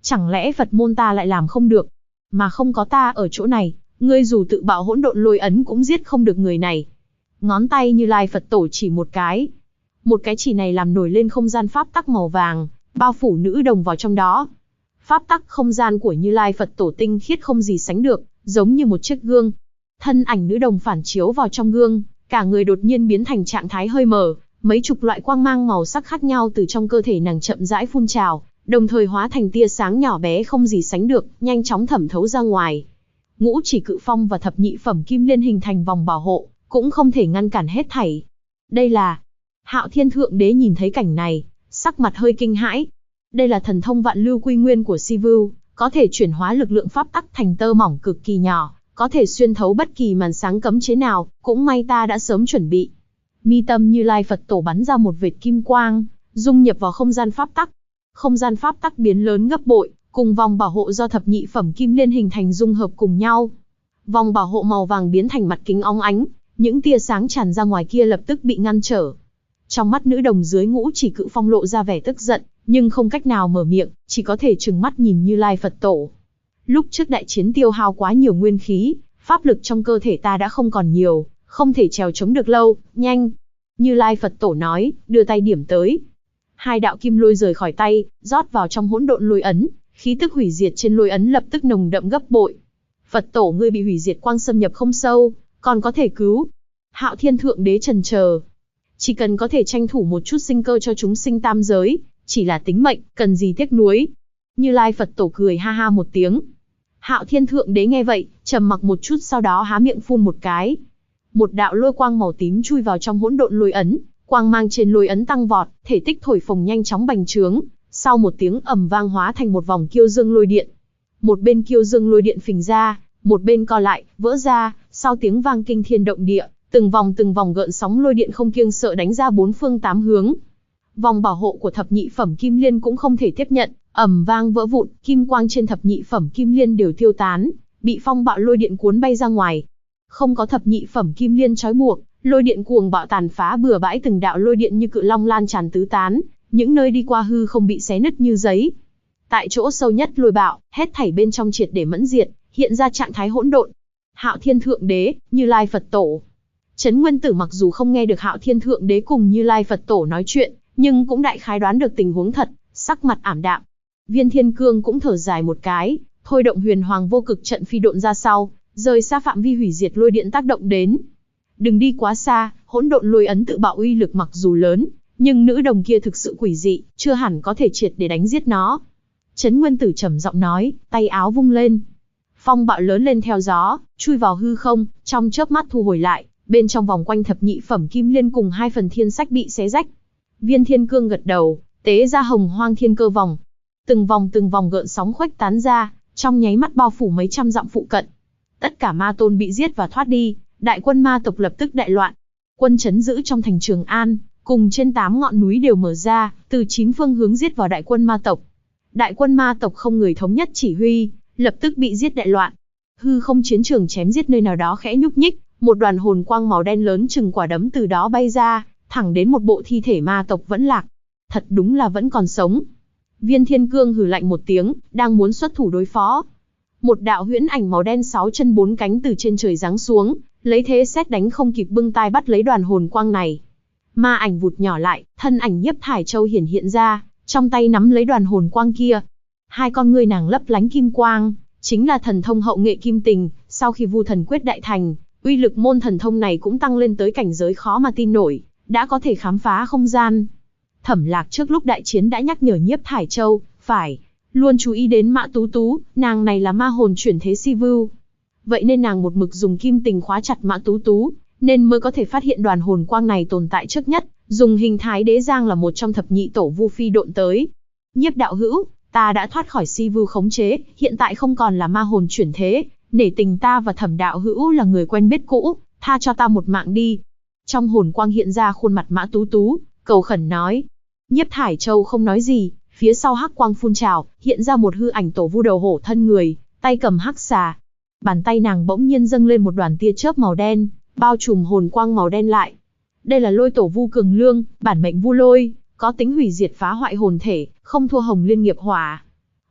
Chẳng lẽ Phật môn ta lại làm không được? Mà không có ta ở chỗ này, ngươi dù tự bạo hỗn độn lôi ấn cũng giết không được người này. Ngón tay Như Lai Phật Tổ chỉ một cái. Một cái chỉ này làm nổi lên không gian pháp tắc màu vàng, bao phủ nữ đồng vào trong đó. Pháp tắc không gian của Như Lai Phật Tổ tinh khiết không gì sánh được, giống như một chiếc gương. Thân ảnh nữ đồng phản chiếu vào trong gương, cả người đột nhiên biến thành trạng thái hơi mờ, mấy chục loại quang mang màu sắc khác nhau từ trong cơ thể nàng chậm rãi phun trào, đồng thời hóa thành tia sáng nhỏ bé không gì sánh được, nhanh chóng thẩm thấu ra ngoài. Ngũ chỉ cự phong và thập nhị phẩm kim liên hình thành vòng bảo hộ, cũng không thể ngăn cản hết thảy. Đây là... Hạo Thiên Thượng Đế nhìn thấy cảnh này, sắc mặt hơi kinh hãi. Đây là thần thông vạn lưu quy nguyên của Sivu, có thể chuyển hóa lực lượng pháp tắc thành tơ mỏng cực kỳ nhỏ, có thể xuyên thấu bất kỳ màn sáng cấm chế nào, cũng may ta đã sớm chuẩn bị. Mi tâm Như Lai Phật Tổ bắn ra một vệt kim quang, dung nhập vào không gian pháp tắc. Không gian pháp tắc biến lớn gấp bội, cùng vòng bảo hộ do thập nhị phẩm kim liên hình thành dung hợp cùng nhau. Vòng bảo hộ màu vàng biến thành mặt kính óng ánh, những tia sáng tràn ra ngoài kia lập tức bị ngăn trở. Trong mắt nữ đồng dưới ngũ chỉ cự phong lộ ra vẻ tức giận, nhưng không cách nào mở miệng, chỉ có thể trừng mắt nhìn Như Lai Phật Tổ. Lúc trước đại chiến tiêu hao quá nhiều nguyên khí, pháp lực trong cơ thể ta đã không còn nhiều, không thể trèo chống được lâu, nhanh. Như Lai Phật Tổ nói, đưa tay điểm tới. Hai đạo kim lôi rời khỏi tay, rót vào trong hỗn độn lôi ấn, khí tức hủy diệt trên lôi ấn lập tức nồng đậm gấp bội. Phật Tổ ngươi bị hủy diệt quang xâm nhập không sâu, còn có thể cứu. Hạo Thiên Thượng Đế chần chờ. Chỉ cần có thể tranh thủ một chút sinh cơ cho chúng sinh tam giới, chỉ là tính mệnh, cần gì tiếc nuối. Như Lai Phật Tổ cười ha ha một tiếng. Hạo Thiên Thượng Đế nghe vậy, trầm mặc một chút sau đó há miệng phun một cái. Một đạo lôi quang màu tím chui vào trong hỗn độn lôi ấn, quang mang trên lôi ấn tăng vọt, thể tích thổi phồng nhanh chóng bành trướng, sau một tiếng ầm vang hóa thành một vòng kiêu dương lôi điện. Một bên kiêu dương lôi điện phình ra, một bên co lại, vỡ ra, sau tiếng vang kinh thiên động địa, từng vòng gợn sóng lôi điện không kiêng sợ đánh ra bốn phương tám hướng. Vòng bảo hộ của thập nhị phẩm kim liên cũng không thể tiếp nhận, ầm vang vỡ vụn, kim quang trên thập nhị phẩm kim liên đều tiêu tán, bị phong bạo lôi điện cuốn bay ra ngoài. Không có thập nhị phẩm kim liên trói buộc, lôi điện cuồng bạo tàn phá bừa bãi, từng đạo lôi điện như cự long lan tràn tứ tán, những nơi đi qua hư không bị xé nứt như giấy. Tại chỗ sâu nhất lôi bạo, hết thảy bên trong triệt để mẫn diệt, hiện ra trạng thái hỗn độn. Hạo Thiên Thượng Đế, Như Lai Phật Tổ. Trấn Nguyên Tử mặc dù không nghe được Hạo Thiên Thượng Đế cùng Như Lai Phật Tổ nói chuyện, nhưng cũng đại khái đoán được tình huống thật, sắc mặt ảm đạm. Viên Thiên Cương cũng thở dài một cái, thôi động Huyền Hoàng vô cực trận phi độn ra sau, rời xa phạm vi hủy diệt lôi điện tác động đến. Đừng đi quá xa, hỗn độn lôi ấn tự bạo uy lực mặc dù lớn, nhưng nữ đồng kia thực sự quỷ dị, chưa hẳn có thể triệt để đánh giết nó. Trấn Nguyên Tử trầm giọng nói, tay áo vung lên. Phong bạo lớn lên theo gió, chui vào hư không, trong chớp mắt thu hồi lại, bên trong vòng quanh thập nhị phẩm kim liên cùng hai phần thiên sách bị xé rách. Viên Thiên Cương gật đầu, tế ra hồng hoang thiên cơ vòng. Từng vòng gợn sóng khuếch tán ra, trong nháy mắt bao phủ mấy trăm dặm phụ cận. Tất cả ma tôn bị giết và thoát đi, đại quân ma tộc lập tức đại loạn. Quân trấn giữ trong thành Trường An, cùng trên 8 ngọn núi đều mở ra, từ 9 phương hướng giết vào đại quân ma tộc. Đại quân ma tộc không người thống nhất chỉ huy, lập tức bị giết đại loạn. Hư không chiến trường chém giết nơi nào đó khẽ nhúc nhích, một đoàn hồn quang màu đen lớn chừng quả đấm từ đó bay ra, thẳng đến một bộ thi thể ma tộc vẫn lạc. Thật đúng là vẫn còn sống. Viên Thiên Cương hừ lạnh một tiếng, đang muốn xuất thủ đối phó. Một đạo huyễn ảnh màu đen 6 chân 4 cánh từ trên trời giáng xuống, lấy thế sét đánh không kịp bưng tai bắt lấy đoàn hồn quang này. Ma ảnh vụt nhỏ lại, thân ảnh Nhiếp Thải Châu hiện ra, trong tay nắm lấy đoàn hồn quang kia. Hai con ngươi nàng lấp lánh kim quang, chính là thần thông hậu nghệ kim tình. Sau khi Vu Thần Quyết đại thành, uy lực môn thần thông này cũng tăng lên tới cảnh giới khó mà tin nổi, đã có thể khám phá không gian. Thẩm Lạc trước lúc đại chiến đã nhắc nhở Nhiếp Thải Châu, phải luôn chú ý đến Mã Tú Tú, nàng này là ma hồn chuyển thế Sivu. Vậy nên nàng một mực dùng kim tình khóa chặt Mã Tú Tú, nên mới có thể phát hiện đoàn hồn quang này tồn tại trước nhất, dùng hình thái đế giang là một trong thập nhị tổ Vu Phi độn tới. Nhiếp đạo hữu, ta đã thoát khỏi Sivu khống chế, hiện tại không còn là ma hồn chuyển thế, nể tình ta và Thẩm đạo hữu là người quen biết cũ, tha cho ta một mạng đi. Trong hồn quang hiện ra khuôn mặt Mã Tú Tú, cầu khẩn nói. Nhiếp Thải Châu không nói gì, phía sau hắc quang phun trào, hiện ra một hư ảnh tổ Vu đầu hổ thân người, tay cầm hắc xà. Bàn tay nàng bỗng nhiên dâng lên một đoàn tia chớp màu đen, bao trùm hồn quang màu đen lại. Đây là Lôi tổ Vu Cường Lương, bản mệnh Vu Lôi, có tính hủy diệt phá hoại hồn thể, không thua Hồng Liên nghiệp hỏa.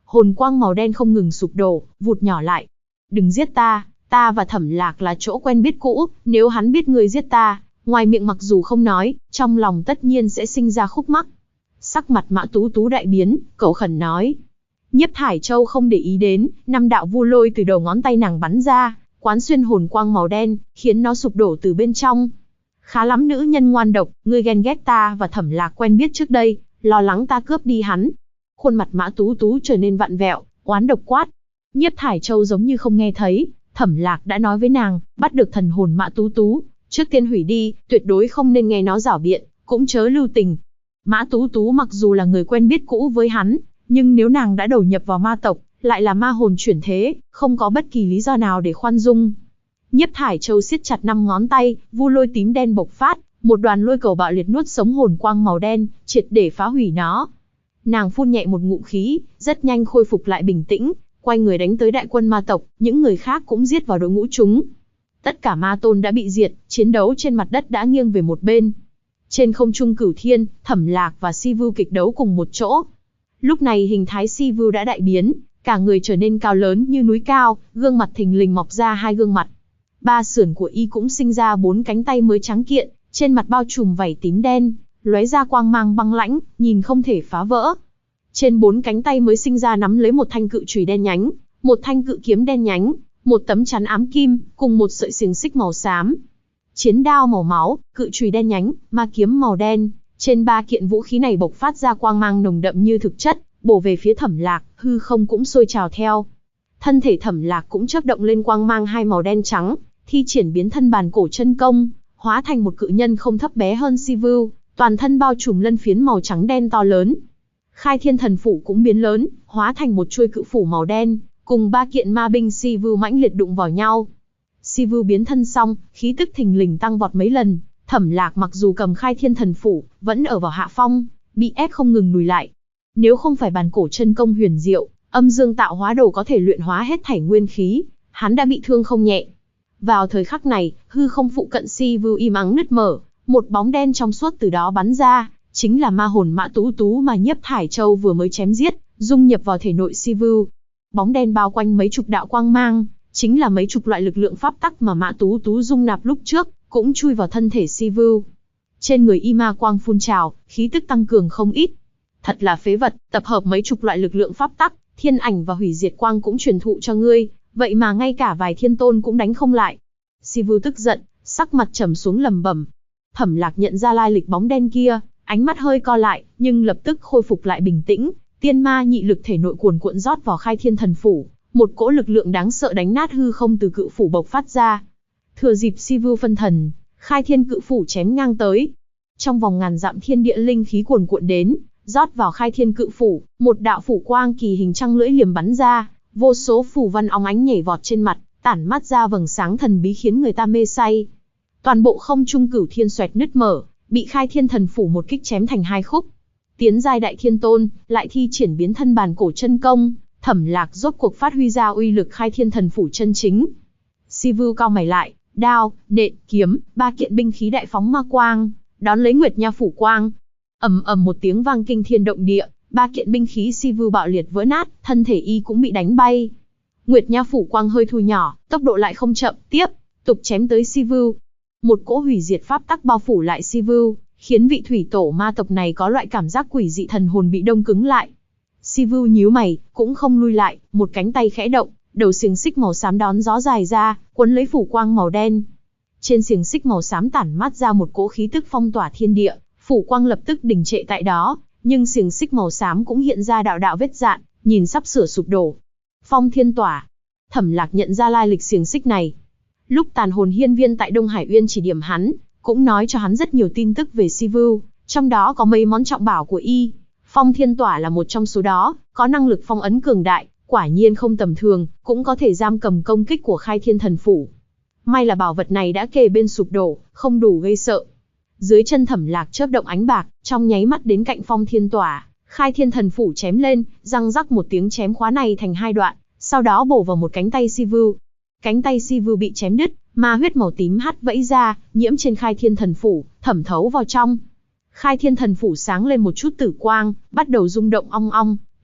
hồn quang màu đen không ngừng sụp đổ, vụt nhỏ lại. Đừng giết ta, ta và Thẩm Lạc là chỗ quen biết cũ, nếu hắn biết ngươi giết ta, ngoài miệng mặc dù không nói, trong lòng tất nhiên sẽ sinh ra khúc mắc. Sắc mặt Mã Tú Tú đại biến, cầu khẩn nói. Nhiếp Thải Châu không để ý đến, 5 đạo vu lôi từ đầu ngón tay nàng bắn ra, quán xuyên hồn quang màu đen, khiến nó sụp đổ từ bên trong. Khá lắm nữ nhân ngoan độc, ngươi ghen ghét ta và Thẩm Lạc quen biết trước đây, lo lắng ta cướp đi hắn. Khuôn mặt Mã Tú Tú trở nên vặn vẹo, oán độc quát. Nhiếp Thải Châu giống như không nghe thấy, Thẩm Lạc đã nói với nàng, bắt được thần hồn Mã Tú Tú, trước tiên hủy đi, tuyệt đối không nên nghe nó giảo biện, cũng chớ lưu tình. Mã Tú Tú mặc dù là người quen biết cũ với hắn, nhưng nếu nàng đã đầu nhập vào ma tộc, lại là ma hồn chuyển thế, không có bất kỳ lý do nào để khoan dung. Nhiếp Thải Châu siết chặt 5 ngón tay, vu lôi tím đen bộc phát, một đoàn lôi cầu bạo liệt nuốt sống hồn quang màu đen, triệt để phá hủy nó. Nàng phun nhẹ một ngụm khí, rất nhanh khôi phục lại bình tĩnh, quay người đánh tới đại quân ma tộc, những người khác cũng giết vào đội ngũ chúng. Tất cả ma tôn đã bị diệt, chiến đấu trên mặt đất đã nghiêng về một bên. Trên không trung Cửu Thiên, Thẩm Lạc và Si Vu kịch đấu cùng một chỗ. Lúc này hình thái Si Vu đã đại biến, cả người trở nên cao lớn như núi cao, gương mặt thình lình mọc ra 2 gương mặt. 3 sườn của y cũng sinh ra 4 cánh tay mới trắng kiện, trên mặt bao trùm vảy tím đen, lóe ra quang mang băng lãnh, nhìn không thể phá vỡ. Trên 4 cánh tay mới sinh ra nắm lấy một thanh cự chùy đen nhánh, một thanh cự kiếm đen nhánh, một tấm chắn ám kim, cùng một sợi xiềng xích màu xám. Chiến đao màu máu, cự chùy đen nhánh, ma kiếm màu đen, trên 3 kiện vũ khí này bộc phát ra quang mang nồng đậm như thực chất, bổ về phía Thẩm Lạc, hư không cũng sôi trào theo. Thân thể Thẩm Lạc cũng chớp động lên quang mang 2 màu đen trắng, thi triển biến thân bàn cổ chân công, hóa thành một cự nhân không thấp bé hơn Si Vu, toàn thân bao trùm lân phiến màu trắng đen to lớn. Khai Thiên Thần Phủ cũng biến lớn, hóa thành một chuôi cự phủ màu đen, cùng 3 kiện ma binh Si Vu mãnh liệt đụng vào nhau. Si Vu biến thân xong, khí tức thình lình tăng vọt mấy lần, Thẩm Lạc mặc dù cầm Khai Thiên Thần Phủ, vẫn ở vào hạ phong, bị ép không ngừng lùi lại. Nếu không phải bàn cổ chân công huyền diệu, âm dương tạo hóa đồ có thể luyện hóa hết thảy nguyên khí, hắn đã bị thương không nhẹ. Vào thời khắc này, hư không phụ cận Si Vu im ắng nứt mở, một bóng đen trong suốt từ đó bắn ra, chính là ma hồn Mã Tú Tú mà Nhiếp Thải Châu vừa mới chém giết, dung nhập vào thể nội Si Vu. Bóng đen bao quanh mấy chục đạo quang mang, chính là mấy chục loại lực lượng pháp tắc mà Mã Tú Tú dung nạp lúc trước, cũng chui vào thân thể Si Vu. Trên người y ma quang phun trào, khí tức tăng cường không ít. Thật là phế vật, tập hợp mấy chục loại lực lượng pháp tắc, thiên ảnh và hủy diệt quang cũng truyền thụ cho ngươi, vậy mà ngay cả vài thiên tôn cũng đánh không lại. Si Vu tức giận, sắc mặt trầm xuống lẩm bẩm. Thẩm Lạc nhận ra lai lịch bóng đen kia, ánh mắt hơi co lại, nhưng lập tức khôi phục lại bình tĩnh. Tiên ma nhị lực thể nội cuồn cuộn rót vào Khai Thiên Thần Phủ, một cỗ lực lượng đáng sợ đánh nát hư không từ cự phủ bộc phát ra. Thừa dịp Si Vu phân thần, Khai Thiên cự phủ chém ngang tới. Trong vòng ngàn dặm thiên địa linh khí cuồn cuộn đến, rót vào Khai Thiên cự phủ, một đạo phủ quang kỳ hình trăng lưỡi liềm bắn ra, vô số phù văn óng ánh nhảy vọt trên mặt, tản mát ra vầng sáng thần bí khiến người ta mê say. Toàn bộ không trung Cửu Thiên xoẹt nứt mở, bị Khai Thiên Thần Phủ một kích chém thành 2 khúc. Tiến giai đại thiên tôn, lại thi triển biến thân bàn cổ chân công, Thẩm Lạc rốt cuộc phát huy ra uy lực Khai Thiên Thần Phủ chân chính. Si Vu cau mày lại, đao, nện, kiếm, 3 kiện binh khí đại phóng ma quang, đón lấy Nguyệt Nha phủ quang. Ầm ầm một tiếng vang kinh thiên động địa, 3 kiện binh khí Si Vu bạo liệt vỡ nát, thân thể y cũng bị đánh bay. Nguyệt Nha phủ quang hơi thu nhỏ, tốc độ lại không chậm, tiếp tục chém tới Si Vu. Một cỗ hủy diệt pháp tắc bao phủ lại Si Vu, khiến vị thủy tổ ma tộc này có loại cảm giác quỷ dị, thần hồn bị đông cứng lại. Si Vu nhíu mày, cũng không lui lại, một cánh tay khẽ động, đầu xiềng xích màu xám đón gió dài ra, quấn lấy phủ quang màu đen. Trên xiềng xích màu xám tản mát ra một cỗ khí tức phong tỏa thiên địa, phủ quang lập tức đình trệ tại đó, nhưng xiềng xích màu xám cũng hiện ra đạo đạo vết rạn, nhìn sắp sửa sụp đổ. Phong thiên tỏa. Thẩm Lạc nhận ra lai lịch xiềng xích này. Lúc Tàn Hồn Hiên Viên tại Đông Hải Uyên chỉ điểm hắn, cũng nói cho hắn rất nhiều tin tức về Si Vu, trong đó có mấy món trọng bảo của y. Phong thiên tỏa là một trong số đó, có năng lực phong ấn cường đại, quả nhiên không tầm thường, cũng có thể giam cầm công kích của Khai Thiên Thần Phủ. May là bảo vật này đã kề bên sụp đổ, không đủ gây sợ. Dưới chân Thẩm Lạc chớp động ánh bạc, trong nháy mắt đến cạnh Phong thiên tỏa, Khai Thiên Thần Phủ chém lên, răng rắc một tiếng chém khóa này thành 2 đoạn, sau đó bổ vào một cánh tay Si Vu. Cánh tay Si Vu bị chém đứt, ma huyết màu tím hắt vẫy ra, nhiễm trên Khai Thiên Thần Phủ, thẩm thấu vào trong. Khai Thiên Thần Phủ sáng lên một chút tử quang, bắt đầu rung động ong ong,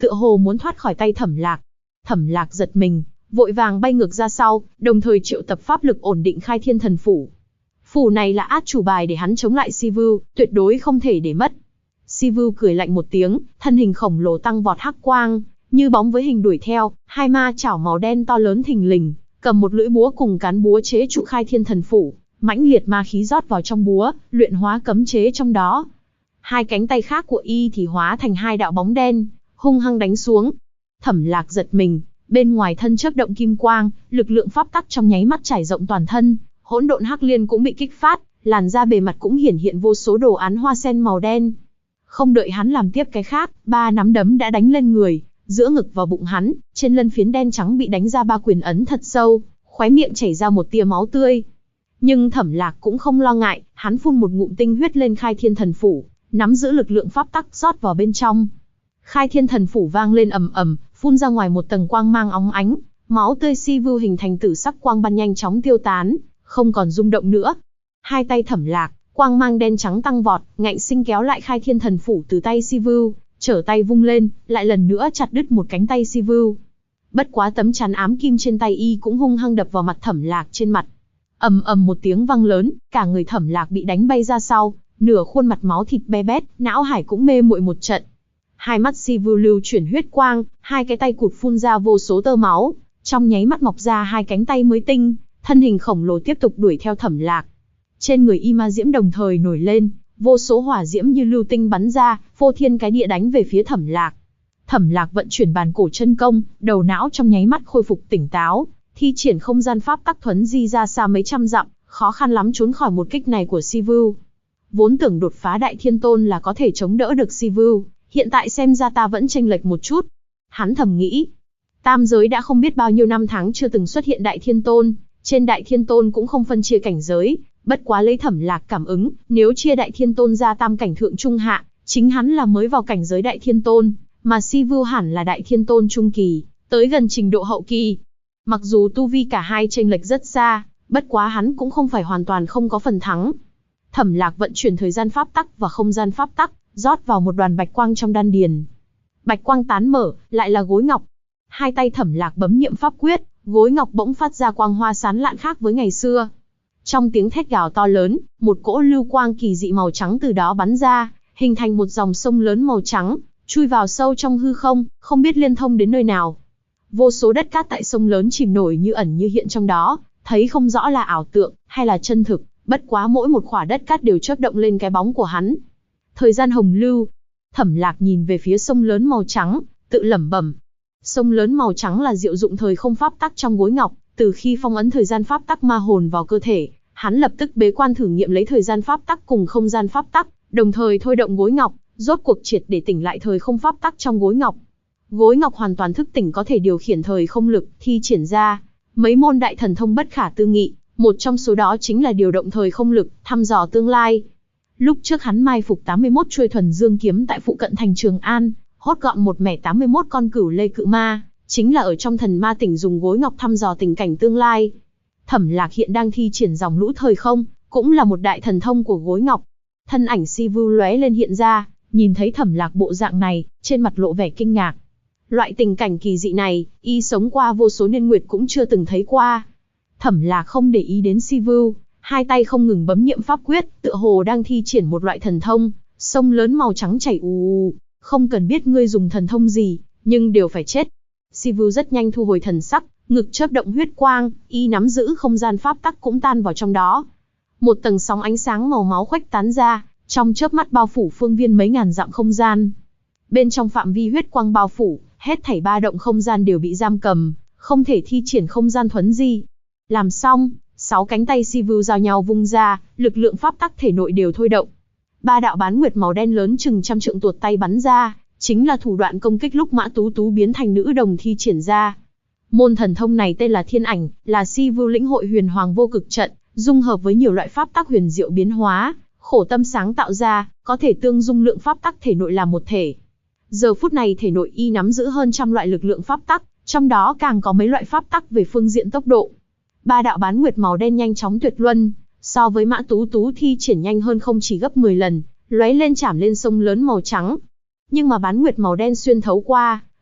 tựa hồ muốn thoát khỏi tay Thẩm Lạc. Thẩm Lạc giật mình, vội vàng bay ngược ra sau, đồng thời triệu tập pháp lực ổn định Khai Thiên Thần Phủ. Phủ này là át chủ bài để hắn chống lại Si Vưu, tuyệt đối không thể để mất. Si Vưu cười lạnh một tiếng, thân hình khổng lồ tăng vọt hắc quang, như bóng với hình đuổi theo, hai ma chảo màu đen to lớn thình lình, cầm một lưỡi búa cùng cán búa chế trụ Khai Thiên Thần Phủ, mãnh liệt ma khí rót vào trong búa, luyện hóa cấm chế trong đó. Hai cánh tay khác của y thì hóa thành hai đạo bóng đen, hung hăng đánh xuống. Thẩm Lạc giật mình, bên ngoài thân chớp động kim quang, lực lượng pháp tắc trong nháy mắt trải rộng toàn thân, hỗn độn hắc liên cũng bị kích phát, làn da bề mặt cũng hiển hiện vô số đồ án hoa sen màu đen. Không đợi hắn làm tiếp cái khác, ba nắm đấm đã đánh lên người, giữa ngực và bụng hắn, trên lân phiến đen trắng bị đánh ra ba quyền ấn thật sâu, khóe miệng chảy ra một tia máu tươi. Nhưng Thẩm Lạc cũng không lo ngại, hắn phun một ngụm tinh huyết lên Khai Thiên Thần Phủ, nắm giữ lực lượng pháp tắc rót vào bên trong. Khai Thiên Thần Phủ vang lên ầm ầm, phun ra ngoài một tầng quang mang óng ánh, máu tươi Si Vưu hình thành tử sắc quang ban nhanh chóng tiêu tán, không còn rung động nữa. Hai tay Thẩm Lạc, quang mang đen trắng tăng vọt, ngạnh sinh kéo lại Khai Thiên Thần Phủ từ tay Si Vưu, trở tay vung lên, lại lần nữa chặt đứt một cánh tay Si Vưu. Bất quá tấm chắn ám kim trên tay y cũng hung hăng đập vào mặt Thẩm Lạc trên mặt. Ầm ầm một tiếng vang lớn, cả người Thẩm Lạc bị đánh bay ra sau, nửa khuôn mặt máu thịt be bét, não hải cũng mê muội một trận. Hai mắt Si Vưu lưu chuyển huyết quang, hai cái tay cụt phun ra vô số tơ máu, trong nháy mắt mọc ra hai cánh tay mới tinh, thân hình khổng lồ tiếp tục đuổi theo Thẩm Lạc. Trên người y ma diễm đồng thời nổi lên, vô số hỏa diễm như lưu tinh bắn ra, phô thiên cái địa đánh về phía Thẩm Lạc. Thẩm Lạc vận chuyển bàn cổ chân công, đầu não trong nháy mắt khôi phục tỉnh táo, thi triển không gian pháp tắc thuấn di ra xa mấy trăm dặm, khó khăn lắm trốn khỏi một kích này của Si Vưu. Vốn tưởng đột phá Đại Thiên Tôn là có thể chống đỡ được Si Vưu, hiện tại xem ra ta vẫn chênh lệch một chút. Hắn thầm nghĩ, tam giới đã không biết bao nhiêu năm tháng chưa từng xuất hiện Đại Thiên Tôn, trên Đại Thiên Tôn cũng không phân chia cảnh giới, bất quá lấy Thẩm Lạc cảm ứng, nếu chia Đại Thiên Tôn ra tam cảnh thượng trung hạ, chính hắn là mới vào cảnh giới Đại Thiên Tôn, mà Si Vưu hẳn là Đại Thiên Tôn trung kỳ, tới gần trình độ hậu kỳ. Mặc dù tu vi cả hai chênh lệch rất xa, bất quá hắn cũng không phải hoàn toàn không có phần thắng. Thẩm Lạc vận chuyển thời gian pháp tắc và không gian pháp tắc, rót vào một đoàn bạch quang trong đan điền. Bạch quang tán mở, lại là gối ngọc. Hai tay Thẩm Lạc bấm niệm pháp quyết, gối ngọc bỗng phát ra quang hoa sáng lạn khác với ngày xưa. Trong tiếng thét gào to lớn, một cỗ lưu quang kỳ dị màu trắng từ đó bắn ra, hình thành một dòng sông lớn màu trắng, chui vào sâu trong hư không, không biết liên thông đến nơi nào. Vô số đất cát tại sông lớn chìm nổi như ẩn như hiện trong đó, thấy không rõ là ảo tượng hay là chân thực, bất quá mỗi một khỏa đất cát đều chớp động lên cái bóng của hắn. Thời gian hồng lưu. Thẩm Lạc nhìn về phía sông lớn màu trắng, tự lẩm bẩm. Sông lớn màu trắng là diệu dụng thời không pháp tắc trong gối ngọc, từ khi phong ấn thời gian pháp tắc ma hồn vào cơ thể, hắn lập tức bế quan thử nghiệm lấy thời gian pháp tắc cùng không gian pháp tắc, đồng thời thôi động gối ngọc, rốt cuộc triệt để tỉnh lại thời không pháp tắc trong gối ngọc. Gối ngọc hoàn toàn thức tỉnh có thể điều khiển thời không lực, thi triển ra mấy môn đại thần thông bất khả tư nghị, một trong số đó chính là điều động thời không lực, thăm dò tương lai. Lúc trước hắn mai phục 81 chuôi thuần dương kiếm tại phụ cận thành Trường An, hốt gọn một mẻ 81 con cửu lê cự ma, chính là ở trong thần ma tỉnh dùng gối ngọc thăm dò tình cảnh tương lai. Thẩm Lạc hiện đang thi triển dòng lũ thời không, cũng là một đại thần thông của gối ngọc. Thân ảnh Si Vưu lóe lên hiện ra, nhìn thấy Thẩm Lạc bộ dạng này, trên mặt lộ vẻ kinh ngạc. Loại tình cảnh kỳ dị này, y sống qua vô số niên nguyệt cũng chưa từng thấy qua. Thẩm Lạc không để ý đến Si Vưu, hai tay không ngừng bấm niệm pháp quyết, tựa hồ đang thi triển một loại thần thông, sông lớn màu trắng chảy ù ù, không cần biết ngươi dùng thần thông gì, nhưng đều phải chết. Si Vưu rất nhanh thu hồi thần sắc, ngực chớp động huyết quang, y nắm giữ không gian pháp tắc cũng tan vào trong đó. Một tầng sóng ánh sáng màu máu khuếch tán ra, trong chớp mắt bao phủ phương viên mấy ngàn dặm không gian. Bên trong phạm vi huyết quang bao phủ, hết thảy ba động không gian đều bị giam cầm, không thể thi triển không gian thuấn di. Làm xong, 6 cánh tay Si Vưu giao nhau vung ra, lực lượng pháp tắc thể nội đều thôi động. 3 đạo bán nguyệt màu đen lớn chừng trăm trượng tuột tay bắn ra, chính là thủ đoạn công kích lúc Mã Tú Tú biến thành nữ đồng thi triển ra. Môn thần thông này tên là Thiên Ảnh, là Si Vưu lĩnh hội huyền hoàng vô cực trận, dung hợp với nhiều loại pháp tắc huyền diệu biến hóa, khổ tâm sáng tạo ra, có thể tương dung lượng pháp tắc thể nội làm một thể. Giờ phút này thể nội y nắm giữ hơn trăm loại lực lượng pháp tắc, trong đó càng có mấy loại pháp tắc về phương diện tốc độ. 3 đạo bán nguyệt màu đen nhanh chóng tuyệt luân, so với Mã Tú Tú thi triển nhanh hơn không chỉ gấp 10 lần, lóe lên chảm lên sông lớn màu trắng. Nhưng mà bán nguyệt màu đen xuyên thấu qua,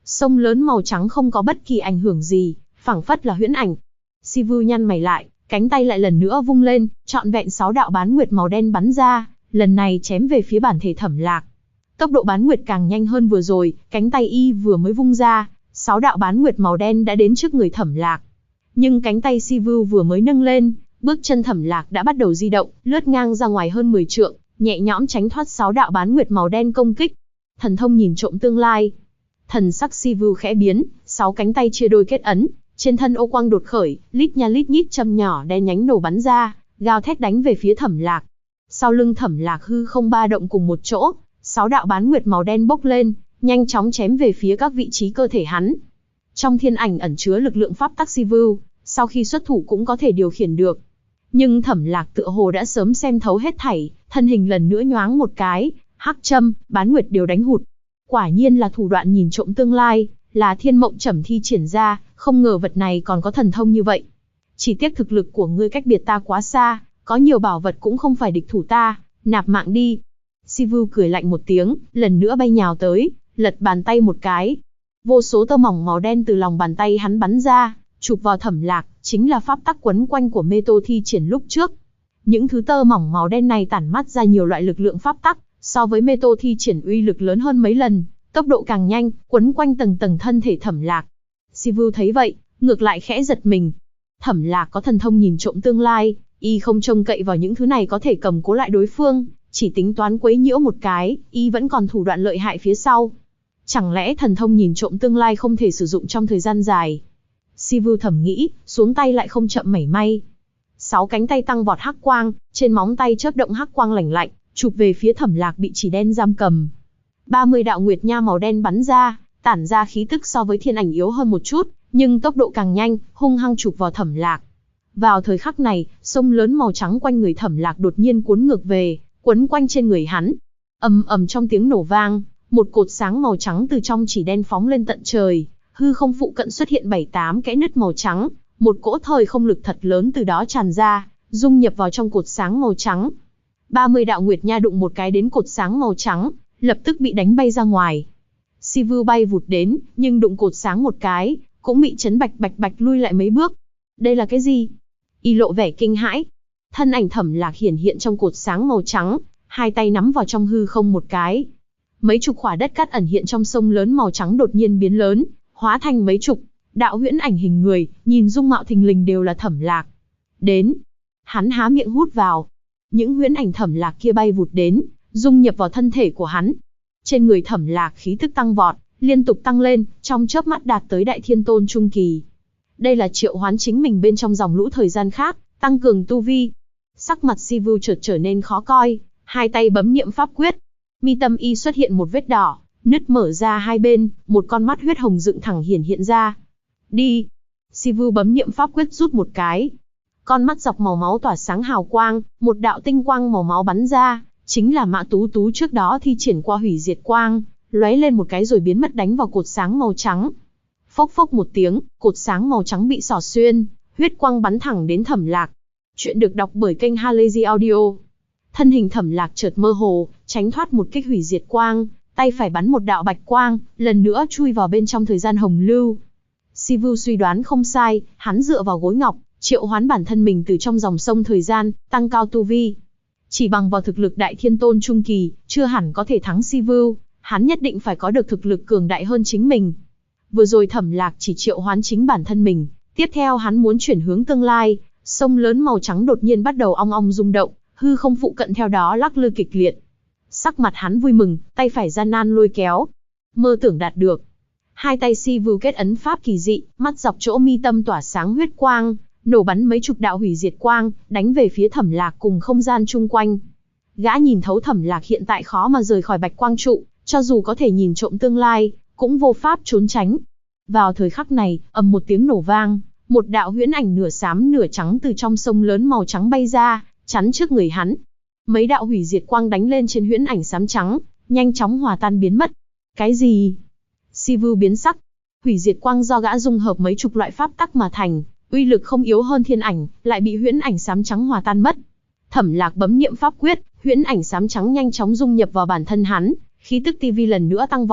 Sông lớn màu trắng không có bất kỳ ảnh hưởng gì, phảng phất là huyễn ảnh. Sivu nhăn mày lại, cánh tay lại lần nữa vung lên, trọn vẹn 6 đạo bán nguyệt màu đen bắn ra, lần này chém về phía bản thể Thẩm Lạc. Tốc độ bán nguyệt càng nhanh hơn vừa rồi, cánh tay y vừa mới vung ra, 6 đạo bán nguyệt màu đen đã đến trước người Thẩm Lạc. Nhưng cánh tay Sivu vừa mới nâng lên, bước chân Thẩm Lạc đã bắt đầu di động, lướt ngang ra ngoài hơn 10 trượng, nhẹ nhõm tránh thoát 6 đạo bán nguyệt màu đen công kích. Thần thông nhìn trộm tương lai. Thần sắc Sivu khẽ biến, 6 cánh tay chia đôi kết ấn, trên thân ô quang đột khởi, lít nha lít nhít châm nhỏ đen nhánh nổ bắn ra, gào thét đánh về phía Thẩm Lạc. Sau lưng Thẩm Lạc hư không ba động cùng một chỗ, 6 đạo bán nguyệt màu đen bốc lên, nhanh chóng chém về phía các vị trí cơ thể hắn. Trong thiên ảnh ẩn chứa lực lượng pháp tắc Sivu, sau khi xuất thủ cũng có thể điều khiển được. Nhưng Thẩm Lạc tựa hồ đã sớm xem thấu hết thảy, thân hình lần nữa nhoáng một cái, hắc châm, bán nguyệt đều đánh hụt. Quả nhiên là thủ đoạn nhìn trộm tương lai, là Thiên Mộng Trẩm thi triển ra, không ngờ vật này còn có thần thông như vậy. Chỉ tiếc thực lực của ngươi cách biệt ta quá xa, có nhiều bảo vật cũng không phải địch thủ ta, nạp mạng đi. Sivu cười lạnh một tiếng, lần nữa bay nhào tới, lật bàn tay một cái. Vô số tơ mỏng màu đen từ lòng bàn tay hắn bắn ra, chụp vào Thẩm Lạc, chính là pháp tắc quấn quanh của Mê Tô thi triển lúc trước. Những thứ tơ mỏng màu đen này tản mát ra nhiều loại lực lượng pháp tắc, so với Mê Tô thi triển uy lực lớn hơn mấy lần, tốc độ càng nhanh, quấn quanh tầng tầng thân thể Thẩm Lạc. Sivu thấy vậy, ngược lại khẽ giật mình. Thẩm Lạc có thần thông nhìn trộm tương lai, y không trông cậy vào những thứ này có thể cầm cố lại đối phương, chỉ tính toán quấy nhiễu một cái, y vẫn còn thủ đoạn lợi hại phía sau. Chẳng lẽ thần thông nhìn trộm tương lai không thể sử dụng trong thời gian dài? Sivu thầm nghĩ, xuống tay lại không chậm mảy may. 6 cánh tay tăng vọt hắc quang, trên móng tay chớp động hắc quang lạnh lạnh, chụp về phía Thẩm Lạc bị chỉ đen giam cầm. 30 đạo nguyệt nha màu đen bắn ra, tản ra khí tức so với thiên ảnh yếu hơn một chút, nhưng tốc độ càng nhanh, hung hăng chụp vào Thẩm Lạc. Vào thời khắc này, sông lớn màu trắng quanh người Thẩm Lạc đột nhiên cuốn ngược về, quấn quanh trên người hắn. Ầm ầm trong tiếng nổ vang, một cột sáng màu trắng từ trong chỉ đen phóng lên tận trời, hư không phụ cận xuất hiện 7-8 kẽ nứt màu trắng, một cỗ thời không lực thật lớn từ đó tràn ra, dung nhập vào trong cột sáng màu trắng. 30 đạo nguyệt nha đụng một cái đến cột sáng màu trắng, lập tức bị đánh bay ra ngoài. Sivu bay vụt đến, nhưng đụng cột sáng một cái, cũng bị chấn bạch bạch bạch lui lại mấy bước. Đây là cái gì? Y lộ vẻ kinh hãi. Thân ảnh Thẩm Lạc hiển hiện trong cột sáng màu trắng, hai tay nắm vào trong hư không một cái. Mấy chục khỏa đất cát ẩn hiện trong sông lớn màu trắng đột nhiên biến lớn, hóa thành mấy chục đạo huyễn ảnh hình người, nhìn dung mạo thình lình đều là Thẩm Lạc. Đến. Hắn há miệng hút vào. Những huyễn ảnh Thẩm Lạc kia bay vụt đến, dung nhập vào thân thể của hắn. Trên người Thẩm Lạc khí tức tăng vọt, liên tục tăng lên, trong chớp mắt đạt tới Đại Thiên Tôn trung kỳ. Đây là triệu hoán chính mình bên trong dòng lũ thời gian khác, tăng cường tu vi. Sắc mặt Sivu chợt trở nên khó coi, hai tay bấm niệm pháp quyết. Mi tâm y xuất hiện một vết đỏ, nứt mở ra hai bên, một con mắt huyết hồng dựng thẳng hiển hiện ra. Đi. Sivu bấm niệm pháp quyết rút một cái. Con mắt dọc màu máu tỏa sáng hào quang, một đạo tinh quang màu máu bắn ra, chính là Mã Tú Tú trước đó thi triển qua hủy diệt quang, lóe lên một cái rồi biến mất đánh vào cột sáng màu trắng. Phốc phốc một tiếng, cột sáng màu trắng bị xỏ xuyên, huyết quang bắn thẳng đến Thẩm Lạc. Chuyện được đọc bởi kênh Halazy Audio. Thân hình Thẩm Lạc chợt mơ hồ, tránh thoát một kích hủy diệt quang, tay phải bắn một đạo bạch quang, lần nữa chui vào bên trong thời gian hồng lưu. Sivu suy đoán không sai, hắn dựa vào gối ngọc, triệu hoán bản thân mình từ trong dòng sông thời gian, tăng cao tu vi. Chỉ bằng vào thực lực Đại Thiên Tôn trung kỳ, chưa hẳn có thể thắng Sivu, hắn nhất định phải có được thực lực cường đại hơn chính mình. Vừa rồi Thẩm Lạc chỉ triệu hoán chính bản thân mình, tiếp theo hắn muốn chuyển hướng tương lai, sông lớn màu trắng đột nhiên bắt đầu ong ong rung động, hư không phụ cận theo đó lắc lư kịch liệt. Sắc mặt hắn vui mừng, tay phải gian nan lôi kéo. Mơ tưởng đạt được. Hai tay Sivu kết ấn pháp kỳ dị, mắt dọc chỗ mi tâm tỏa sáng huyết quang, nổ bắn mấy chục đạo hủy diệt quang, đánh về phía Thẩm Lạc cùng không gian chung quanh. Gã nhìn thấu Thẩm Lạc hiện tại khó mà rời khỏi bạch quang trụ, cho dù có thể nhìn trộm tương lai, cũng vô pháp trốn tránh. Vào thời khắc này, ầm một tiếng nổ vang, một đạo huyễn ảnh nửa xám nửa trắng từ trong sông lớn màu trắng bay ra, chắn trước người hắn. Mấy đạo hủy diệt quang đánh lên trên huyễn ảnh xám trắng, nhanh chóng hòa tan biến mất. Cái gì? Sivu biến sắc. Hủy diệt quang do gã dung hợp mấy chục loại pháp tắc mà thành, uy lực không yếu hơn thiên ảnh, lại bị huyễn ảnh xám trắng hòa tan mất. Thẩm Lạc bấm niệm pháp quyết, huyễn ảnh xám trắng nhanh chóng dung nhập vào bản thân hắn, khí tức TV lần nữa tăng vọt,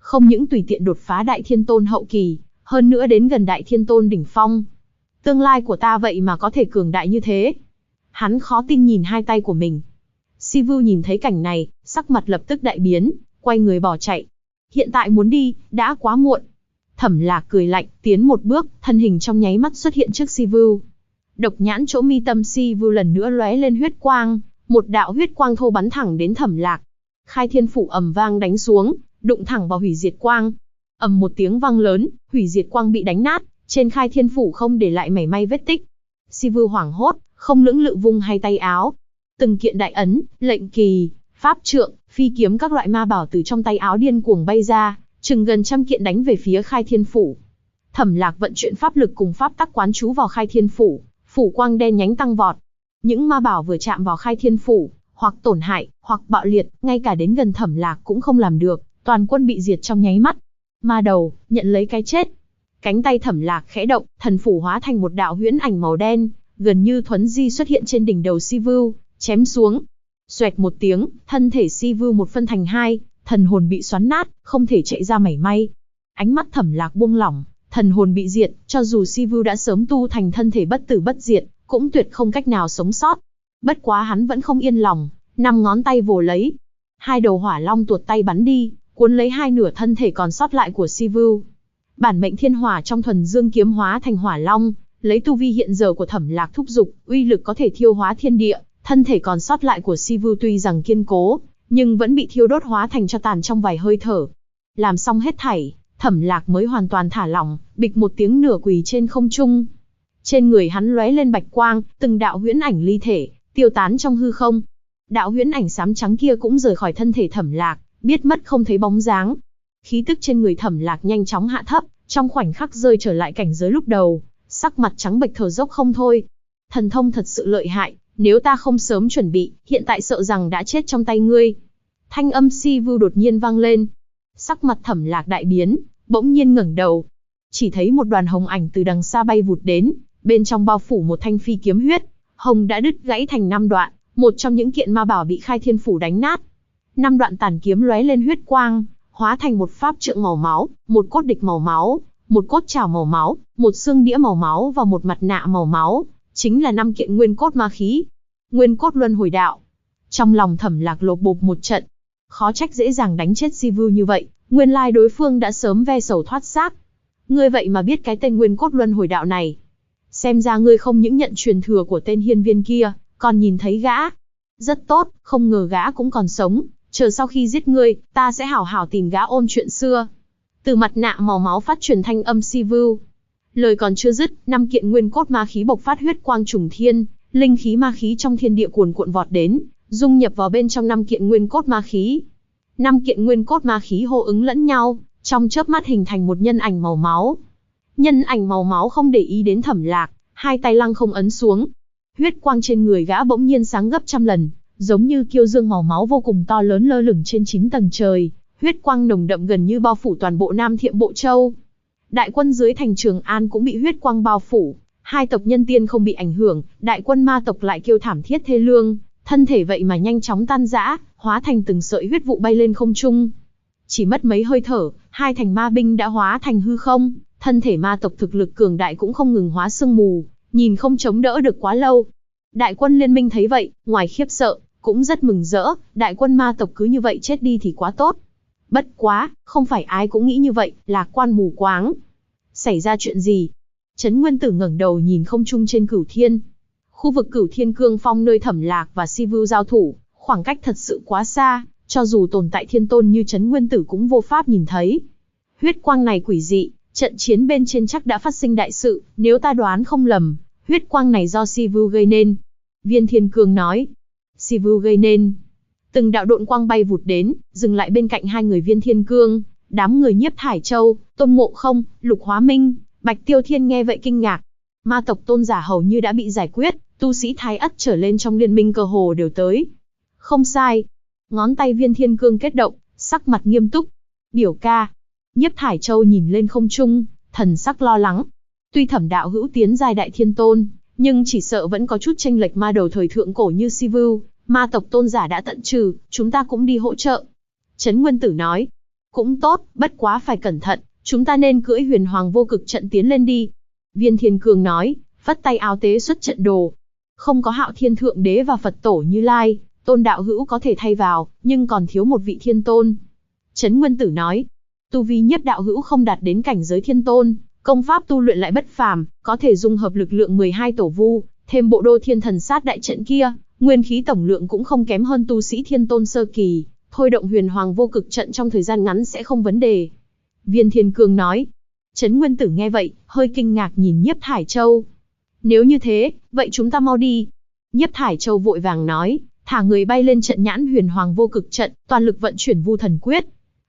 không những tùy tiện đột phá Đại Thiên Tôn hậu kỳ, hơn nữa đến gần Đại Thiên Tôn đỉnh phong. Tương lai của ta vậy mà có thể cường đại như thế. Hắn khó tin nhìn hai tay của mình. Sivu nhìn thấy cảnh này, sắc mặt lập tức đại biến, quay người bỏ chạy. Hiện tại muốn đi, đã quá muộn. Thẩm Lạc cười lạnh, tiến một bước, thân hình trong nháy mắt xuất hiện trước Sivu. Độc nhãn chỗ mi tâm Sivu lần nữa lóe lên huyết quang, một đạo huyết quang thô bắn thẳng đến Thẩm Lạc. Khai Thiên Phủ ầm vang đánh xuống, đụng thẳng vào hủy diệt quang. Ầm một tiếng vang lớn, hủy diệt quang bị đánh nát, trên Khai Thiên Phủ không để lại mảy may vết tích. Sivu hoảng hốt, không lưỡng lự vung hai tay áo. Từng kiện đại ấn, lệnh kỳ, pháp trượng, phi kiếm các loại ma bảo từ trong tay áo điên cuồng bay ra, chừng gần trăm kiện đánh về phía Khai Thiên Phủ. Thẩm Lạc vận chuyển pháp lực cùng pháp tắc quán chú vào Khai Thiên Phủ, phủ quang đen nhánh tăng vọt. Những ma bảo vừa chạm vào Khai Thiên Phủ, hoặc tổn hại, hoặc bạo liệt, ngay cả đến gần Thẩm Lạc cũng không làm được, toàn quân bị diệt trong nháy mắt. Ma đầu, nhận lấy cái chết. Cánh tay Thẩm Lạc khẽ động, thần phủ hóa thành một đạo huyễn ảnh màu đen, gần như thuấn di xuất hiện trên đỉnh đầu Sivu, chém xuống. Xoẹt một tiếng, thân thể Sivu một phân thành hai, thần hồn bị xoắn nát, không thể chạy ra mảy may. Ánh mắt Thẩm Lạc buông lỏng, thần hồn bị diệt, cho dù Sivu đã sớm tu thành thân thể bất tử bất diệt, cũng tuyệt không cách nào sống sót. Bất quá hắn vẫn không yên lòng, năm ngón tay vồ lấy. Hai đầu hỏa long tuột tay bắn đi, cuốn lấy hai nửa thân thể còn sót lại của Sivu. Bản mệnh thiên hỏa trong thuần dương kiếm hóa thành hỏa long, lấy tu vi hiện giờ của Thẩm Lạc thúc dục, uy lực có thể thiêu hóa thiên địa, thân thể còn sót lại của Sivu tuy rằng kiên cố, nhưng vẫn bị thiêu đốt hóa thành tro tàn trong vài hơi thở. Làm xong hết thảy, Thẩm Lạc mới hoàn toàn thả lỏng, bịch một tiếng nửa quỳ trên không trung. Trên người hắn lóe lên bạch quang, từng đạo huyễn ảnh ly thể, tiêu tán trong hư không. Đạo huyễn ảnh xám trắng kia cũng rời khỏi thân thể Thẩm Lạc, biết mất không thấy bóng dáng. Khí tức trên người Thẩm Lạc nhanh chóng hạ thấp, trong khoảnh khắc rơi trở lại cảnh giới lúc đầu, sắc mặt trắng bệch thở dốc không thôi. Thần thông thật sự lợi hại, nếu ta không sớm chuẩn bị, hiện tại sợ rằng đã chết trong tay ngươi. Thanh âm Sivu đột nhiên vang lên. Sắc mặt Thẩm Lạc đại biến, bỗng nhiên ngẩng đầu. Chỉ thấy một đoàn hồng ảnh từ đằng xa bay vụt đến, bên trong bao phủ một thanh phi kiếm huyết, hồng đã đứt gãy thành 5 đoạn, một trong những kiện ma bảo bị Khai Thiên Phủ đánh nát. 5 đoạn tàn kiếm lóe lên huyết quang, hóa thành một pháp trượng màu máu, một cốt địch màu máu, một cốt trảo màu máu, một xương đĩa màu máu và một mặt nạ màu máu, chính là 5 kiện nguyên cốt ma khí. Nguyên cốt luân hồi đạo. Trong lòng Thẩm Lạc lột bột một trận, khó trách dễ dàng đánh chết Sivu như vậy, nguyên lai đối phương đã sớm ve sầu thoát xác. Ngươi vậy mà biết cái tên nguyên cốt luân hồi đạo này. Xem ra ngươi không những nhận truyền thừa của tên hiên viên kia, còn nhìn thấy gã. Rất tốt, không ngờ gã cũng còn sống, chờ sau khi giết ngươi, ta sẽ hảo hảo tìm gã ôn chuyện xưa. Từ mặt nạ màu máu phát truyền thanh âm Sivu. Lời còn chưa dứt, 5 kiện nguyên cốt ma khí bộc phát huyết quang trùng thiên, linh khí ma khí trong thiên địa cuồn cuộn vọt đến, dung nhập vào bên trong 5 kiện nguyên cốt ma khí. 5 kiện nguyên cốt ma khí hô ứng lẫn nhau, trong chớp mắt hình thành một nhân ảnh màu máu. Nhân ảnh màu máu không để ý đến Thẩm Lạc, hai tay lăng không ấn xuống. Huyết quang trên người gã bỗng nhiên sáng gấp trăm lần, giống như kiêu dương màu máu vô cùng to lớn lơ lửng trên 9 tầng trời, huyết quang nồng đậm gần như bao phủ toàn bộ Nam Thiệm Bộ Châu. Đại quân dưới thành Trường An cũng bị huyết quang bao phủ, hai tộc nhân tiên không bị ảnh hưởng, đại quân ma tộc lại kêu thảm thiết thê lương, thân thể vậy mà nhanh chóng tan rã, hóa thành từng sợi huyết vụ bay lên không trung. Chỉ mất mấy hơi thở, hai thành ma binh đã hóa thành hư không, thân thể ma tộc thực lực cường đại cũng không ngừng hóa sương mù, nhìn không chống đỡ được quá lâu. Đại quân liên minh thấy vậy, ngoài khiếp sợ, cũng rất mừng rỡ, đại quân ma tộc cứ như vậy chết đi thì quá tốt. Bất quá, không phải ai cũng nghĩ như vậy, lạc quan mù quáng. Xảy ra chuyện gì? Trấn Nguyên Tử ngẩng đầu nhìn không trung trên Cửu Thiên. Khu vực Cửu Thiên Cương Phong nơi Thẩm Lạc và Sivu giao thủ, khoảng cách thật sự quá xa, cho dù tồn tại thiên tôn như Trấn Nguyên Tử cũng vô pháp nhìn thấy. Huyết quang này quỷ dị, trận chiến bên trên chắc đã phát sinh đại sự, nếu ta đoán không lầm, huyết quang này do Sivu gây nên. Viên Thiên Cương nói. Sivu gây nên. Từng đạo độn quang bay vụt đến, dừng lại bên cạnh hai người Viên Thiên Cương, đám người Nhiếp Thải Châu, Tôn Ngộ Không, Lục Hóa Minh, Bạch Tiêu Thiên nghe vậy kinh ngạc. Ma tộc tôn giả hầu như đã bị giải quyết, tu sĩ Thái Ất trở lên trong liên minh cơ hồ đều tới. Không sai. Ngón tay Viên Thiên Cương kết động, sắc mặt nghiêm túc. Biểu ca. Nhiếp Thải Châu nhìn lên không trung, thần sắc lo lắng. Tuy Thẩm đạo hữu tiến giai đại thiên tôn, nhưng chỉ sợ vẫn có chút chênh lệch ma đầu thời thượng cổ như Sivu, ma tộc tôn giả đã tận trừ, chúng ta cũng đi hỗ trợ. Trấn Nguyên Tử nói. Cũng tốt, bất quá phải cẩn thận, chúng ta nên cưỡi huyền hoàng vô cực trận tiến lên đi. Viên Thiên Cương nói, vất tay áo tế xuất trận đồ. Không có Hạo Thiên Thượng Đế và Phật Tổ Như Lai, Tôn đạo hữu có thể thay vào, nhưng còn thiếu một vị thiên tôn. Trấn Nguyên Tử nói, tu vi Nhiếp đạo hữu không đạt đến cảnh giới thiên tôn, công pháp tu luyện lại bất phàm, có thể dung hợp lực lượng 12 tổ vu, thêm bộ đô thiên thần sát đại trận kia, nguyên khí tổng lượng cũng không kém hơn tu sĩ thiên tôn sơ kỳ, thôi động huyền hoàng vô cực trận trong thời gian ngắn sẽ không vấn đề. Viên Thiên Cương nói. Trấn Nguyên Tử nghe vậy, hơi kinh ngạc nhìn Nhiếp Thải Châu. Nếu như thế, vậy chúng ta mau đi. Nhiếp Thải Châu vội vàng nói, thả người bay lên trận nhãn huyền hoàng vô cực trận, toàn lực vận chuyển Vu Thần Quyết.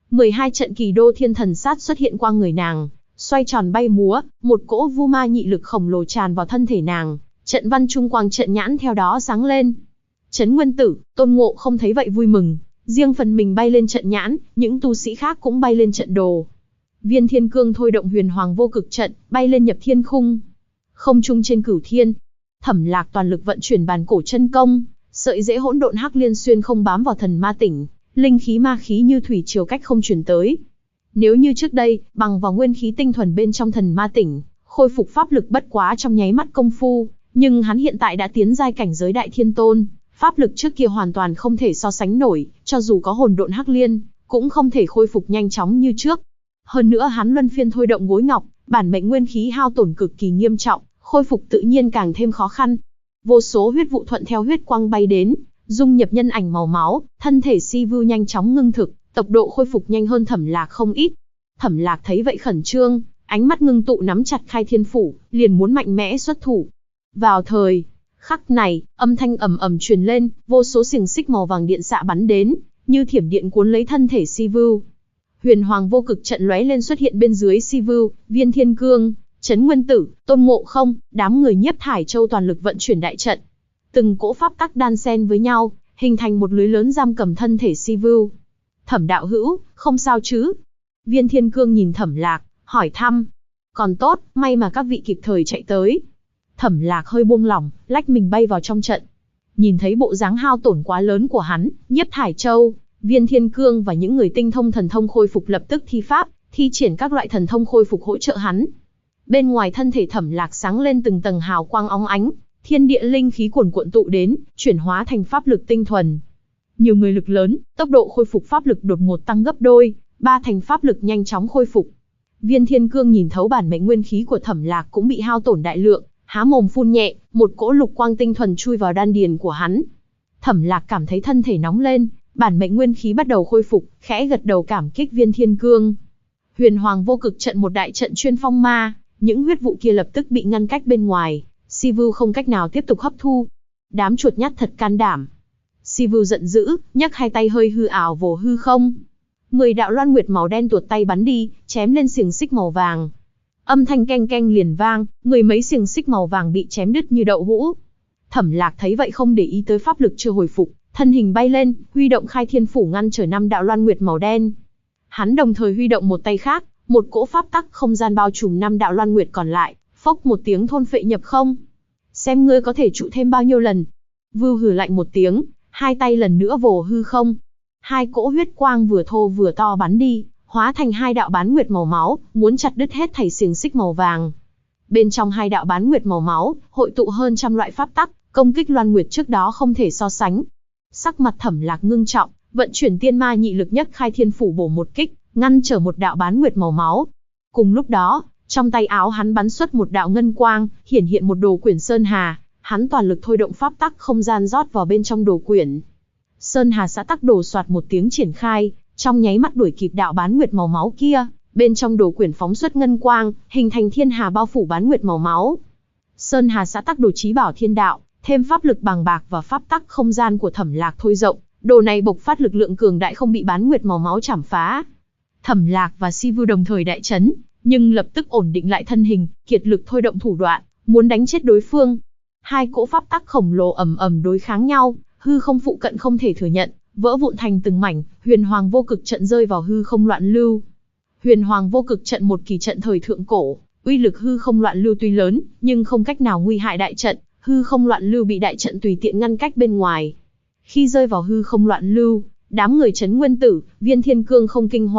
12 trận kỳ đô thiên thần sát xuất hiện qua người nàng, xoay tròn bay múa, một cỗ vu ma nhị lực khổng lồ tràn vào thân thể nàng, trận văn trung quang trận nhãn theo đó sáng lên. Trấn Nguyên Tử, Tôn Ngộ không thấy vậy vui mừng, riêng phần mình bay lên trận nhãn, những tu sĩ khác cũng bay lên trận đồ. Viên Thiên Cương thôi động huyền hoàng vô cực trận, bay lên nhập thiên khung. Không trung trên cửu thiên, Thẩm Lạc toàn lực vận chuyển bàn cổ chân công, sợi rễ hỗn độn hắc liên xuyên không bám vào thần ma tỉnh, linh khí ma khí như thủy triều cách không truyền tới. Nếu như trước đây, bằng vào nguyên khí tinh thuần bên trong thần ma tỉnh, khôi phục pháp lực bất quá trong nháy mắt công phu, nhưng hắn hiện tại đã tiến giai cảnh giới đại thiên tôn, pháp lực trước kia hoàn toàn không thể so sánh nổi, cho dù có hồn độn hắc liên, cũng không thể khôi phục nhanh chóng như trước. Hơn nữa hắn luân phiên thôi động gối ngọc, bản mệnh nguyên khí hao tổn cực kỳ nghiêm trọng, khôi phục tự nhiên càng thêm khó khăn. Vô số huyết vụ thuận theo huyết quang bay đến, dung nhập nhân ảnh màu máu, thân thể Si Vu nhanh chóng ngưng thực, tốc độ khôi phục nhanh hơn Thẩm Lạc không ít. Thẩm Lạc thấy vậy khẩn trương, ánh mắt ngưng tụ nắm chặt Khai Thiên Phủ, liền muốn mạnh mẽ xuất thủ. Vào thời khắc này, âm thanh ầm ầm truyền lên, vô số xiềng xích màu vàng điện xạ bắn đến, như thiểm điện cuốn lấy thân thể Si Vu. Huyền hoàng vô cực trận lóe lên xuất hiện bên dưới Si Vu, Viên Thiên Cương, Trấn Nguyên Tử, Tôn Ngộ không, đám người Nhiếp Thải Châu toàn lực vận chuyển đại trận. Từng cỗ pháp tắc đan xen với nhau, hình thành một lưới lớn giam cầm thân thể Si Vu. Thẩm đạo hữu, không sao chứ? Viên Thiên Cương nhìn Thẩm Lạc, hỏi thăm. Còn tốt, may mà các vị kịp thời chạy tới. Thẩm Lạc hơi buông lỏng, lách mình bay vào trong trận. Nhìn thấy bộ dáng hao tổn quá lớn của hắn, Nhiếp Thải Châu, Viên Thiên Cương và những người tinh thông thần thông khôi phục lập tức thi pháp, thi triển các loại thần thông khôi phục hỗ trợ hắn. Bên ngoài thân thể Thẩm Lạc sáng lên từng tầng hào quang óng ánh, thiên địa linh khí cuồn cuộn tụ đến, chuyển hóa thành pháp lực tinh thuần. Nhiều người lực lớn, tốc độ khôi phục pháp lực đột ngột tăng gấp đôi, ba thành pháp lực nhanh chóng khôi phục. Viên Thiên Cương nhìn thấu bản mệnh nguyên khí của Thẩm Lạc cũng bị hao tổn đại lượng, há mồm phun nhẹ, một cỗ lục quang tinh thuần chui vào đan điền của hắn. Thẩm Lạc cảm thấy thân thể nóng lên, bản mệnh nguyên khí bắt đầu khôi phục, khẽ gật đầu cảm kích Viên Thiên Cương. Huyền hoàng vô cực trận một đại trận chuyên phong ma, những huyết vụ kia lập tức bị ngăn cách bên ngoài, Si Vu không cách nào tiếp tục hấp thu. Đám chuột nhắt thật can đảm. Si Vu giận dữ, nhấc hai tay hơi hư ảo vồ hư không. 10 đạo loan nguyệt màu đen tuột tay bắn đi, chém lên xiềng xích màu vàng. Âm thanh keng keng liền vang, mười mấy xiềng xích màu vàng bị chém đứt như đậu hũ. Thẩm Lạc thấy vậy không để ý tới pháp lực chưa hồi phục, thân hình bay lên, huy động Khai Thiên Phủ ngăn trở 5 đạo loan nguyệt màu đen. Hắn đồng thời huy động một tay khác, một cỗ pháp tắc không gian bao trùm 5 đạo loan nguyệt còn lại, phốc một tiếng thôn phệ nhập không. Xem ngươi có thể trụ thêm bao nhiêu lần. Vưu hừ lạnh một tiếng, hai tay lần nữa vồ hư không. Hai cỗ huyết quang vừa thô vừa to bắn đi, hóa thành hai đạo bán nguyệt màu máu, muốn chặt đứt hết thảy xiềng xích màu vàng. Bên trong hai đạo bán nguyệt màu máu, hội tụ hơn trăm loại pháp tắc, công kích loan nguyệt trước đó không thể so sánh. Sắc mặt Thẩm Lạc ngưng trọng, vận chuyển tiên ma nhị lực nhất Khai Thiên Phủ bổ một kích, ngăn trở một đạo bán nguyệt màu máu. Cùng lúc đó, trong tay áo hắn bắn xuất một đạo ngân quang, hiển hiện một đồ quyển sơn hà, hắn toàn lực thôi động pháp tắc không gian rót vào bên trong đồ quyển. Sơn hà xã tắc đồ soạt một tiếng triển khai, trong nháy mắt đuổi kịp đạo bán nguyệt màu máu kia, bên trong đồ quyển phóng xuất ngân quang, hình thành thiên hà bao phủ bán nguyệt màu máu. Sơn hà xã tắc đồ chí bảo thiên đạo, thêm pháp lực bàng bạc và pháp tắc không gian của Thẩm Lạc thôi rộng, đồ này bộc phát lực lượng cường đại không bị bán nguyệt màu máu chảm phá. Thẩm Lạc và Si Vu đồng thời đại chấn, nhưng lập tức ổn định lại thân hình, kiệt lực thôi động thủ đoạn, muốn đánh chết đối phương. Hai cỗ pháp tắc khổng lồ ầm ầm đối kháng nhau, hư không phụ cận không thể thừa nhận, vỡ vụn thành từng mảnh, huyền hoàng vô cực trận rơi vào hư không loạn lưu. Huyền hoàng vô cực trận một kỳ trận thời thượng cổ, uy lực hư không loạn lưu tuy lớn, nhưng không cách nào nguy hại đại trận, hư không loạn lưu bị đại trận tùy tiện ngăn cách bên ngoài. Khi rơi vào hư không loạn lưu, đám người Trấn Nguyên Tử, Viên Thiên Cương không kinh hoàng,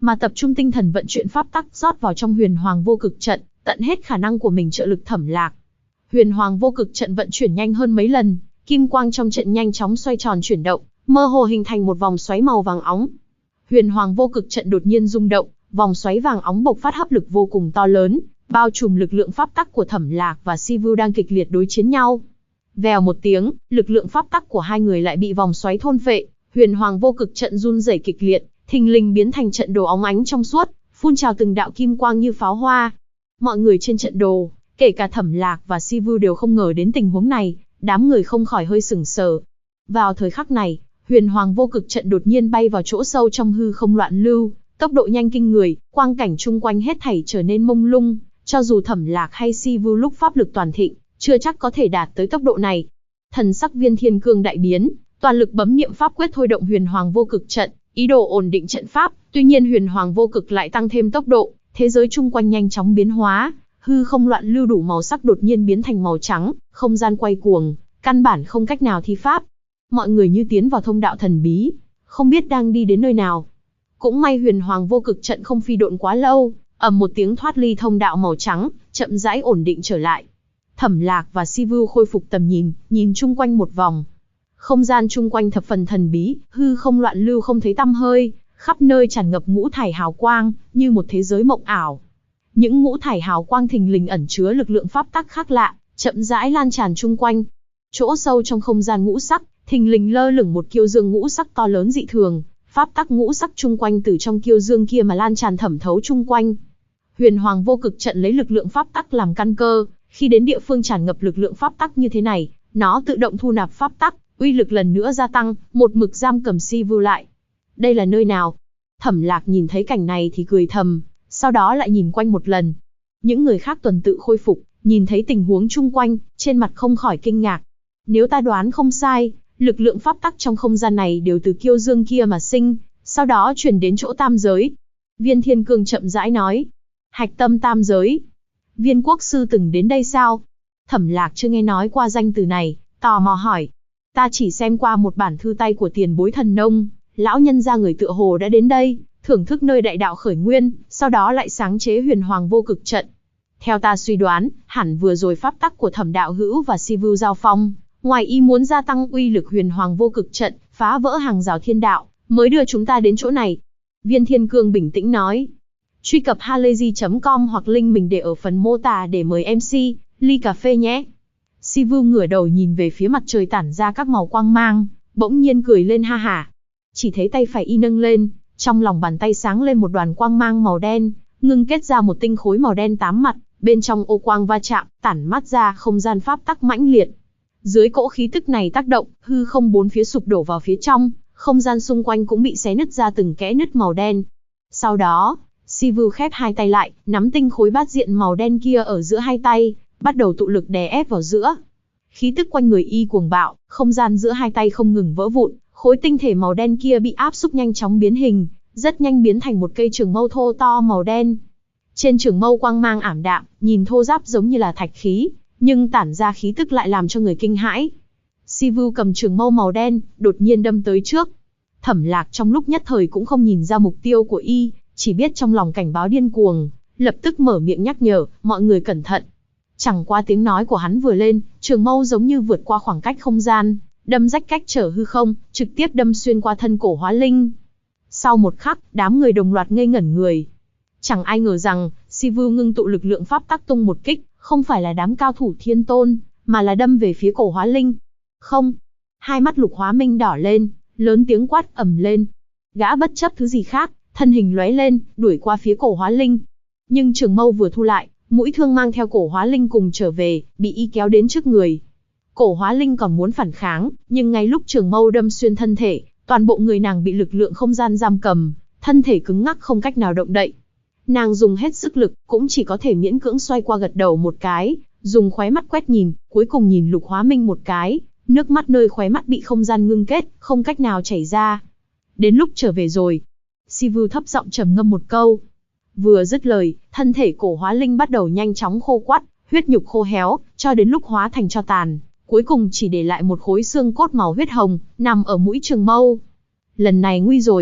mà tập trung tinh thần vận chuyển pháp tắc rót vào trong huyền hoàng vô cực trận, tận hết khả năng của mình trợ lực Thẩm Lạc. Huyền hoàng vô cực trận vận chuyển nhanh hơn mấy lần, kim quang trong trận nhanh chóng xoay tròn chuyển động, mơ hồ hình thành một vòng xoáy màu vàng óng. Huyền hoàng vô cực trận đột nhiên rung động, vòng xoáy vàng óng bộc phát hấp lực vô cùng to lớn, bao trùm lực lượng pháp tắc của Thẩm Lạc và Sivu đang kịch liệt đối chiến nhau. Vèo một tiếng, lực lượng pháp tắc của hai người lại bị vòng xoáy thôn phệ, huyền hoàng vô cực trận run rẩy kịch liệt, thình lình biến thành trận đồ óng ánh trong suốt, phun trào từng đạo kim quang như pháo hoa. Mọi người trên trận đồ, kể cả Thẩm Lạc và Sivu đều không ngờ đến tình huống này, đám người không khỏi hơi sửng sờ. Vào thời khắc này, huyền hoàng vô cực trận đột nhiên bay vào chỗ sâu trong hư không loạn lưu, tốc độ nhanh kinh người, quang cảnh chung quanh hết thảy trở nên mông lung, cho dù Thẩm Lạc hay Sivu lúc pháp lực toàn thịnh, chưa chắc có thể đạt tới tốc độ này. Thần sắc Viên Thiên Cương đại biến, toàn lực bấm niệm pháp quyết thôi động huyền hoàng vô cực trận, ý đồ ổn định trận pháp, tuy nhiên huyền hoàng vô cực lại tăng thêm tốc độ, thế giới chung quanh nhanh chóng biến hóa, hư không loạn lưu đủ màu sắc đột nhiên biến thành màu trắng, không gian quay cuồng, căn bản không cách nào thi pháp. Mọi người như tiến vào thông đạo thần bí, không biết đang đi đến nơi nào. Cũng may huyền hoàng vô cực trận không phi độn quá lâu, ầm một tiếng thoát ly thông đạo màu trắng, chậm rãi ổn định trở lại. Thẩm Lạc và Sivu khôi phục tầm nhìn, nhìn chung quanh một vòng. Không gian chung quanh thập phần thần bí, hư không loạn lưu không thấy tăm hơi, khắp nơi tràn ngập ngũ thải hào quang, như một thế giới mộng ảo. Những ngũ thải hào quang thình lình ẩn chứa lực lượng pháp tắc khác lạ, chậm rãi lan tràn chung quanh. Chỗ sâu trong không gian ngũ sắc, thình lình lơ lửng một kiêu dương ngũ sắc to lớn dị thường, pháp tắc ngũ sắc chung quanh từ trong kiêu dương kia mà lan tràn thẩm thấu chung quanh. Huyền hoàng vô cực trận lấy lực lượng pháp tắc làm căn cơ, khi đến địa phương tràn ngập lực lượng pháp tắc như thế này, nó tự động thu nạp pháp tắc, uy lực lần nữa gia tăng, một mực giam cầm Sivu lại. Đây là nơi nào? Thẩm Lạc nhìn thấy cảnh này thì cười thầm, sau đó lại nhìn quanh một lần. Những người khác tuần tự khôi phục, nhìn thấy tình huống chung quanh, trên mặt không khỏi kinh ngạc. Nếu ta đoán không sai, lực lượng pháp tắc trong không gian này đều từ kiêu dương kia mà sinh, sau đó chuyển đến chỗ tam giới. Viên Thiên Cương chậm rãi nói. Hạch tâm tam giới. Viên quốc sư từng đến đây sao? Thẩm Lạc chưa nghe nói qua danh từ này, tò mò hỏi. Ta chỉ xem qua một bản thư tay của tiền bối thần nông, lão nhân gia người tựa hồ đã đến đây, thưởng thức nơi đại đạo khởi nguyên, sau đó lại sáng chế huyền hoàng vô cực trận. Theo ta suy đoán, hẳn vừa rồi pháp tắc của Thẩm đạo hữu và Sivu giao phong, ngoài ý muốn gia tăng uy lực huyền hoàng vô cực trận, phá vỡ hàng rào thiên đạo, mới đưa chúng ta đến chỗ này. Viên Thiên Cương bình tĩnh nói. Truy cập halayzi.com hoặc link mình để ở phần mô tả để mời MC, ly cà phê nhé. Sivu ngửa đầu nhìn về phía mặt trời tản ra các màu quang mang, bỗng nhiên cười lên ha hả. Chỉ thấy tay phải y nâng lên, trong lòng bàn tay sáng lên một đoàn quang mang màu đen, ngưng kết ra một tinh khối màu đen 8 mặt, bên trong ô quang va chạm, tản mát ra không gian pháp tắc mãnh liệt. Dưới cỗ khí tức này tác động, hư không bốn phía sụp đổ vào phía trong, không gian xung quanh cũng bị xé nứt ra từng kẽ nứt màu đen. Sau đó, Sivu khép hai tay lại, nắm tinh khối bát diện màu đen kia ở giữa hai tay, bắt đầu tụ lực đè ép vào giữa. Khí tức quanh người y cuồng bạo, không gian giữa hai tay không ngừng vỡ vụn, khối tinh thể màu đen kia bị áp xúc nhanh chóng biến hình, rất nhanh biến thành một cây trường mâu thô to màu đen. Trên trường mâu quang mang ảm đạm, nhìn thô ráp giống như là thạch khí, nhưng tản ra khí tức lại làm cho người kinh hãi. Sivu cầm trường mâu màu đen, đột nhiên đâm tới trước. Thẩm Lạc trong lúc nhất thời cũng không nhìn ra mục tiêu của y, chỉ biết trong lòng cảnh báo điên cuồng, lập tức mở miệng nhắc nhở, mọi người cẩn thận. Chẳng qua tiếng nói của hắn vừa lên, trường mâu giống như vượt qua khoảng cách không gian, đâm rách cách trở hư không, trực tiếp đâm xuyên qua thân cổ hóa linh. Sau một khắc, đám người đồng loạt ngây ngẩn người. Chẳng ai ngờ rằng, Sivu ngưng tụ lực lượng pháp tắc tung một kích, không phải là đám cao thủ thiên tôn, mà là đâm về phía cổ hóa linh. Không! Hai mắt Lục Hóa Minh đỏ lên, lớn tiếng quát ầm lên. Gã bất chấp thứ gì khác, thân hình lóe lên, đuổi qua phía cổ hóa linh. Nhưng trường mâu vừa thu lại, mũi thương mang theo cổ hóa linh cùng trở về, bị y kéo đến trước người. Cổ hóa linh còn muốn phản kháng, nhưng ngay lúc trường mâu đâm xuyên thân thể, toàn bộ người nàng bị lực lượng không gian giam cầm, thân thể cứng ngắc không cách nào động đậy. Nàng dùng hết sức lực, cũng chỉ có thể miễn cưỡng xoay qua gật đầu một cái, dùng khóe mắt quét nhìn, cuối cùng nhìn Lục Hóa Minh một cái, nước mắt nơi khóe mắt bị không gian ngưng kết, không cách nào chảy ra. Đến lúc trở về rồi. Sivu thấp giọng trầm ngâm một câu. Vừa dứt lời, thân thể cổ hóa linh bắt đầu nhanh chóng khô quắt, huyết nhục khô héo, cho đến lúc hóa thành tro tàn, cuối cùng chỉ để lại một khối xương cốt màu huyết hồng, nằm ở mũi trường mâu. Lần này nguy rồi.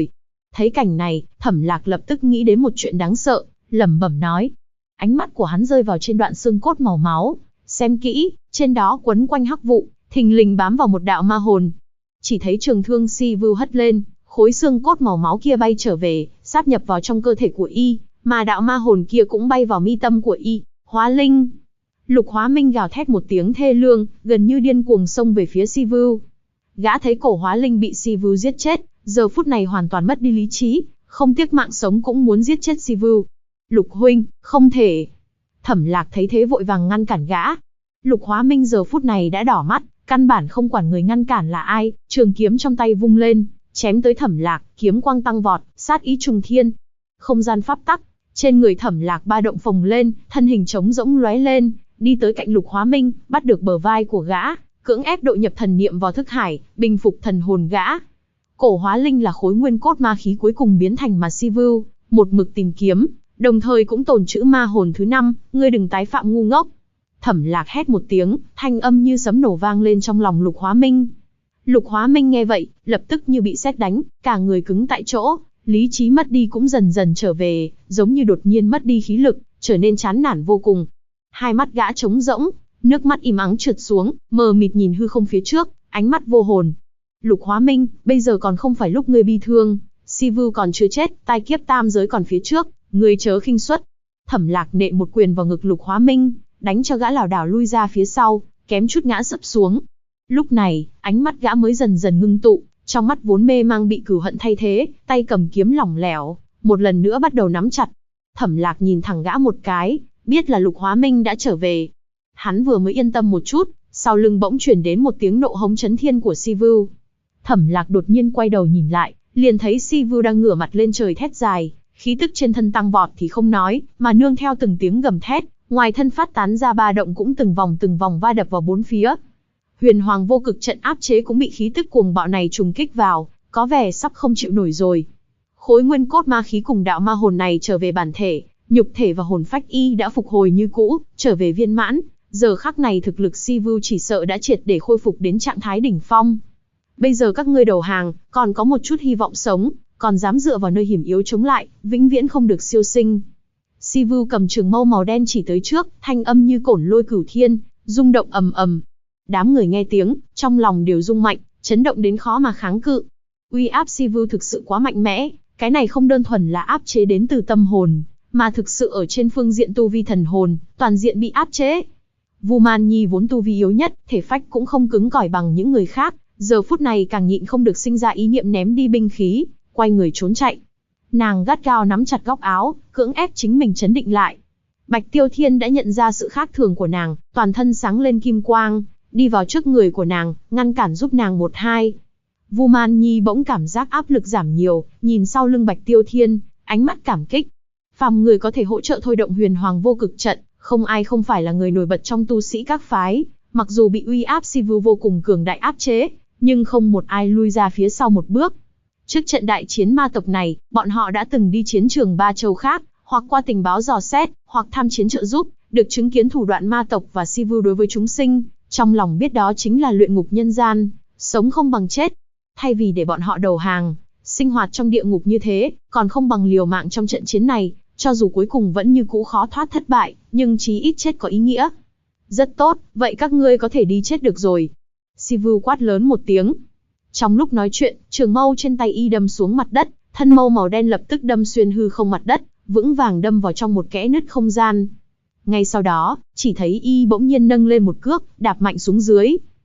Thấy cảnh này, Thẩm Lạc lập tức nghĩ đến một chuyện đáng sợ, lẩm bẩm nói. Ánh mắt của hắn rơi vào trên đoạn xương cốt màu máu, xem kỹ, trên đó quấn quanh hắc vụ, thình lình bám vào một đạo ma hồn. Chỉ thấy trường thương Sivu hất lên, khối xương cốt màu máu kia bay trở về, sáp nhập vào trong cơ thể của y, mà đạo ma hồn kia cũng bay vào mi tâm của y. Hóa linh. Lục Hóa Minh gào thét một tiếng thê lương, gần như điên cuồng xông về phía Sivu. Gã thấy cổ hóa linh bị Sivu giết chết, giờ phút này hoàn toàn mất đi lý trí, không tiếc mạng sống cũng muốn giết chết Sivu. Lục huynh, không thể. Thẩm Lạc thấy thế vội vàng ngăn cản gã. Lục Hóa Minh giờ phút này đã đỏ mắt, căn bản không quản người ngăn cản là ai, trường kiếm trong tay vung lên, chém tới Thẩm Lạc, kiếm quang tăng vọt, sát ý trùng thiên. Không gian pháp tắc, trên người Thẩm Lạc ba động phồng lên, thân hình trống rỗng lóe lên, đi tới cạnh Lục Hóa Minh, bắt được bờ vai của gã, cưỡng ép độ nhập thần niệm vào thức hải, bình phục thần hồn gã. Cổ hóa linh là khối nguyên cốt ma khí cuối cùng biến thành mà Sivu một mực tìm kiếm, đồng thời cũng tồn trữ ma hồn thứ 5, ngươi đừng tái phạm ngu ngốc. Thẩm Lạc hét một tiếng, thanh âm như sấm nổ vang lên trong lòng Lục Hóa Minh. Lục Hóa Minh nghe vậy, lập tức như bị sét đánh, cả người cứng tại chỗ, lý trí mất đi cũng dần dần trở về, giống như đột nhiên mất đi khí lực, trở nên chán nản vô cùng. Hai mắt gã trống rỗng, nước mắt im ắng trượt xuống, mờ mịt nhìn hư không phía trước, ánh mắt vô hồn. Lục Hóa Minh, bây giờ còn không phải lúc ngươi bi thương, Sivu còn chưa chết, tai kiếp tam giới còn phía trước, ngươi chớ khinh suất. Thẩm Lạc nện một quyền vào ngực Lục Hóa Minh, đánh cho gã lảo đảo lui ra phía sau, kém chút ngã sấp xuống. Lúc này, ánh mắt gã mới dần dần ngưng tụ, trong mắt vốn mê mang bị cừu hận thay thế, tay cầm kiếm lỏng lẻo, một lần nữa bắt đầu nắm chặt. Thẩm Lạc nhìn thẳng gã một cái, biết là Lục Hóa Minh đã trở về. Hắn vừa mới yên tâm một chút, sau lưng bỗng chuyển đến một tiếng nộ hống chấn thiên của Sivu. Thẩm Lạc đột nhiên quay đầu nhìn lại, liền thấy Sivu đang ngửa mặt lên trời thét dài, khí tức trên thân tăng vọt thì không nói, mà nương theo từng tiếng gầm thét, ngoài thân phát tán ra ba động cũng từng vòng va đập vào bốn phía. Huyền Hoàng vô cực trận áp chế cũng bị khí tức cuồng bạo này trùng kích vào, có vẻ sắp không chịu nổi rồi. Khối nguyên cốt ma khí cùng đạo ma hồn này trở về bản thể, nhục thể và hồn phách y đã phục hồi như cũ, trở về viên mãn. Giờ khắc này thực lực Sivu chỉ sợ đã triệt để khôi phục đến trạng thái đỉnh phong. Bây giờ các ngươi đầu hàng, còn có một chút hy vọng sống, còn dám dựa vào nơi hiểm yếu chống lại, vĩnh viễn không được siêu sinh. Sivu cầm trường mâu màu đen chỉ tới trước, thanh âm như cổn lôi cửu thiên, rung động ầm ầm. Đám người nghe tiếng, trong lòng đều rung mạnh, chấn động đến khó mà kháng cự. Uy áp Sivu thực sự quá mạnh mẽ, cái này không đơn thuần là áp chế đến từ tâm hồn, mà thực sự ở trên phương diện tu vi thần hồn, toàn diện bị áp chế. Vu Man Nhi vốn tu vi yếu nhất, thể phách cũng không cứng cỏi bằng những người khác, giờ phút này càng nhịn không được sinh ra ý niệm ném đi binh khí, quay người trốn chạy. Nàng gắt gao nắm chặt góc áo, cưỡng ép chính mình trấn định lại. Bạch Tiêu Thiên đã nhận ra sự khác thường của nàng, toàn thân sáng lên kim quang, đi vào trước người của nàng, ngăn cản giúp nàng một hai. Vu Man Nhi bỗng cảm giác áp lực giảm nhiều, nhìn sau lưng Bạch Tiêu Thiên, ánh mắt cảm kích. Phàm người có thể hỗ trợ thôi động Huyền Hoàng vô cực trận, không ai không phải là người nổi bật trong tu sĩ các phái, mặc dù bị uy áp Sivu vô cùng cường đại áp chế, nhưng không một ai lui ra phía sau một bước. Trước trận đại chiến ma tộc này, bọn họ đã từng đi chiến trường ba châu khác, hoặc qua tình báo dò xét, hoặc tham chiến trợ giúp, được chứng kiến thủ đoạn ma tộc và Sivu đối với chúng sinh, trong lòng biết đó chính là luyện ngục nhân gian, sống không bằng chết. Thay vì để bọn họ đầu hàng, sinh hoạt trong địa ngục như thế, còn không bằng liều mạng trong trận chiến này, cho dù cuối cùng vẫn như cũ khó thoát thất bại, nhưng chí ít chết có ý nghĩa. Rất tốt, vậy các ngươi có thể đi chết được rồi. Sivu quát lớn một tiếng. Trong lúc nói chuyện, trường mâu trên tay y đâm xuống mặt đất, thân mâu màu đen lập tức đâm xuyên hư không mặt đất, vững vàng đâm vào trong một kẽ nứt không gian. Ngay sau đó, chỉ thấy y bỗng nhiên nâng lên một cước, đạp mạnh xuống dưới.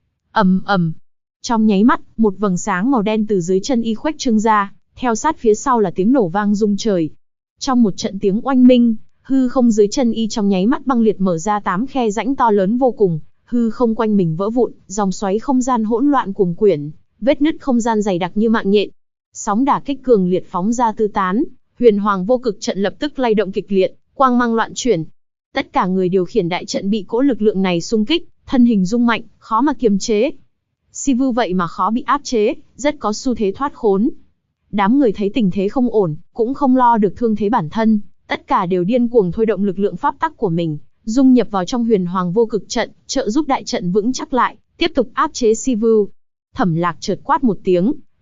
Ầm ầm. Trong nháy mắt, một vầng sáng màu đen từ dưới chân y khuếch trương ra, theo sát phía sau là tiếng nổ vang rung trời. Trong một trận tiếng oanh minh, hư không dưới chân y trong nháy mắt băng liệt mở ra 8 khe rãnh to lớn vô cùng, hư không quanh mình vỡ vụn, dòng xoáy không gian hỗn loạn cuồng quyển, vết nứt không gian dày đặc như mạng nhện. Sóng đả kích cường liệt phóng ra tứ tán, Huyền Hoàng vô cực trận lập tức lay động kịch liệt, quang mang loạn chuyển. Tất cả người điều khiển đại trận bị cỗ lực lượng này xung kích, thân hình rung mạnh, khó mà kiềm chế. Sivu vậy mà khó bị áp chế, rất có xu thế thoát khốn. Đám người thấy tình thế không ổn, cũng không lo được thương thế bản thân, tất cả đều điên cuồng thôi động lực lượng pháp tắc của mình, dung nhập vào trong Huyền Hoàng vô cực trận, trợ giúp đại trận vững chắc lại, tiếp tục áp chế Sivu. Thẩm Lạc chợt quát một tiếng,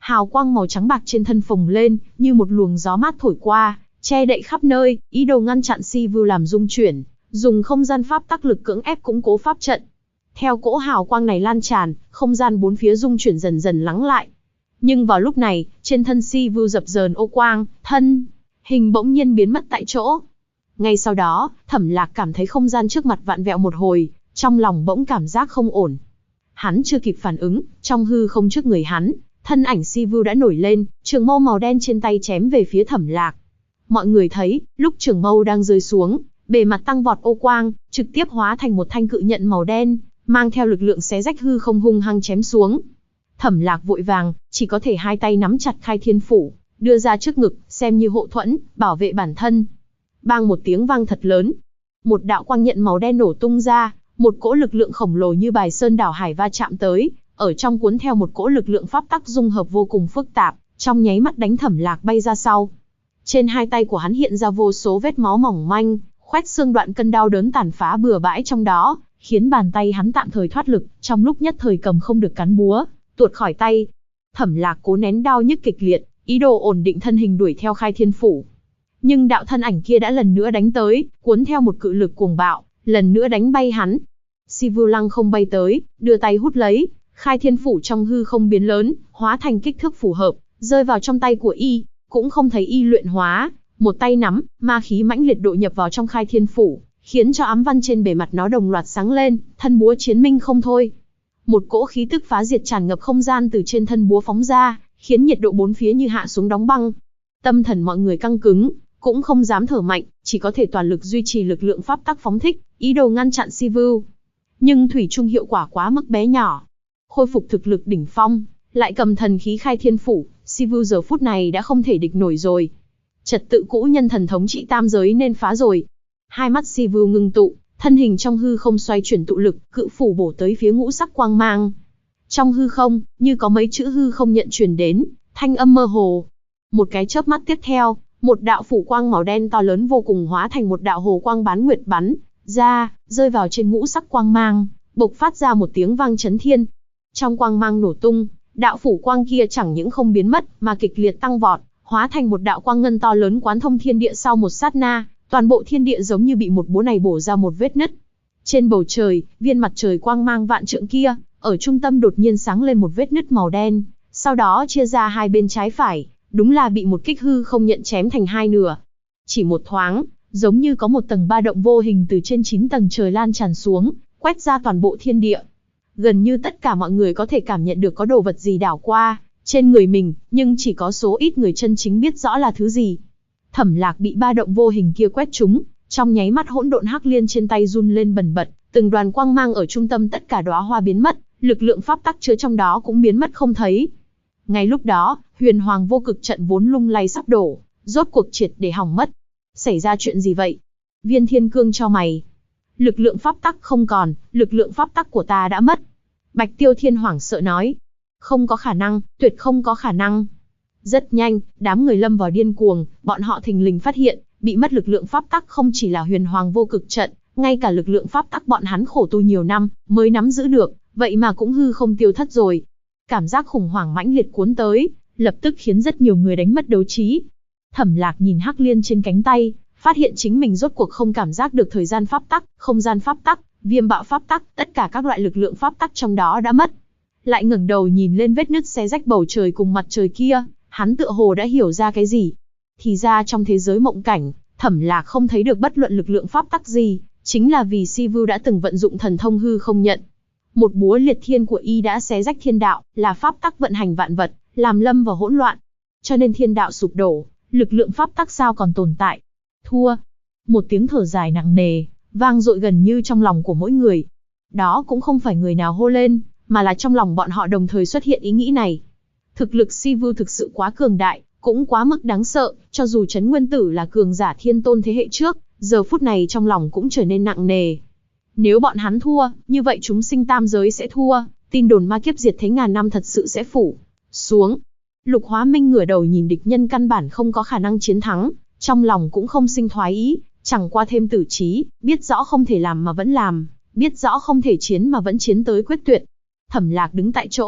hào quang màu trắng bạc trên thân phồng lên, như một luồng gió mát thổi qua, che đậy khắp nơi, ý đồ ngăn chặn Si Vu làm dung chuyển, dùng không gian pháp tắc lực cưỡng ép củng cố pháp trận. Theo cỗ hào quang này lan tràn, không gian bốn phía dung chuyển dần dần lắng lại. Nhưng vào lúc này, trên thân Si Vu dập dờn ô quang, thân hình bỗng nhiên biến mất tại chỗ. Ngay sau đó, Thẩm Lạc cảm thấy không gian trước mặt vặn vẹo một hồi, trong lòng bỗng cảm giác không ổn. Hắn chưa kịp phản ứng, trong hư không trước người hắn, thân ảnh Si Vu đã nổi lên, trường mâu màu đen trên tay chém về phía Thẩm Lạc. Mọi người thấy, lúc trường mâu đang rơi xuống, bề mặt tăng vọt ô quang, trực tiếp hóa thành một thanh cự nhận màu đen, mang theo lực lượng xé rách hư không hung hăng chém xuống. Thẩm Lạc vội vàng, chỉ có thể hai tay nắm chặt Khai Thiên Phủ, đưa ra trước ngực, xem như hộ thuẫn, bảo vệ bản thân. Bang một tiếng vang thật lớn, một đạo quang nhận màu đen nổ tung ra, một cỗ lực lượng khổng lồ như bài sơn đảo hải va chạm tới, ở trong cuốn theo một cỗ lực lượng pháp tắc dung hợp vô cùng phức tạp, trong nháy mắt đánh Thẩm Lạc bay ra sau. Trên hai tay của hắn hiện ra vô số vết máu mỏng manh, khoét xương đoạn cân đau đớn tàn phá bừa bãi trong đó, khiến bàn tay hắn tạm thời thoát lực, trong lúc nhất thời cầm không được cán búa, tuột khỏi tay. Thẩm Lạc cố nén đau nhức kịch liệt, ý đồ ổn định thân hình đuổi theo Khai Thiên Phủ. Nhưng đạo thân ảnh kia đã lần nữa đánh tới, cuốn theo một cự lực cuồng bạo, lần nữa đánh bay hắn. Si Vu lăng không bay tới, đưa tay hút lấy, Khai Thiên Phủ trong hư không biến lớn, hóa thành kích thước phù hợp, rơi vào trong tay của y, cũng không thấy y luyện hóa, một tay nắm, ma khí mãnh liệt độ nhập vào trong Khai Thiên Phủ, khiến cho ám văn trên bề mặt nó đồng loạt sáng lên, thân búa chiến minh không thôi. Một cỗ khí tức phá diệt tràn ngập không gian từ trên thân búa phóng ra, khiến nhiệt độ bốn phía như hạ xuống đóng băng. Tâm thần mọi người căng cứng, cũng không dám thở mạnh, chỉ có thể toàn lực duy trì lực lượng pháp tắc phóng thích, ý đồ ngăn chặn Si Vu. Nhưng thủy chung hiệu quả quá mức bé nhỏ. Khôi phục thực lực đỉnh phong, lại cầm thần khí Khai Thiên Phủ, Si Vu giờ phút này đã không thể địch nổi rồi. Trật tự cũ nhân thần thống trị tam giới nên phá rồi. Hai mắt Si Vu ngưng tụ, thân hình trong hư không xoay chuyển tụ lực, cự phủ bổ tới phía ngũ sắc quang mang. Trong hư không, như có mấy chữ hư không nhận truyền đến, thanh âm mơ hồ. Một cái chớp mắt tiếp theo, một đạo phủ quang màu đen to lớn vô cùng hóa thành một đạo hồ quang bán nguyệt bắn ra, rơi vào trên ngũ sắc quang mang, bộc phát ra một tiếng vang chấn thiên. Trong quang mang nổ tung, đạo phủ quang kia chẳng những không biến mất, mà kịch liệt tăng vọt, hóa thành một đạo quang ngân to lớn quán thông thiên địa. Sau một sát na, toàn bộ thiên địa giống như bị một búa này bổ ra một vết nứt. Trên bầu trời, viên mặt trời quang mang vạn trượng kia, ở trung tâm đột nhiên sáng lên một vết nứt màu đen, sau đó chia ra hai bên trái phải, đúng là bị một kích hư không nhận chém thành hai nửa. Chỉ một thoáng, giống như có một tầng ba động vô hình từ trên 9 tầng trời lan tràn xuống, quét ra toàn bộ thiên địa. Gần như tất cả mọi người có thể cảm nhận được có đồ vật gì đảo qua trên người mình, nhưng chỉ có số ít người chân chính biết rõ là thứ gì. Thẩm Lạc bị ba động vô hình kia quét trúng, trong nháy mắt hỗn độn hắc liên trên tay run lên bần bật, từng đoàn quang mang ở trung tâm tất cả đóa hoa biến mất, lực lượng pháp tắc chứa trong đó cũng biến mất không thấy. Ngay lúc đó, Huyền Hoàng vô cực trận vốn lung lay sắp đổ, rốt cuộc triệt để hỏng mất. Xảy ra chuyện gì vậy? Viên Thiên Cương chau mày. Lực lượng pháp tắc không còn, lực lượng pháp tắc của ta đã mất. Bạch Tiêu Thiên hoảng sợ nói. Không có khả năng, tuyệt không có khả năng. Rất nhanh, đám người lâm vào điên cuồng, bọn họ thình lình phát hiện, bị mất lực lượng pháp tắc không chỉ là Huyền Hoàng vô cực trận, ngay cả lực lượng pháp tắc bọn hắn khổ tu nhiều năm mới nắm giữ được, vậy mà cũng hư không tiêu thất rồi. Cảm giác khủng hoảng mãnh liệt cuốn tới, lập tức khiến rất nhiều người đánh mất đấu trí. Thẩm Lạc nhìn hắc liên trên cánh tay, phát hiện chính mình rốt cuộc không cảm giác được thời gian pháp tắc, không gian pháp tắc, viêm bạo pháp tắc, tất cả các loại lực lượng pháp tắc trong đó đã mất. Lại ngẩng đầu nhìn lên vết nứt xé rách bầu trời cùng mặt trời kia, hắn tựa hồ đã hiểu ra cái gì. Thì ra trong thế giới mộng cảnh, Thẩm Lạc không thấy được bất luận lực lượng pháp tắc gì, chính là vì Si Vu đã từng vận dụng thần thông hư không nhận. Một búa liệt thiên của y đã xé rách thiên đạo, là pháp tắc vận hành vạn vật, làm lâm vào hỗn loạn. Cho nên thiên đạo sụp đổ, lực lượng pháp tắc sao còn tồn tại. Thua. Một tiếng thở dài nặng nề, vang dội gần như trong lòng của mỗi người. Đó cũng không phải người nào hô lên, mà là trong lòng bọn họ đồng thời xuất hiện ý nghĩ này. Thực lực Si Vu thực sự quá cường đại, cũng quá mức đáng sợ, cho dù Trấn Nguyên Tử là cường giả thiên tôn thế hệ trước, giờ phút này trong lòng cũng trở nên nặng nề. Nếu bọn hắn thua, như vậy chúng sinh tam giới sẽ thua, tin đồn ma kiếp diệt thế ngàn năm thật sự sẽ phủ xuống. Lục Hóa Minh ngửa đầu nhìn địch nhân căn bản không có khả năng chiến thắng, trong lòng cũng không sinh thoái ý, chẳng qua thêm tử trí, biết rõ không thể làm mà vẫn làm, biết rõ không thể chiến mà vẫn chiến tới quyết tuyệt. Thẩm Lạc đứng tại chỗ,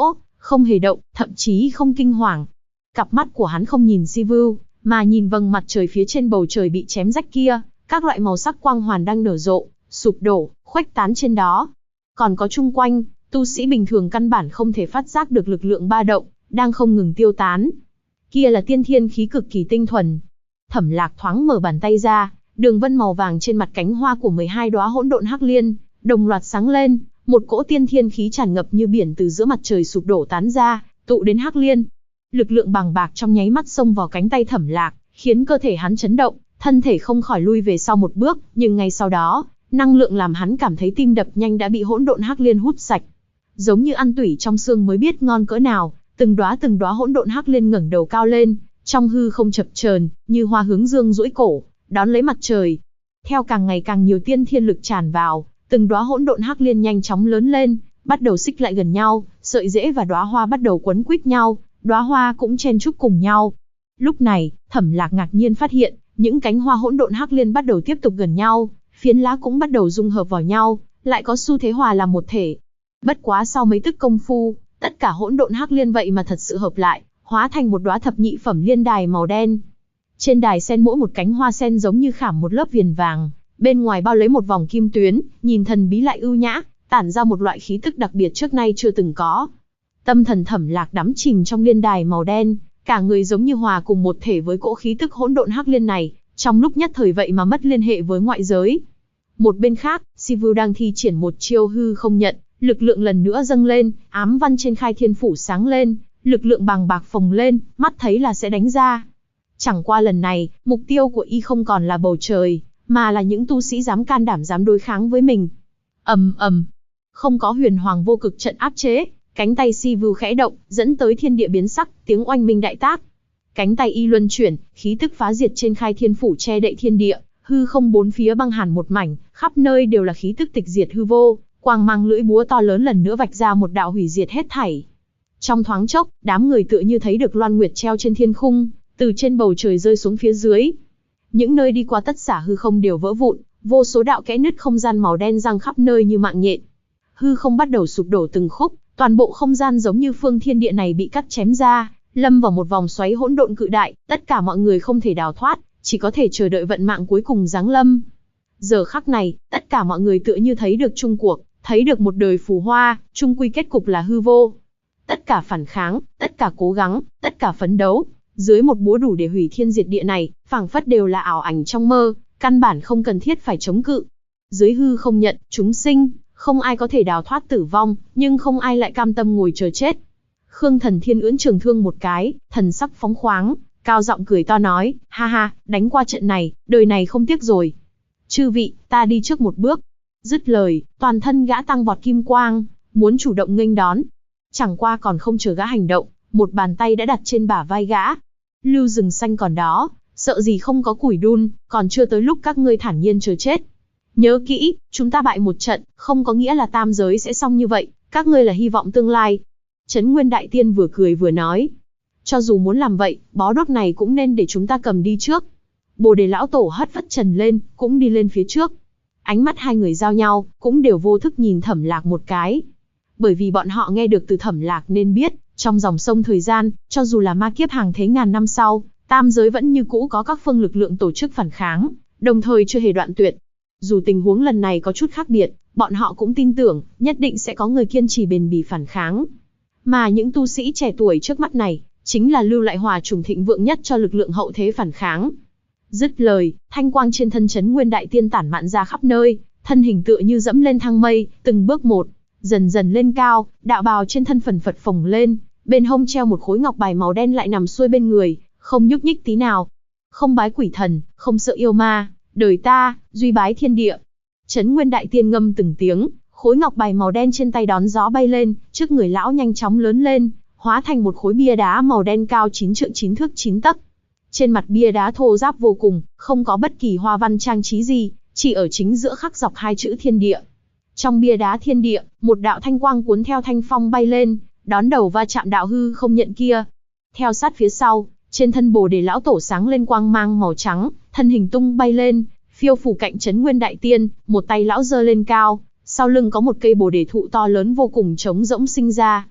không hề động, thậm chí không kinh hoàng. Cặp mắt của hắn không nhìn Sivu, mà nhìn vầng mặt trời phía trên bầu trời bị chém rách kia, các loại màu sắc quang hoàn đang nở rộ, sụp đổ, khuếch tán trên đó. Còn có chung quanh, tu sĩ bình thường căn bản không thể phát giác được lực lượng ba động, đang không ngừng tiêu tán. Kia là tiên thiên khí cực kỳ tinh thuần. Thẩm Lạc thoáng mở bàn tay ra, đường vân màu vàng trên mặt cánh hoa của 12 đóa hỗn độn hắc liên, đồng loạt sáng lên, một cỗ tiên thiên khí tràn ngập như biển từ giữa mặt trời sụp đổ tán ra, tụ đến hắc liên. Lực lượng bàng bạc trong nháy mắt xông vào cánh tay Thẩm Lạc, khiến cơ thể hắn chấn động, thân thể không khỏi lui về sau một bước, nhưng ngay sau đó, năng lượng làm hắn cảm thấy tim đập nhanh đã bị hỗn độn hắc liên hút sạch. Giống như ăn tủy trong xương mới biết ngon cỡ nào, từng đóa hỗn độn hắc liên ngẩng đầu cao lên, trong hư không chập chờn, như hoa hướng dương duỗi cổ, đón lấy mặt trời. Theo càng ngày càng nhiều tiên thiên lực tràn vào, từng đóa hỗn độn hắc liên nhanh chóng lớn lên, bắt đầu xích lại gần nhau, sợi rễ và đóa hoa bắt đầu quấn quýt nhau, đóa hoa cũng chen chúc cùng nhau. Lúc này, Thẩm Lạc ngạc nhiên phát hiện, những cánh hoa hỗn độn hắc liên bắt đầu tiếp tục gần nhau, phiến lá cũng bắt đầu dung hợp vào nhau, lại có xu thế hòa làm một thể. Bất quá sau mấy tức công phu, tất cả hỗn độn hắc liên vậy mà thật sự hợp lại, hóa thành một đóa thập nhị phẩm liên đài màu đen. Trên đài sen mỗi một cánh hoa sen giống như khảm một lớp viền vàng, bên ngoài bao lấy một vòng kim tuyến, nhìn thần bí lại ưu nhã, tản ra một loại khí tức đặc biệt trước nay chưa từng có. Tâm thần Thẩm Lạc đắm chìm trong liên đài màu đen, cả người giống như hòa cùng một thể với cỗ khí tức hỗn độn hắc liên này, trong lúc nhất thời vậy mà mất liên hệ với ngoại giới. Một bên khác, Sivu đang thi triển một chiêu hư không nhận, lực lượng lần nữa dâng lên, ám văn trên khai thiên phủ sáng lên, lực lượng bàng bạc phồng lên, mắt thấy là sẽ đánh ra. Chẳng qua lần này, mục tiêu của y không còn là bầu trời, mà là những tu sĩ dám can đảm dám đối kháng với mình. Ầm ầm, không có huyền hoàng vô cực trận áp chế, cánh tay Sivu khẽ động, dẫn tới thiên địa biến sắc, tiếng oanh minh đại tác. Cánh tay y luân chuyển, khí tức phá diệt trên khai thiên phủ che đậy thiên địa, hư không bốn phía băng hàn một mảnh, khắp nơi đều là khí tức tịch diệt hư vô, quang mang lưỡi búa to lớn lần nữa vạch ra một đạo hủy diệt hết thảy. Trong thoáng chốc, đám người tựa như thấy được loan nguyệt treo trên thiên khung, từ trên bầu trời rơi xuống phía dưới. Những nơi đi qua tất xả hư không đều vỡ vụn, vô số đạo kẽ nứt không gian màu đen giăng khắp nơi như mạng nhện. Hư không bắt đầu sụp đổ từng khúc, toàn bộ không gian giống như phương thiên địa này bị cắt chém ra, lâm vào một vòng xoáy hỗn độn cự đại, tất cả mọi người không thể đào thoát, chỉ có thể chờ đợi vận mạng cuối cùng giáng lâm. Giờ khắc này, tất cả mọi người tựa như thấy được chung cuộc, thấy được một đời phù hoa, chung quy kết cục là hư vô. Tất cả phản kháng, tất cả cố gắng, tất cả phấn đấu, dưới một búa đủ để hủy thiên diệt địa này, phảng phất đều là ảo ảnh trong mơ, căn bản không cần thiết phải chống cự. Dưới hư không nhận, chúng sinh, không ai có thể đào thoát tử vong, nhưng không ai lại cam tâm ngồi chờ chết. Khương Thần Thiên ưỡn trường thương một cái, thần sắc phóng khoáng, cao giọng cười to nói, ha ha, đánh qua trận này, đời này không tiếc rồi. Chư vị, ta đi trước một bước. Dứt lời, toàn thân gã tăng vọt kim quang, muốn chủ động nghênh đón. Chẳng qua còn không chờ gã hành động, một bàn tay đã đặt trên bả vai gã. Lưu rừng xanh còn đó, sợ gì không có củi đun, còn chưa tới lúc các ngươi thản nhiên chờ chết. Nhớ kỹ, chúng ta bại một trận, không có nghĩa là tam giới sẽ xong như vậy, các ngươi là hy vọng tương lai. Trấn Nguyên Đại Tiên vừa cười vừa nói. Cho dù muốn làm vậy, bó đuốc này cũng nên để chúng ta cầm đi trước. Bồ Đề lão tổ hất vất trần lên, cũng đi lên phía trước. Ánh mắt hai người giao nhau, cũng đều vô thức nhìn Thẩm Lạc một cái. Bởi vì bọn họ nghe được từ Thẩm Lạc nên biết, trong dòng sông thời gian, cho dù là ma kiếp hàng thế ngàn năm sau, tam giới vẫn như cũ có các phương lực lượng tổ chức phản kháng, đồng thời chưa hề đoạn tuyệt. Dù tình huống lần này có chút khác biệt, bọn họ cũng tin tưởng, nhất định sẽ có người kiên trì bền bỉ phản kháng. Mà những tu sĩ trẻ tuổi trước mắt này, chính là lưu lại hòa trùng thịnh vượng nhất cho lực lượng hậu thế phản kháng. Dứt lời, thanh quang trên thân Trấn Nguyên Đại Tiên tản mạn ra khắp nơi, thân hình tựa như dẫm lên thang mây, từng bước một, dần dần lên cao, đạo bào trên thân phần phật phồng lên, bên hông treo một khối ngọc bài màu đen lại nằm xuôi bên người, không nhúc nhích tí nào. Không bái quỷ thần, không sợ yêu ma, đời ta, duy bái thiên địa. Trấn Nguyên Đại Tiên ngâm từng tiếng, khối ngọc bài màu đen trên tay đón gió bay lên, trước người lão nhanh chóng lớn lên, hóa thành một khối bia đá màu đen cao 9 trượng 9 thước 9 tấc. Trên mặt bia đá thô ráp vô cùng, không có bất kỳ hoa văn trang trí gì, chỉ ở chính giữa khắc dọc hai chữ thiên địa. Trong bia đá thiên địa, một đạo thanh quang cuốn theo thanh phong bay lên, đón đầu va chạm đạo hư không nhận kia. Theo sát phía sau, trên thân Bồ Đề lão tổ sáng lên quang mang màu trắng, thân hình tung bay lên, phiêu phủ cạnh Trấn Nguyên Đại Tiên, một tay lão giơ lên cao, sau lưng có một cây Bồ Đề thụ to lớn vô cùng trống rỗng sinh ra.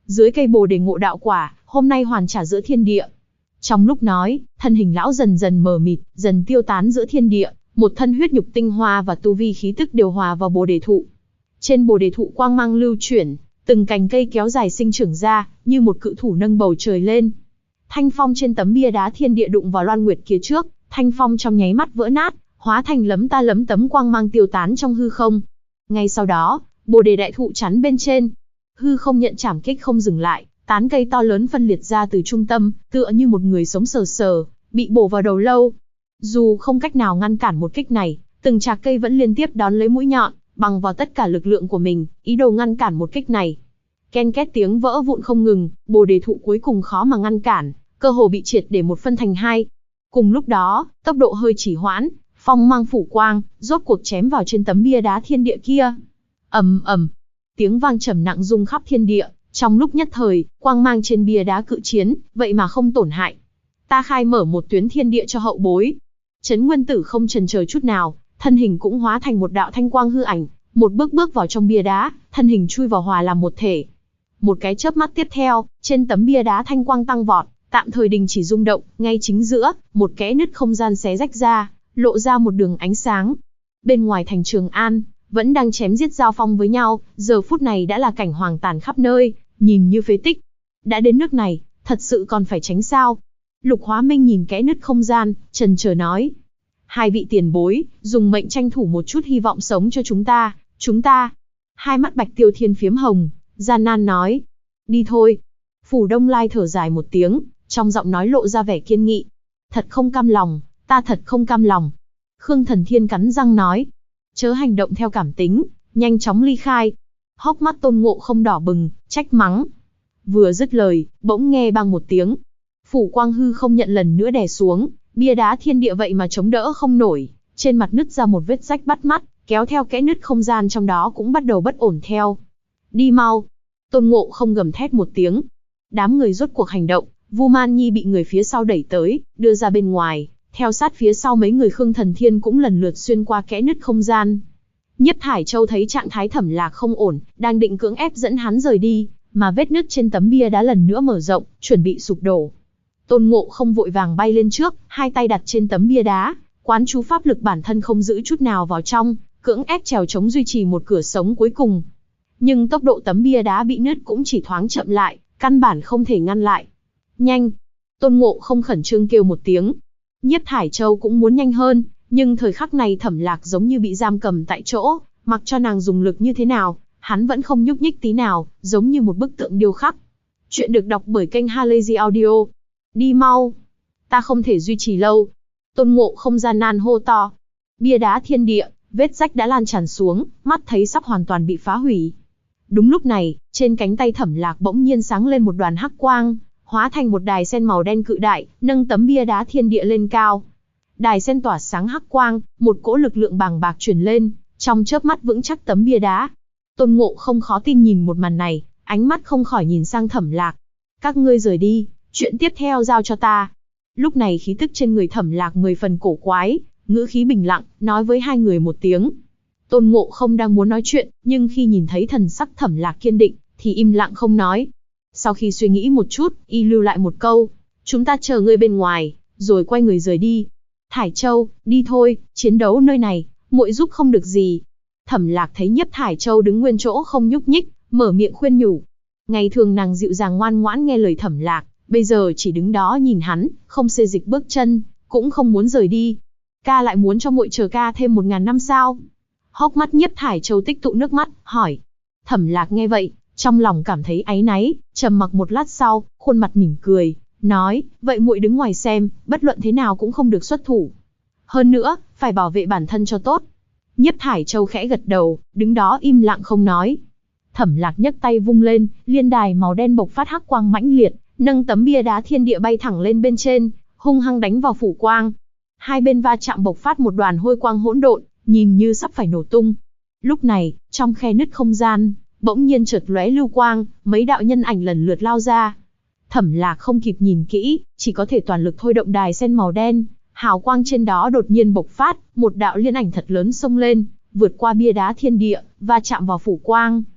dưới cây bồ đề ngộ đạo quả, hôm nay hoàn trả giữa thiên địa. Trong lúc nói, thân hình lão dần dần mờ mịt, dần tiêu tán giữa thiên địa, một thân huyết nhục tinh hoa và tu vi khí tức đều hòa vào bồ đề thụ. Trên bồ đề thụ quang mang lưu chuyển, từng cành cây kéo dài sinh trưởng ra, như một cự thủ nâng bầu trời lên. Thanh phong trên tấm bia đá thiên địa đụng vào loan nguyệt kia trước, thanh phong trong nháy mắt vỡ nát, hóa thành lấm tấm quang mang tiêu tán trong hư không. Ngay sau đó, bồ đề đại thụ chắn bên trên, hư không nhận chảm kích không dừng lại, tán cây to lớn phân liệt ra từ trung tâm, tựa như một người sống sờ sờ, bị bổ vào đầu lâu. Dù không cách nào ngăn cản một kích này, từng chạc cây vẫn liên tiếp đón lấy mũi nhọn, bằng vào tất cả lực lượng của mình, ý đồ ngăn cản một kích này. Ken két tiếng vỡ vụn không ngừng, bồ đề thụ cuối cùng khó mà ngăn cản, cơ hồ bị triệt để một phân thành hai. Cùng lúc đó, tốc độ hơi chỉ hoãn, phong mang phủ quang, rốt cuộc chém vào trên tấm bia đá thiên địa kia. Ầm ầm, tiếng vang trầm nặng rung khắp thiên địa, trong lúc nhất thời, quang mang trên bia đá cự chiến, vậy mà không tổn hại. Ta khai mở một tuyến thiên địa cho hậu bối. Trấn Nguyên Tử không chần chờ chút nào, thân hình cũng hóa thành một đạo thanh quang hư ảnh, một bước bước vào trong bia đá, thân hình chui vào hòa làm một thể. Một cái chớp mắt tiếp theo, trên tấm bia đá thanh quang tăng vọt, tạm thời đình chỉ rung động, ngay chính giữa, một kẽ nứt không gian xé rách ra, lộ ra một đường ánh sáng. Bên ngoài thành Trường An, vẫn đang chém giết giao phong với nhau, giờ phút này đã là cảnh hoang tàn khắp nơi, nhìn như phế tích. Đã đến nước này, thật sự còn phải tránh sao? Lục Hóa Minh nhìn kẽ nứt không gian, chần chờ nói. Hai vị tiền bối, dùng mệnh tranh thủ một chút hy vọng sống cho chúng ta. Hai mắt Bạch Tiêu Thiên phiếm hồng, gian nan nói. Đi thôi. Phủ Đông Lai thở dài một tiếng, trong giọng nói lộ ra vẻ kiên nghị. Thật không cam lòng, ta thật không cam lòng. Khương Thần Thiên cắn răng nói. Chớ hành động theo cảm tính, nhanh chóng ly khai. Hốc mắt Tôn Ngộ Không đỏ bừng, trách mắng. Vừa dứt lời, bỗng nghe bang một tiếng. Phủ quang hư không nhận lần nữa đè xuống, bia đá thiên địa vậy mà chống đỡ không nổi, trên mặt nứt ra một vết rách bắt mắt, kéo theo kẽ nứt không gian trong đó cũng bắt đầu bất ổn theo. Đi mau! Tôn Ngộ Không gầm thét một tiếng. Đám người rốt cuộc hành động, Vu Man Nhi bị người phía sau đẩy tới, đưa ra bên ngoài, theo sát phía sau mấy người Khương Thần Thiên cũng lần lượt xuyên qua kẽ nứt không gian. Nhiếp Thải Châu thấy trạng thái Thẩm Lạc không ổn, đang định cưỡng ép dẫn hắn rời đi, mà vết nứt trên tấm bia đá lần nữa mở rộng, chuẩn bị sụp đổ. Tôn Ngộ Không vội vàng bay lên trước, hai tay đặt trên tấm bia đá, quán chú pháp lực bản thân không giữ chút nào vào trong, cưỡng ép trèo chống duy trì một cửa sống cuối cùng. Nhưng tốc độ tấm bia đá bị nứt cũng chỉ thoáng chậm lại, căn bản không thể ngăn lại. Nhanh! Tôn Ngộ Không khẩn trương kêu một tiếng. Nhiếp Thải Châu cũng muốn nhanh hơn, nhưng thời khắc này Thẩm Lạc giống như bị giam cầm tại chỗ, mặc cho nàng dùng lực như thế nào, hắn vẫn không nhúc nhích tí nào, giống như một bức tượng điêu khắc. Chuyện được đọc bởi kênh Halazy Audio. Đi mau! Ta không thể duy trì lâu. Tôn Ngộ Không gian nan hô to. Bia đá thiên địa, vết rách đã lan tràn xuống, mắt thấy sắp hoàn toàn bị phá hủy. Đúng lúc này, trên cánh tay Thẩm Lạc bỗng nhiên sáng lên một đoàn hắc quang, hóa thành một đài sen màu đen cự đại, nâng tấm bia đá thiên địa lên cao. Đài sen tỏa sáng hắc quang, một cỗ lực lượng bàng bạc truyền lên, trong chớp mắt vững chắc tấm bia đá. Tôn Ngộ Không khó tin nhìn một màn này, ánh mắt không khỏi nhìn sang Thẩm Lạc. Các ngươi rời đi, chuyện tiếp theo giao cho ta. Lúc này khí tức trên người Thẩm Lạc 10 phần cổ quái, ngữ khí bình lặng, nói với hai người một tiếng. Tôn Ngộ Không đang muốn nói chuyện, nhưng khi nhìn thấy thần sắc Thẩm Lạc kiên định, thì im lặng không nói. Sau khi suy nghĩ một chút, y lưu lại một câu. Chúng ta chờ ngươi bên ngoài, rồi quay người rời đi. Thải Châu, đi thôi, chiến đấu nơi này, muội giúp không được gì. Thẩm Lạc thấy Nhiếp Thải Châu đứng nguyên chỗ không nhúc nhích, mở miệng khuyên nhủ. Ngày thường nàng dịu dàng ngoan ngoãn nghe lời Thẩm Lạc, bây giờ chỉ đứng đó nhìn hắn, không xê dịch bước chân, cũng không muốn rời đi. Ca lại muốn cho muội chờ ca thêm 1000 năm sao? Hốc mắt Nhiếp Thải Châu tích tụ nước mắt, hỏi. Thẩm Lạc nghe vậy, trong lòng cảm thấy áy náy, trầm mặc một lát sau, khuôn mặt mỉm cười, nói, vậy muội đứng ngoài xem, bất luận thế nào cũng không được xuất thủ. Hơn nữa, phải bảo vệ bản thân cho tốt. Nhiếp Thải Châu khẽ gật đầu, đứng đó im lặng không nói. Thẩm Lạc nhấc tay vung lên, liên đài màu đen bộc phát hắc quang mãnh liệt, nâng tấm bia đá thiên địa bay thẳng lên bên trên, hung hăng đánh vào phủ quang. Hai bên va chạm bộc phát một đoàn hôi quang hỗn độn, nhìn như sắp phải nổ tung. Lúc này, trong khe nứt không gian, bỗng nhiên chợt lóe lưu quang, mấy đạo nhân ảnh lần lượt lao ra. Thẩm Lạc không kịp nhìn kỹ, chỉ có thể toàn lực thôi động đài sen màu đen, hào quang trên đó đột nhiên bộc phát, một đạo liên ảnh thật lớn xông lên, vượt qua bia đá thiên địa, va chạm vào phủ quang.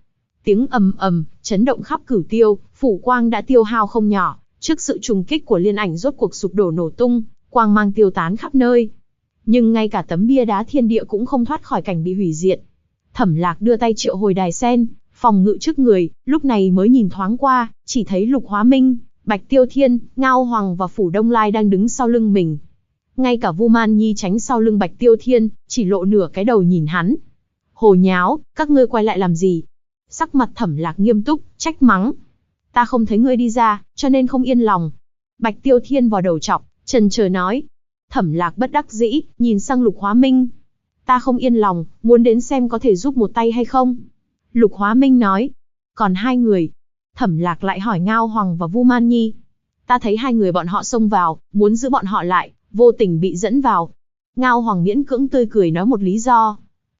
Tiếng ầm ầm, chấn động khắp Cửu Tiêu, phủ quang đã tiêu hao không nhỏ, trước sự trùng kích của liên ảnh rốt cuộc sụp đổ nổ tung, quang mang tiêu tán khắp nơi. Nhưng ngay cả tấm bia đá thiên địa cũng không thoát khỏi cảnh bị hủy diệt. Thẩm Lạc đưa tay triệu hồi đài sen, phòng ngự trước người, lúc này mới nhìn thoáng qua, chỉ thấy Lục Hóa Minh, Bạch Tiêu Thiên, Ngao Hoàng và Phủ Đông Lai đang đứng sau lưng mình. Ngay cả Vu Man Nhi tránh sau lưng Bạch Tiêu Thiên, chỉ lộ nửa cái đầu nhìn hắn. Hồ nháo, các ngươi quay lại làm gì? Sắc mặt Thẩm Lạc nghiêm túc, trách mắng. Ta không thấy ngươi đi ra, cho nên không yên lòng. Bạch Tiêu Thiên vò đầu chọc, chần chờ nói. Thẩm Lạc bất đắc dĩ, nhìn sang Lục Hóa Minh. Ta không yên lòng, muốn đến xem có thể giúp một tay hay không? Lục Hóa Minh nói. Còn hai người. Thẩm Lạc lại hỏi Ngao Hoàng và Vu Man Nhi. Ta thấy hai người bọn họ xông vào, muốn giữ bọn họ lại, vô tình bị dẫn vào. Ngao Hoàng miễn cưỡng tươi cười nói một lý do.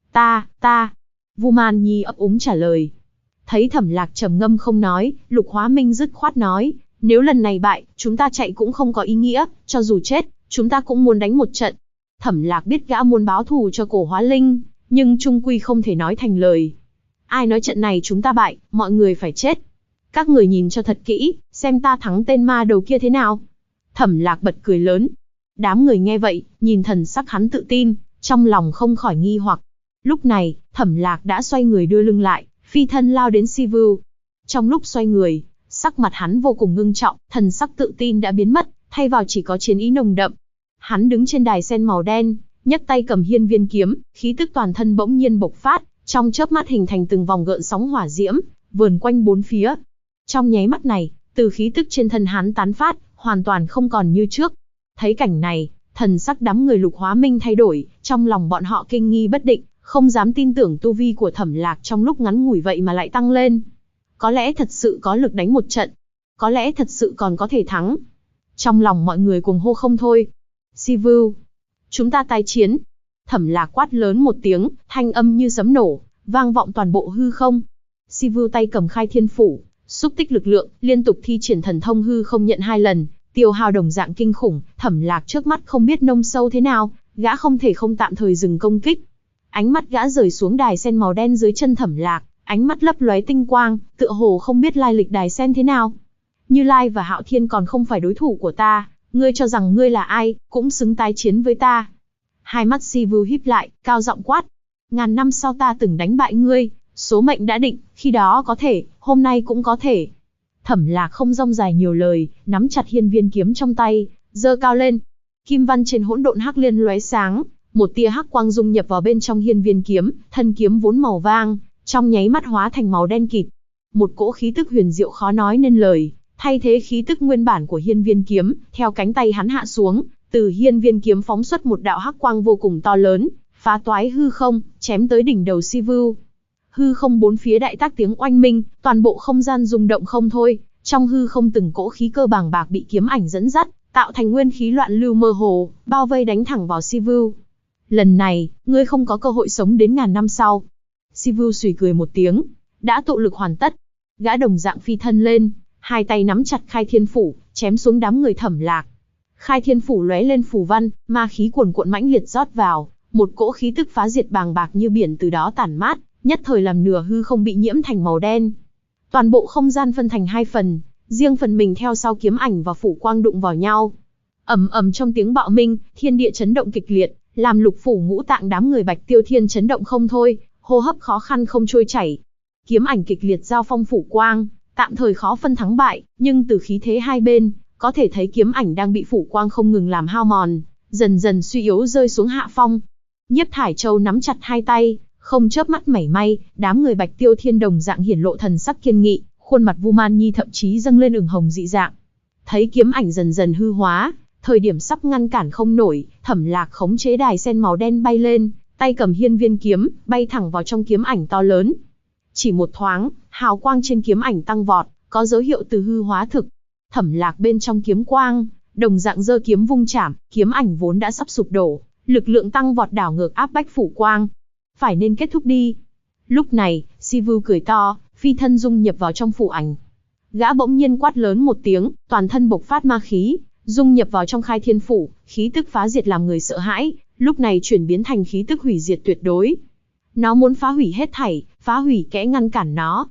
Ta. Vu Man Nhi ấp úng trả lời. Thấy Thẩm Lạc trầm ngâm không nói, Lục Hóa Minh dứt khoát nói. Nếu lần này bại, chúng ta chạy cũng không có ý nghĩa, cho dù chết, chúng ta cũng muốn đánh một trận. Thẩm Lạc biết gã muốn báo thù cho Cổ Hóa Linh, nhưng chung quy không thể nói thành lời. Ai nói trận này chúng ta bại, mọi người phải chết. Các người nhìn cho thật kỹ, xem ta thắng tên ma đầu kia thế nào. Thẩm Lạc bật cười lớn. Đám người nghe vậy, nhìn thần sắc hắn tự tin, trong lòng không khỏi nghi hoặc. Lúc này, Thẩm Lạc đã xoay người đưa lưng lại, phi thân lao đến Si Vu. Trong lúc xoay người, sắc mặt hắn vô cùng ngưng trọng, thần sắc tự tin đã biến mất, thay vào chỉ có chiến ý nồng đậm. Hắn đứng trên đài sen màu đen, nhấc tay cầm hiên viên kiếm, khí tức toàn thân bỗng nhiên bộc phát, trong chớp mắt hình thành từng vòng gợn sóng hỏa diễm, vờn quanh bốn phía. Trong nháy mắt này, từ khí tức trên thân hắn tán phát, hoàn toàn không còn như trước. Thấy cảnh này, thần sắc đám người Lục Hóa Minh thay đổi, trong lòng bọn họ kinh nghi bất định, không dám tin tưởng tu vi của Thẩm Lạc trong lúc ngắn ngủi vậy mà lại tăng lên. Có lẽ thật sự có lực đánh một trận, có lẽ thật sự còn có thể thắng. Trong lòng mọi người cuồng hô không thôi. Si Vu, chúng ta tái chiến. Thẩm Lạc quát lớn một tiếng, thanh âm như sấm nổ, vang vọng toàn bộ hư không. Si Vu tay cầm Khai Thiên Phủ, xúc tích lực lượng, liên tục thi triển thần thông hư không nhận 2 lần, tiêu hao đồng dạng kinh khủng. Thẩm Lạc trước mắt không biết nông sâu thế nào, gã không thể không tạm thời dừng công kích. Ánh mắt gã rời xuống đài sen màu đen dưới chân Thẩm Lạc, ánh mắt lấp lóe tinh quang, tựa hồ không biết lai lịch đài sen thế nào. Như Lai và Hạo Thiên còn không phải đối thủ của ta, ngươi cho rằng ngươi là ai, cũng xứng tái chiến với ta. Hai mắt Si Vu híp lại, cao giọng quát. Ngàn năm sau ta từng đánh bại ngươi, số mệnh đã định, khi đó có thể, hôm nay cũng có thể. Thẩm Lạc không rông dài nhiều lời, nắm chặt hiên viên kiếm trong tay, giơ cao lên. Kim văn trên hỗn độn hắc liên lóe sáng, một tia hắc quang dung nhập vào bên trong hiên viên kiếm, thân kiếm vốn màu vàng, trong nháy mắt hóa thành màu đen kịt. Một cỗ khí tức huyền diệu khó nói nên lời, thay thế khí tức nguyên bản của hiên viên kiếm, theo cánh tay hắn hạ xuống, từ hiên viên kiếm phóng xuất một đạo hắc quang vô cùng to lớn, phá toái hư không, chém tới đỉnh đầu Si Vu. Hư không bốn phía đại tác tiếng oanh minh, toàn bộ không gian rung động không thôi, trong hư không từng cỗ khí cơ bàng bạc bị kiếm ảnh dẫn dắt, tạo thành nguyên khí loạn lưu mơ hồ, bao vây đánh thẳng vào Si Vu. Lần này, ngươi không có cơ hội sống đến ngàn năm sau. Si Vu sùi cười một tiếng, đã tụ lực hoàn tất. Gã đồng dạng phi thân lên, hai tay nắm chặt Khai Thiên Phủ, chém xuống đám người Thẩm Lạc. Khai Thiên Phủ lóe lên phù văn, ma khí cuồn cuộn mãnh liệt rót vào, một cỗ khí tức phá diệt bàng bạc như biển từ đó tản mát, nhất thời làm nửa hư không bị nhiễm thành màu đen. Toàn bộ không gian phân thành 2 phần, riêng phần mình theo sau kiếm ảnh và phủ quang đụng vào nhau. Ầm ầm trong tiếng bạo minh, thiên địa chấn động kịch liệt, làm lục phủ ngũ tạng đám người Bạch Tiêu Thiên chấn động không thôi, hô hấp khó khăn không trôi chảy. Kiếm ảnh kịch liệt giao phong phủ quang, tạm thời khó phân thắng bại, nhưng từ khí thế hai bên, có thể thấy kiếm ảnh đang bị phủ quang không ngừng làm hao mòn, dần dần suy yếu rơi xuống hạ phong. Nhiếp Thải Châu nắm chặt hai tay, không chớp mắt mảy may, đám người Bạch Tiêu Thiên đồng dạng hiển lộ thần sắc kiên nghị, khuôn mặt Vu Man Nhi thậm chí dâng lên ửng hồng dị dạng. Thấy kiếm ảnh dần dần hư hóa, thời điểm sắp ngăn cản không nổi, Thẩm Lạc khống chế đài sen màu đen bay lên, tay cầm hiên viên kiếm, bay thẳng vào trong kiếm ảnh to lớn. Chỉ một thoáng, hào quang trên kiếm ảnh tăng vọt, có dấu hiệu từ hư hóa thực. Thẩm Lạc bên trong kiếm quang, đồng dạng giơ kiếm vung chảm, kiếm ảnh vốn đã sắp sụp đổ, lực lượng tăng vọt đảo ngược áp bách phủ quang. Phải nên kết thúc đi. Lúc này, Si Vu cười to, phi thân dung nhập vào trong phủ ảnh. Gã bỗng nhiên quát lớn một tiếng, toàn thân bộc phát ma khí, dung nhập vào trong Khai Thiên Phủ, khí tức phá diệt làm người sợ hãi, lúc này chuyển biến thành khí tức hủy diệt tuyệt đối. Nó muốn phá hủy hết thảy, phá hủy kẽ ngăn cản nó.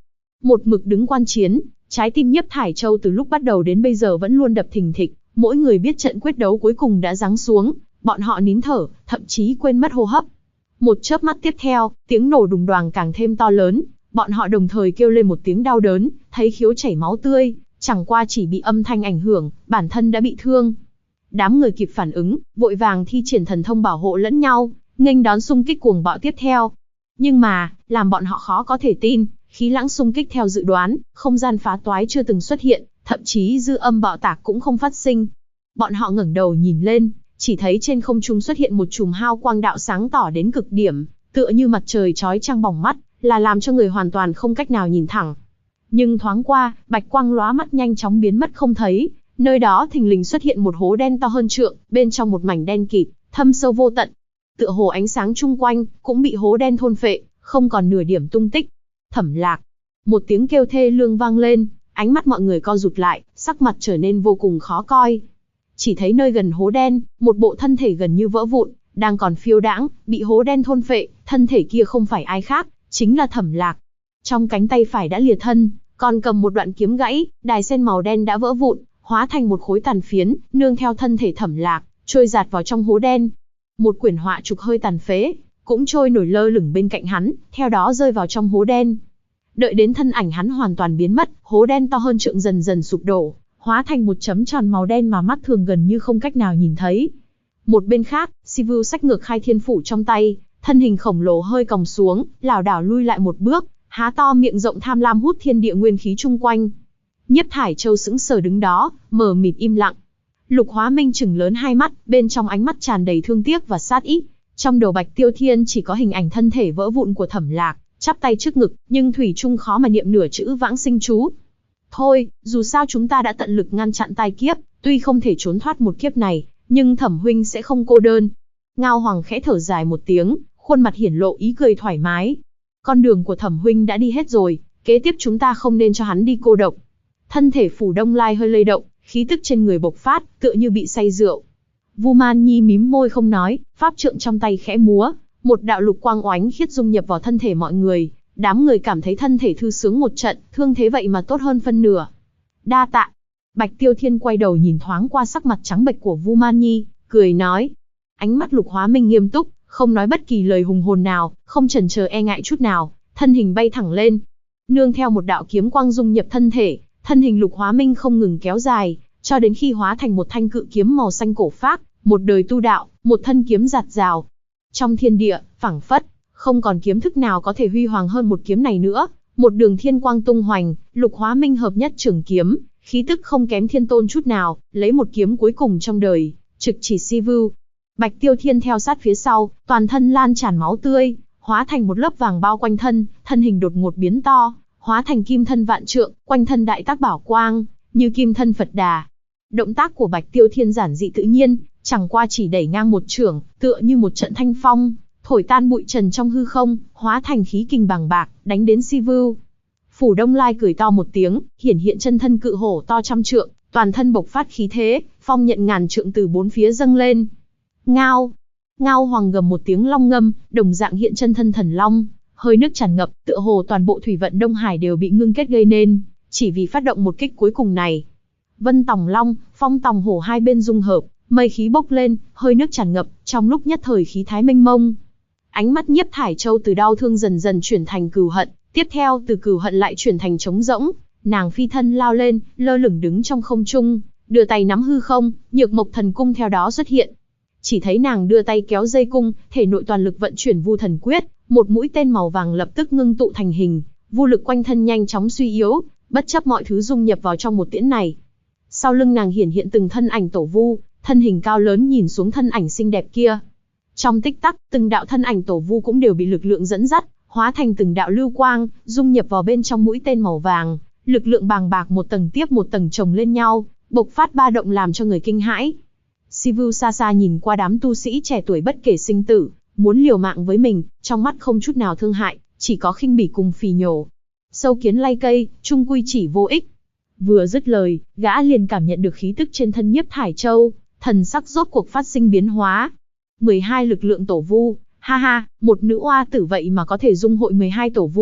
một mực đứng quan chiến, trái tim Nhiếp Thải Châu từ lúc bắt đầu đến bây giờ vẫn luôn đập thình thịch, mỗi người biết trận quyết đấu cuối cùng đã giáng xuống, bọn họ nín thở, thậm chí quên mất hô hấp. Một chớp mắt tiếp theo, tiếng nổ đùng đoàng càng thêm to lớn, bọn họ đồng thời kêu lên một tiếng đau đớn, thấy khiếu chảy máu tươi, chẳng qua chỉ bị âm thanh ảnh hưởng, bản thân đã bị thương. Đám người kịp phản ứng, vội vàng thi triển thần thông bảo hộ lẫn nhau, nghênh đón xung kích cuồng bạo tiếp theo. Nhưng mà, làm bọn họ khó có thể tin, khí lãng xung kích theo dự đoán, không gian phá toái chưa từng xuất hiện, thậm chí dư âm bạo tạc cũng không phát sinh. Bọn họ ngẩng đầu nhìn lên, chỉ thấy trên không trung xuất hiện một chùm hào quang đạo sáng tỏ đến cực điểm, tựa như mặt trời chói chang bỏng mắt, là làm cho người hoàn toàn không cách nào nhìn thẳng. Nhưng thoáng qua, bạch quang lóa mắt nhanh chóng biến mất không thấy, nơi đó thình lình xuất hiện một hố đen to hơn trượng, bên trong một mảnh đen kịt, thâm sâu vô tận. Tựa hồ ánh sáng chung quanh cũng bị hố đen thôn phệ, không còn nửa điểm tung tích. Thẩm Lạc, một tiếng kêu thê lương vang lên, ánh mắt mọi người co rụt lại, sắc mặt trở nên vô cùng khó coi. Chỉ thấy nơi gần hố đen, một bộ thân thể gần như vỡ vụn, đang còn phiêu đãng, bị hố đen thôn phệ, thân thể kia không phải ai khác, chính là Thẩm Lạc. Trong cánh tay phải đã lìa thân, còn cầm một đoạn kiếm gãy, đài sen màu đen đã vỡ vụn, hóa thành một khối tàn phiến, nương theo thân thể Thẩm Lạc, trôi dạt vào trong hố đen. Một quyển họa trục hơi tàn phế, cũng trôi nổi lơ lửng bên cạnh hắn, theo đó rơi vào trong hố đen. Đợi đến thân ảnh hắn hoàn toàn biến mất, hố đen to hơn trượng dần dần sụp đổ, hóa thành một chấm tròn màu đen mà mắt thường gần như không cách nào nhìn thấy. Một bên khác, Sivu xách ngược Khai Thiên Phủ trong tay, thân hình khổng lồ hơi còng xuống, lảo đảo lui lại một bước, há to miệng rộng tham lam hút thiên địa nguyên khí chung quanh. Nhiếp Thải Châu sững sờ đứng đó, mờ mịt im lặng. Lục Hóa Minh chừng lớn hai mắt, bên trong ánh mắt tràn đầy thương tiếc và sát ý. Trong đầu Bạch Tiêu Thiên chỉ có hình ảnh thân thể vỡ vụn của Thẩm Lạc, chắp tay trước ngực, nhưng thủy chung khó mà niệm nửa chữ vãng sinh chú. Thôi, dù sao chúng ta đã tận lực ngăn chặn tai kiếp, tuy không thể trốn thoát một kiếp này, nhưng Thẩm huynh sẽ không cô đơn. Ngao Hoàng khẽ thở dài một tiếng, khuôn mặt hiển lộ ý cười thoải mái. Con đường của Thẩm huynh đã đi hết rồi, kế tiếp chúng ta không nên cho hắn đi cô độc. Thân thể Phủ Đông Lai hơi lay động, khí tức trên người bộc phát, tựa như bị say rượu. Vu Man Nhi mím môi không nói, pháp trượng trong tay khẽ múa, một đạo lục quang oánh khiết dung nhập vào thân thể mọi người. Đám người cảm thấy thân thể thư sướng một trận, thương thế vậy mà tốt hơn phân nửa. Đa tạ. Bạch Tiêu Thiên quay đầu nhìn thoáng qua sắc mặt trắng bệch của Vu Man Nhi, cười nói. Ánh mắt Lục Hóa Minh nghiêm túc, không nói bất kỳ lời hùng hồn nào, không chần chờ e ngại chút nào, thân hình bay thẳng lên. Nương theo một đạo kiếm quang dung nhập thân thể, thân hình Lục Hóa Minh không ngừng kéo dài, cho đến khi hóa thành một thanh cự kiếm màu xanh cổ phác, một đời tu đạo, một thân kiếm giạt rào. Trong thiên địa, phảng phất, không còn kiếm thức nào có thể huy hoàng hơn một kiếm này nữa. Một đường thiên quang tung hoành, Lục Hóa Minh hợp nhất trường kiếm, khí tức không kém Thiên Tôn chút nào, lấy một kiếm cuối cùng trong đời, trực chỉ Sivu. Bạch Tiêu Thiên theo sát phía sau, toàn thân lan tràn máu tươi, hóa thành một lớp vàng bao quanh thân, thân hình đột ngột biến to, hóa thành kim thân vạn trượng, quanh thân đại tác bảo quang, như kim thân Phật Đà. Động tác của Bạch Tiêu Thiên giản dị tự nhiên, chẳng qua chỉ đẩy ngang một chưởng, tựa như một trận thanh phong, thổi tan bụi trần trong hư không, hóa thành khí kình bàng bạc, đánh đến Sivu. Phủ Đông Lai cười to một tiếng, hiển hiện chân thân cự hổ to trăm trượng, toàn thân bộc phát khí thế, phong nhận ngàn trượng từ bốn phía dâng lên. Ngao! Ngao Hoàng gầm một tiếng long ngâm, đồng dạng hiện chân thân thần long, hơi nước tràn ngập, tựa hồ toàn bộ thủy vận Đông Hải đều bị ngưng kết gây nên, chỉ vì phát động một kích cuối cùng này. Vân Tòng Long, Phong Tòng Hổ hai bên dung hợp, mây khí bốc lên, hơi nước tràn ngập, trong lúc nhất thời khí thái mênh mông. Ánh mắt Nhiếp Thải Châu từ đau thương dần dần chuyển thành cừu hận, tiếp theo từ cừu hận lại chuyển thành trống rỗng. Nàng phi thân lao lên, lơ lửng đứng trong không trung, đưa tay nắm hư không, Nhược Mộc Thần Cung theo đó xuất hiện. Chỉ thấy nàng đưa tay kéo dây cung, thể nội toàn lực vận chuyển Vu Thần Quyết, một mũi tên màu vàng lập tức ngưng tụ thành hình, vu lực quanh thân nhanh chóng suy yếu, bất chấp mọi thứ dung nhập vào trong một tiễn này. Sau lưng nàng hiển hiện từng thân ảnh tổ vu, thân hình cao lớn nhìn xuống thân ảnh xinh đẹp kia. Trong tích tắc, từng đạo thân ảnh tổ vu cũng đều bị lực lượng dẫn dắt, hóa thành từng đạo lưu quang, dung nhập vào bên trong mũi tên màu vàng, lực lượng bàng bạc một tầng tiếp một tầng chồng lên nhau, bộc phát ba động làm cho người kinh hãi. Sivu xa xa nhìn qua đám tu sĩ trẻ tuổi bất kể sinh tử, muốn liều mạng với mình, trong mắt không chút nào thương hại, chỉ có khinh bỉ cùng phì nhổ. Sâu kiến lay cây, chung quy chỉ vô ích. Vừa dứt lời, gã liền cảm nhận được khí tức trên thân Nhiếp Thải Châu, thần sắc rốt cuộc phát sinh biến hóa. 12 lực lượng tổ vu, ha ha, một nữ oa tử vậy mà có thể dung hội 12 tổ vu,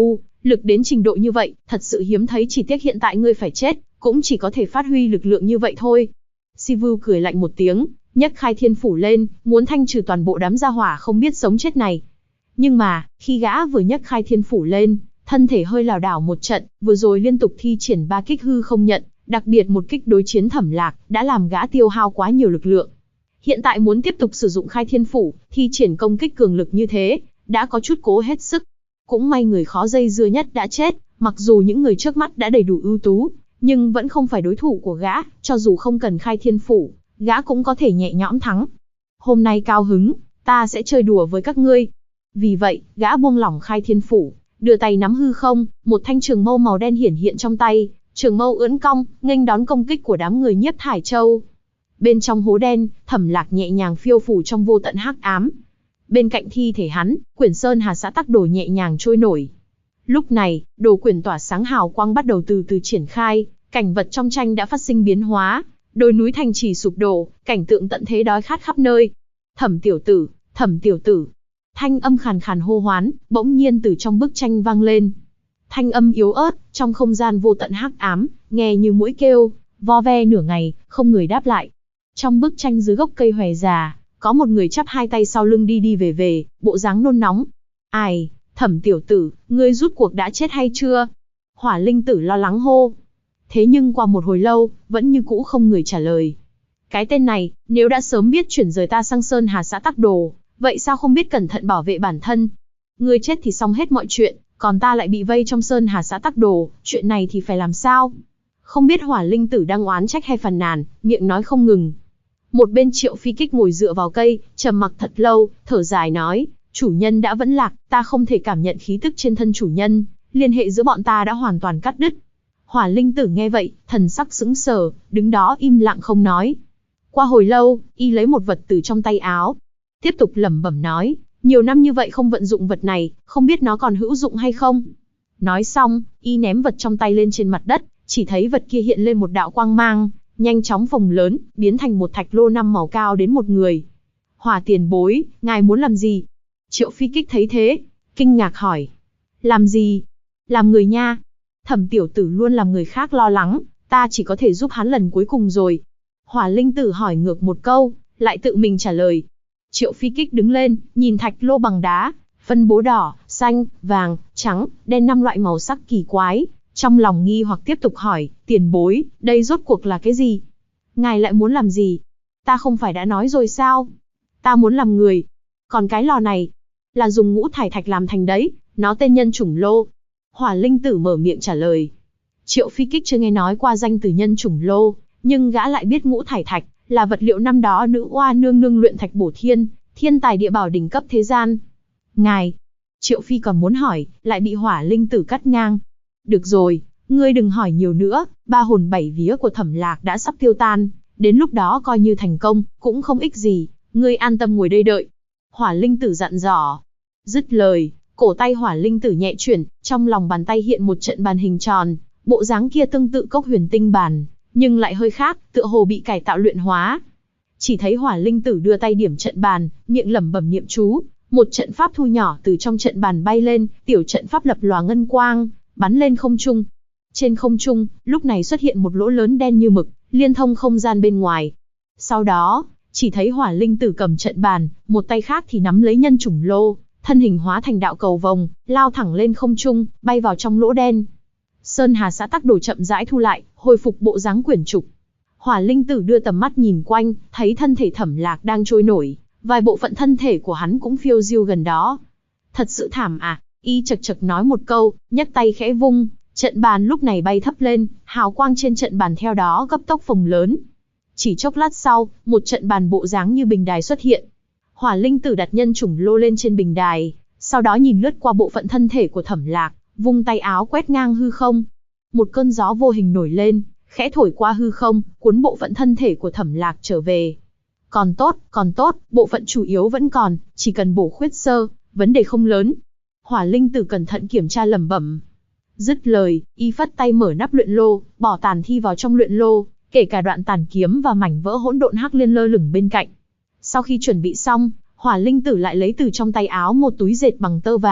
Lực đến trình độ như vậy, thật sự hiếm thấy, chỉ tiếc hiện tại ngươi phải chết, cũng chỉ có thể phát huy lực lượng như vậy thôi. Sivu cười lạnh một tiếng, nhấc khai thiên phủ lên, muốn thanh trừ toàn bộ đám gia hỏa không biết sống chết này. Nhưng mà, khi gã vừa nhấc khai thiên phủ lên, thân thể hơi lảo đảo một trận, vừa rồi liên tục thi triển 3 kích hư không nhận, đặc biệt một kích đối chiến Thẩm Lạc, đã làm gã tiêu hao quá nhiều lực lượng. Hiện tại muốn tiếp tục sử dụng khai thiên phủ, thi triển công kích cường lực như thế, đã có chút cố hết sức. Cũng may người khó dây dưa nhất đã chết, mặc dù những người trước mắt đã đầy đủ ưu tú, nhưng vẫn không phải đối thủ của gã, cho dù không cần khai thiên phủ, gã cũng có thể nhẹ nhõm thắng. Hôm nay cao hứng, ta sẽ chơi đùa với các ngươi. Vì vậy, gã buông lỏng khai thiên phủ, đưa tay nắm hư không, một thanh trường mâu màu đen hiển hiện trong tay, trường mâu ưỡn cong, nghênh đón công kích của đám người Nhiếp Thải Châu. Bên trong hố đen, Thẩm Lạc nhẹ nhàng phiêu phù trong vô tận hắc ám. Bên cạnh thi thể hắn, quyển sơn hà xã tắc đồ nhẹ nhàng trôi nổi. Lúc này, đồ quyển tỏa sáng hào quang bắt đầu từ từ triển khai, cảnh vật trong tranh đã phát sinh biến hóa, đồi núi thành trì sụp đổ, cảnh tượng tận thế đói khát khắp nơi. Thẩm tiểu tử, Thẩm tiểu tử. Thanh âm khàn khàn hô hoán, bỗng nhiên từ trong bức tranh vang lên. Thanh âm yếu ớt, trong không gian vô tận hắc ám, nghe như muỗi kêu, vo ve nửa ngày, không người đáp lại. Trong bức tranh dưới gốc cây hòe già, có một người chắp hai tay sau lưng đi đi về về, bộ dáng nôn nóng. Ai, Thẩm tiểu tử, ngươi rút cuộc đã chết hay chưa? Hỏa linh tử lo lắng hô. Thế nhưng qua một hồi lâu, vẫn như cũ không người trả lời. Cái tên này, nếu đã sớm biết chuyển rời ta sang Sơn Hà xã Tắc Đồ, vậy sao không biết cẩn thận bảo vệ bản thân? Ngươi chết thì xong hết mọi chuyện, còn ta lại bị vây trong Sơn Hà xã Tắc Đồ, chuyện này thì phải làm sao? Không biết hỏa linh tử đang oán trách hay phàn nàn, miệng nói không ngừng. Một bên Triệu Phi Kích ngồi dựa vào cây, trầm mặc thật lâu, thở dài nói, chủ nhân đã vẫn lạc, ta không thể cảm nhận khí tức trên thân chủ nhân, liên hệ giữa bọn ta đã hoàn toàn cắt đứt. Hỏa linh tử nghe vậy, thần sắc sững sờ, đứng đó im lặng không nói. Qua hồi lâu, y lấy một vật từ trong tay áo, tiếp tục lẩm bẩm nói, nhiều năm như vậy không vận dụng vật này, không biết nó còn hữu dụng hay không. Nói xong, y ném vật trong tay lên trên mặt đất, chỉ thấy vật kia hiện lên một đạo quang mang, nhanh chóng phồng lớn, biến thành một thạch lô 5 màu cao đến một người. Hỏa tiền bối, ngài muốn làm gì? Triệu Phi Kích thấy thế, kinh ngạc hỏi. Làm gì? Làm người nha. Thẩm tiểu tử luôn làm người khác lo lắng, ta chỉ có thể giúp hắn lần cuối cùng rồi. Hỏa linh tử hỏi ngược một câu, lại tự mình trả lời. Triệu Phi Kích đứng lên, nhìn thạch lô bằng đá, phân bố đỏ, xanh, vàng, trắng, đen 5 loại màu sắc kỳ quái. Trong lòng nghi hoặc tiếp tục hỏi, tiền bối, đây rốt cuộc là cái gì? Ngài lại muốn làm gì? Ta không phải đã nói rồi sao? Ta muốn làm người. Còn cái lò này, là dùng ngũ thải thạch làm thành đấy, nó tên nhân chủng lô. Hỏa linh tử mở miệng trả lời. Triệu Phi Kích chưa nghe nói qua danh từ nhân chủng lô, nhưng gã lại biết ngũ thải thạch là vật liệu năm đó nữ oa nương nương luyện thạch bổ thiên, thiên tài địa bảo đỉnh cấp thế gian. Ngài, Triệu Phi còn muốn hỏi, lại bị hỏa linh tử cắt ngang. Được rồi, ngươi đừng hỏi nhiều nữa, 3 hồn 7 vía của Thẩm Lạc đã sắp tiêu tan, đến lúc đó coi như thành công, cũng không ích gì, ngươi an tâm ngồi đây đợi. Hỏa linh tử dặn dò. Dứt lời, cổ tay hỏa linh tử nhẹ chuyển, trong lòng bàn tay hiện một trận bàn hình tròn, bộ dáng kia tương tự cốc huyền tinh bàn, nhưng lại hơi khác, tựa hồ bị cải tạo luyện hóa. Chỉ thấy hỏa linh tử đưa tay điểm trận bàn, miệng lẩm bẩm niệm chú, một trận pháp thu nhỏ từ trong trận bàn bay lên, tiểu trận pháp lập lòa ngân quang, bắn lên không trung. Trên không trung, lúc này xuất hiện một lỗ lớn đen như mực, liên thông không gian bên ngoài. Sau đó, chỉ thấy hỏa linh tử cầm trận bàn, một tay khác thì nắm lấy nhân chủng lô, thân hình hóa thành đạo cầu vồng, lao thẳng lên không trung, bay vào trong lỗ đen. Sơn Hà xã Tắc Đồ chậm rãi thu lại, hồi phục bộ dáng quyển trục. Hỏa linh tử đưa tầm mắt nhìn quanh, thấy thân thể Thẩm Lạc đang trôi nổi, vài bộ phận thân thể của hắn cũng phiêu diêu gần đó. Thật sự thảm à, y chật chật nói một câu, nhấc tay khẽ vung, trận bàn lúc này bay thấp lên, hào quang trên trận bàn theo đó gấp tốc phồng lớn. Chỉ chốc lát sau, một trận bàn bộ dáng như bình đài xuất hiện. Hỏa linh tử đặt nhân chủng lô lên trên bình đài, sau đó nhìn lướt qua bộ phận thân thể của Thẩm Lạc, vung tay áo quét ngang hư không. Một cơn gió vô hình nổi lên, khẽ thổi qua hư không, cuốn bộ phận thân thể của Thẩm Lạc trở về. Còn tốt, bộ phận chủ yếu vẫn còn, chỉ cần bổ khuyết sơ, vấn đề không lớn. Hỏa linh tử cẩn thận kiểm tra lẩm bẩm. Dứt lời, y phất tay mở nắp luyện lô, bỏ tàn thi vào trong luyện lô, kể cả đoạn tàn kiếm và mảnh vỡ hỗn độn hắc liên lơ lửng bên cạnh. Sau khi chuẩn bị xong, hỏa linh tử lại lấy từ trong tay áo một túi dệt bằng tơ vàng,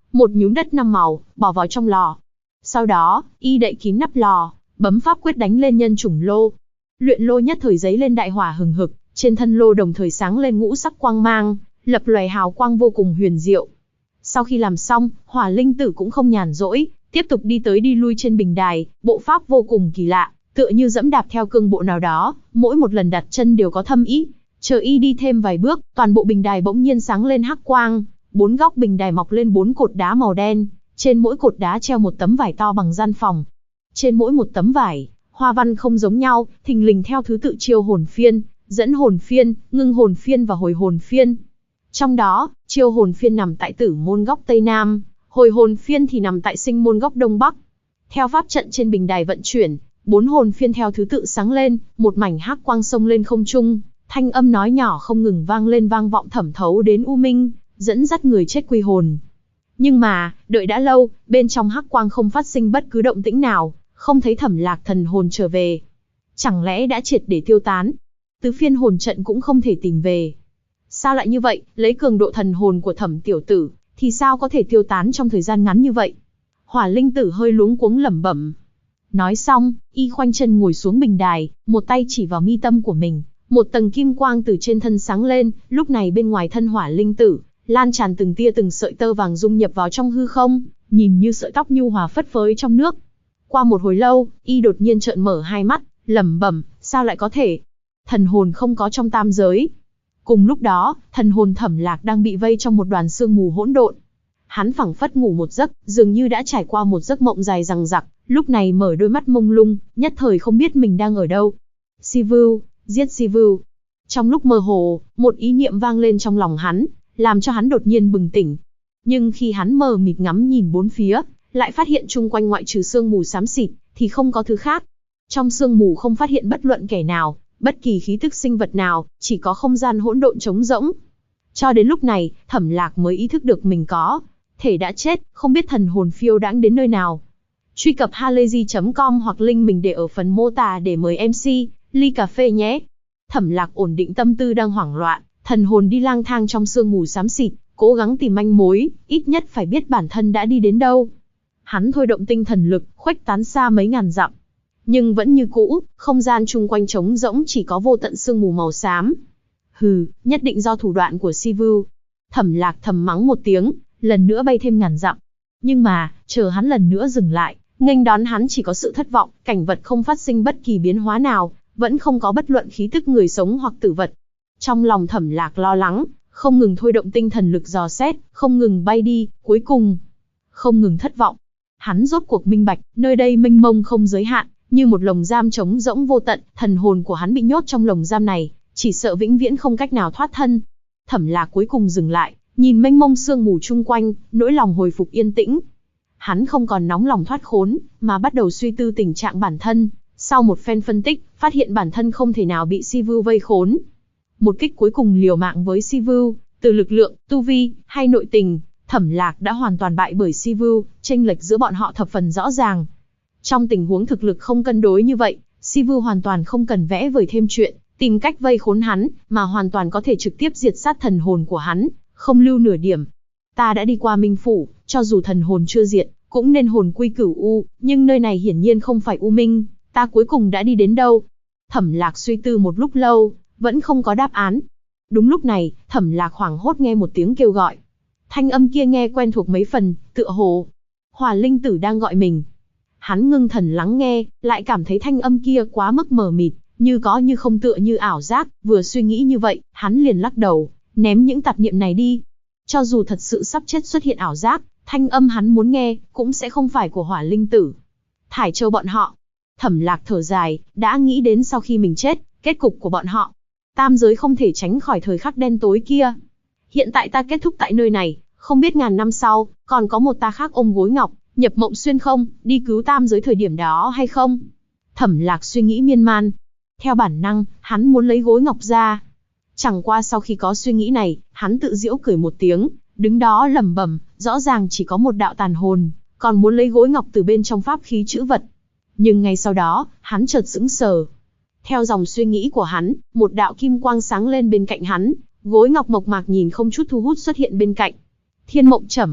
một nhúm đất 5 màu, bỏ vào trong lò. Sau đó, y đậy kín nắp lò, bấm pháp quyết đánh lên nhân chủng lô. Luyện lô nhất thời giấy lên đại hỏa hừng hực, trên thân lô đồng thời sáng lên ngũ sắc quang mang, lập lòe hào quang vô cùng huyền diệu. Sau khi làm xong, Hỏa Linh Tử cũng không nhàn rỗi, tiếp tục đi tới đi lui trên bình đài, bộ pháp vô cùng kỳ lạ, tựa như dẫm đạp theo cương bộ nào đó, mỗi một lần đặt chân đều có thâm ý. Chờ y đi thêm vài bước, toàn bộ bình đài bỗng nhiên sáng lên hắc quang, 4 góc bình đài mọc lên 4 cột đá màu đen, trên mỗi cột đá treo một tấm vải to bằng gian phòng. Trên mỗi một tấm vải, hoa văn không giống nhau, thình lình theo thứ tự chiêu hồn phiên, dẫn hồn phiên, ngưng hồn phiên và hồi hồn phiên. Trong đó, chiêu hồn phiên nằm tại Tử môn góc Tây Nam, hồi hồn phiên thì nằm tại Sinh môn góc Đông Bắc. Theo pháp trận trên bình đài vận chuyển, 4 hồn phiên theo thứ tự sáng lên, một mảnh hắc quang xông lên không trung, thanh âm nói nhỏ không ngừng vang lên vang vọng thẩm thấu đến u minh, dẫn dắt người chết quy hồn. Nhưng mà, đợi đã lâu, bên trong hắc quang không phát sinh bất cứ động tĩnh nào, không thấy Thẩm Lạc thần hồn trở về. Chẳng lẽ đã triệt để tiêu tán? Tứ phiên hồn trận cũng không thể tìm về. Sao lại như vậy, lấy cường độ thần hồn của Thẩm tiểu tử, thì sao có thể tiêu tán trong thời gian ngắn như vậy? Hỏa Linh Tử hơi luống cuống lẩm bẩm. Nói xong, y khoanh chân ngồi xuống bình đài, một tay chỉ vào mi tâm của mình, một tầng kim quang từ trên thân sáng lên, lúc này bên ngoài thân Hỏa Linh Tử, lan tràn từng tia từng sợi tơ vàng dung nhập vào trong hư không, nhìn như sợi tóc nhu hòa phất phới trong nước. Qua một hồi lâu, y đột nhiên trợn mở hai mắt, lẩm bẩm, sao lại có thể? Thần hồn không có trong tam giới. Cùng lúc đó, thần hồn Thẩm Lạc đang bị vây trong một đoàn sương mù hỗn độn. Hắn phảng phất ngủ một giấc, dường như đã trải qua một giấc mộng dài dằng dặc, lúc này mở đôi mắt mông lung, nhất thời không biết mình đang ở đâu. Sivu, giết Sivu. Trong lúc mơ hồ, một ý niệm vang lên trong lòng hắn, làm cho hắn đột nhiên bừng tỉnh. Nhưng khi hắn mờ mịt ngắm nhìn bốn phía, lại phát hiện chung quanh ngoại trừ sương mù xám xịt, thì không có thứ khác. Trong sương mù không phát hiện bất luận kẻ nào, bất kỳ khí tức sinh vật nào, chỉ có không gian hỗn độn trống rỗng. Cho đến lúc này, Thẩm Lạc mới ý thức được mình có thể đã chết, không biết thần hồn phiêu đãng đến nơi nào. Truy cập halayzi.com hoặc link mình để ở phần mô tả để mời MC, ly cà phê nhé. Thẩm Lạc ổn định tâm tư đang hoảng loạn, thần hồn đi lang thang trong sương mù xám xịt, cố gắng tìm manh mối, ít nhất phải biết bản thân đã đi đến đâu. Hắn thôi động tinh thần lực, khuếch tán xa mấy ngàn dặm. Nhưng vẫn như cũ, không gian chung quanh trống rỗng chỉ có vô tận sương mù màu xám. Hừ, nhất định do thủ đoạn của Sivu. Thẩm Lạc thầm mắng một tiếng, lần nữa bay thêm ngàn dặm. Nhưng mà, chờ hắn lần nữa dừng lại, nghênh đón hắn chỉ có sự thất vọng, cảnh vật không phát sinh bất kỳ biến hóa nào, vẫn không có bất luận khí tức người sống hoặc tử vật. Trong lòng Thẩm Lạc lo lắng, không ngừng thôi động tinh thần lực dò xét, không ngừng bay đi, cuối cùng không ngừng thất vọng. Hắn rốt cuộc minh bạch, nơi đây mênh mông không giới hạn, như một lồng giam trống rỗng vô tận, thần hồn của hắn bị nhốt trong lồng giam này, chỉ sợ vĩnh viễn không cách nào thoát thân. Thẩm Lạc cuối cùng dừng lại, nhìn mênh mông sương mù chung quanh, nỗi lòng hồi phục yên tĩnh. Hắn không còn nóng lòng thoát khốn, mà bắt đầu suy tư tình trạng bản thân. Sau một phen phân tích, phát hiện bản thân không thể nào bị Sivu vây khốn. Một kích cuối cùng liều mạng với Sivu, từ lực lượng, tu vi, hay nội tình, Thẩm Lạc đã hoàn toàn bại bởi Sivu, chênh lệch giữa bọn họ thập phần rõ ràng. Trong tình huống thực lực không cân đối như vậy, Sivu hoàn toàn không cần vẽ vời thêm chuyện, tìm cách vây khốn hắn, mà hoàn toàn có thể trực tiếp diệt sát thần hồn của hắn, không lưu nửa điểm. Ta đã đi qua Minh Phủ, cho dù thần hồn chưa diệt, cũng nên hồn quy cửu u, nhưng nơi này hiển nhiên không phải U Minh, ta cuối cùng đã đi đến đâu? Thẩm Lạc suy tư một lúc lâu, vẫn không có đáp án. Đúng lúc này, Thẩm Lạc hoảng hốt nghe một tiếng kêu gọi. Thanh âm kia nghe quen thuộc mấy phần, tựa hồ Hỏa Linh Tử đang gọi mình. Hắn ngưng thần lắng nghe, lại cảm thấy thanh âm kia quá mức mờ mịt, như có như không, tựa như ảo giác. Vừa suy nghĩ như vậy, hắn liền lắc đầu, ném những tạp niệm này đi. Cho dù thật sự sắp chết xuất hiện ảo giác, thanh âm hắn muốn nghe cũng sẽ không phải của Hỏa Linh Tử. Thải Châu bọn họ. Thẩm Lạc thở dài, đã nghĩ đến sau khi mình chết, kết cục của bọn họ. Tam giới không thể tránh khỏi thời khắc đen tối kia. Hiện tại ta kết thúc tại nơi này, không biết ngàn năm sau, còn có một ta khác ôm gối ngọc, nhập mộng xuyên không, đi cứu tam giới thời điểm đó hay không? Thẩm Lạc suy nghĩ miên man. Theo bản năng, hắn muốn lấy gối ngọc ra. Chẳng qua sau khi có suy nghĩ này, hắn tự giễu cười một tiếng, đứng đó lẩm bẩm, rõ ràng chỉ có một đạo tàn hồn, còn muốn lấy gối ngọc từ bên trong pháp khí chữ vật. Nhưng ngay sau đó, hắn chợt sững sờ. Theo dòng suy nghĩ của hắn, một đạo kim quang sáng lên bên cạnh hắn, gối ngọc mộc mạc nhìn không chút thu hút xuất hiện bên cạnh. Thiên Mộng Trẩm.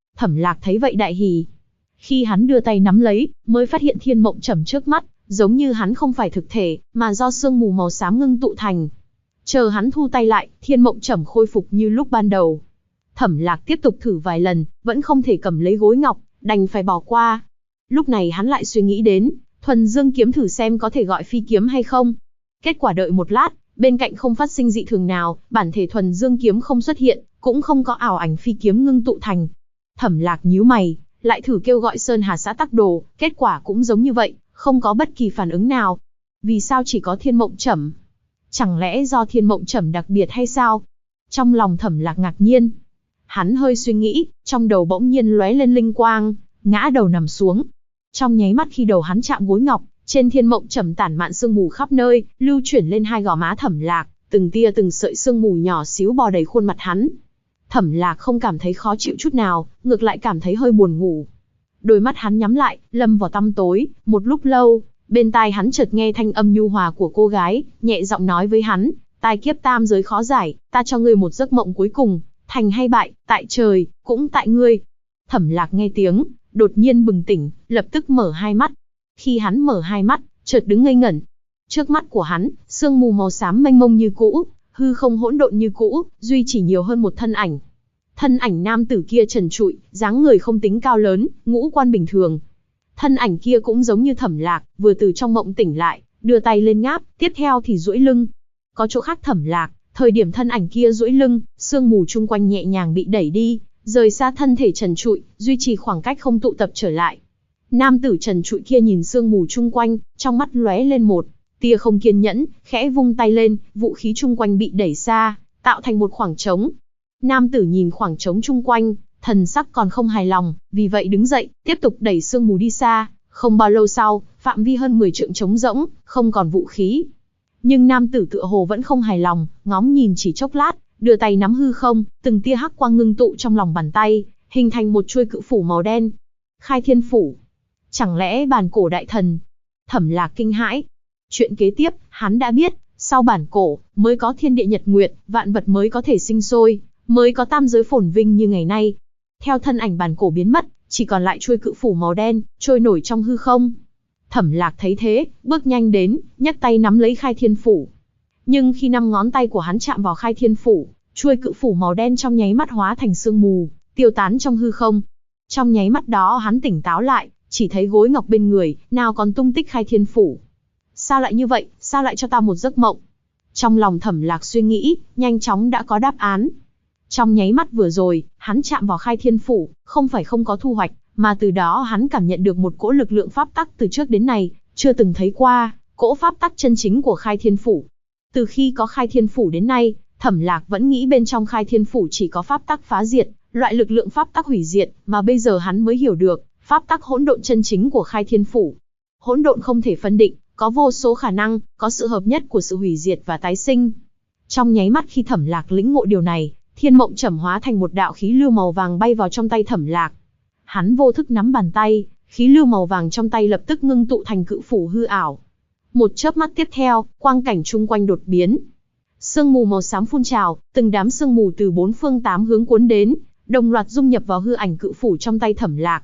Thẩm Lạc thấy vậy đại hỉ. Khi hắn đưa tay nắm lấy, mới phát hiện Thiên Mộng Trầm trước mắt, giống như hắn không phải thực thể, mà do sương mù màu xám ngưng tụ thành. Chờ hắn thu tay lại, Thiên Mộng Trầm khôi phục như lúc ban đầu. Thẩm Lạc tiếp tục thử vài lần, vẫn không thể cầm lấy gối ngọc, đành phải bỏ qua. Lúc này hắn lại suy nghĩ đến, thuần dương kiếm thử xem có thể gọi phi kiếm hay không. Kết quả đợi một lát, bên cạnh không phát sinh dị thường nào, bản thể thuần dương kiếm không xuất hiện, cũng không có ảo ảnh phi kiếm ngưng tụ thành. Thẩm Lạc nhíu mày, lại thử kêu gọi Sơn Hà xã tắc đồ, kết quả cũng giống như vậy, không có bất kỳ phản ứng nào. Vì sao chỉ có Thiên Mộng Trầm? Chẳng lẽ do Thiên Mộng Trầm đặc biệt hay sao? Trong lòng Thẩm Lạc ngạc nhiên. Hắn hơi suy nghĩ, trong đầu bỗng nhiên lóe lên linh quang, ngã đầu nằm xuống. Trong nháy mắt khi đầu hắn chạm gối ngọc, trên Thiên Mộng Trầm tản mạn sương mù khắp nơi, lưu chuyển lên hai gò má Thẩm Lạc, từng tia từng sợi sương mù nhỏ xíu bò đầy khuôn mặt hắn. Thẩm Lạc không cảm thấy khó chịu chút nào, ngược lại cảm thấy hơi buồn ngủ. Đôi mắt hắn nhắm lại, lâm vào tăm tối, một lúc lâu, bên tai hắn chợt nghe thanh âm nhu hòa của cô gái, nhẹ giọng nói với hắn, tai kiếp tam giới khó giải, ta cho ngươi một giấc mộng cuối cùng, thành hay bại, tại trời, cũng tại ngươi. Thẩm Lạc nghe tiếng, đột nhiên bừng tỉnh, lập tức mở hai mắt. Khi hắn mở hai mắt, chợt đứng ngây ngẩn. Trước mắt của hắn, sương mù màu xám mênh mông như cũ, hư không hỗn độn như cũ, duy chỉ nhiều hơn một thân ảnh. Thân ảnh nam tử kia trần trụi, dáng người không tính cao lớn, ngũ quan bình thường. Thân ảnh kia cũng giống như Thẩm Lạc, vừa từ trong mộng tỉnh lại, đưa tay lên ngáp, tiếp theo thì duỗi lưng. Có chỗ khác Thẩm Lạc, thời điểm thân ảnh kia duỗi lưng, sương mù chung quanh nhẹ nhàng bị đẩy đi, rời xa thân thể trần trụi, duy trì khoảng cách không tụ tập trở lại. Nam tử trần trụi kia nhìn sương mù chung quanh, trong mắt lóe lên một tia không kiên nhẫn, khẽ vung tay lên, vũ khí chung quanh bị đẩy xa, tạo thành một khoảng trống. Nam tử nhìn khoảng trống chung quanh, thần sắc còn không hài lòng, vì vậy đứng dậy, tiếp tục đẩy sương mù đi xa. Không bao lâu sau, phạm vi hơn 10 trượng trống rỗng, không còn vũ khí. Nhưng nam tử tựa hồ vẫn không hài lòng, ngóng nhìn chỉ chốc lát, đưa tay nắm hư không, từng tia hắc quang ngưng tụ trong lòng bàn tay, hình thành một chuôi cự phủ màu đen. Khai Thiên Phủ. Chẳng lẽ bản cổ đại thần? Thẩm Lạc kinh hãi. Chuyện kế tiếp, hắn đã biết, sau bản cổ, mới có thiên địa nhật nguyệt, vạn vật mới có thể sinh sôi, mới có tam giới phồn vinh như ngày nay. Theo thân ảnh bản cổ biến mất, chỉ còn lại chuôi cự phủ màu đen, trôi nổi trong hư không. Thẩm Lạc thấy thế, bước nhanh đến, nhấc tay nắm lấy Khai Thiên Phủ. Nhưng khi 5 ngón tay của hắn chạm vào Khai Thiên Phủ, chuôi cự phủ màu đen trong nháy mắt hóa thành sương mù, tiêu tán trong hư không. Trong nháy mắt đó hắn tỉnh táo lại, chỉ thấy gối ngọc bên người, nào còn tung tích Khai Thiên Phủ. Sao lại như vậy, sao lại cho ta một giấc mộng? Trong lòng Thẩm Lạc suy nghĩ, nhanh chóng đã có đáp án. Trong nháy mắt vừa rồi, hắn chạm vào Khai Thiên Phủ, không phải không có thu hoạch, mà từ đó hắn cảm nhận được một cỗ lực lượng pháp tắc từ trước đến nay, chưa từng thấy qua, cỗ pháp tắc chân chính của Khai Thiên Phủ. Từ khi có Khai Thiên Phủ đến nay, Thẩm Lạc vẫn nghĩ bên trong Khai Thiên Phủ chỉ có pháp tắc phá diệt, loại lực lượng pháp tắc hủy diệt, mà bây giờ hắn mới hiểu được, pháp tắc hỗn độn chân chính của Khai Thiên Phủ. Hỗn độn không thể phân định, có vô số khả năng, có sự hợp nhất của sự hủy diệt và tái sinh. Trong nháy mắt khi Thẩm Lạc lĩnh ngộ điều này, Thiên Mộng Trầm hóa thành một đạo khí lưu màu vàng bay vào trong tay Thẩm Lạc. Hắn vô thức nắm bàn tay, khí lưu màu vàng trong tay lập tức ngưng tụ thành cự phủ hư ảo. Một chớp mắt tiếp theo, quang cảnh chung quanh đột biến. Sương mù màu xám phun trào, từng đám sương mù từ 4 phương 8 hướng cuốn đến, đồng loạt dung nhập vào hư ảnh cự phủ trong tay Thẩm Lạc.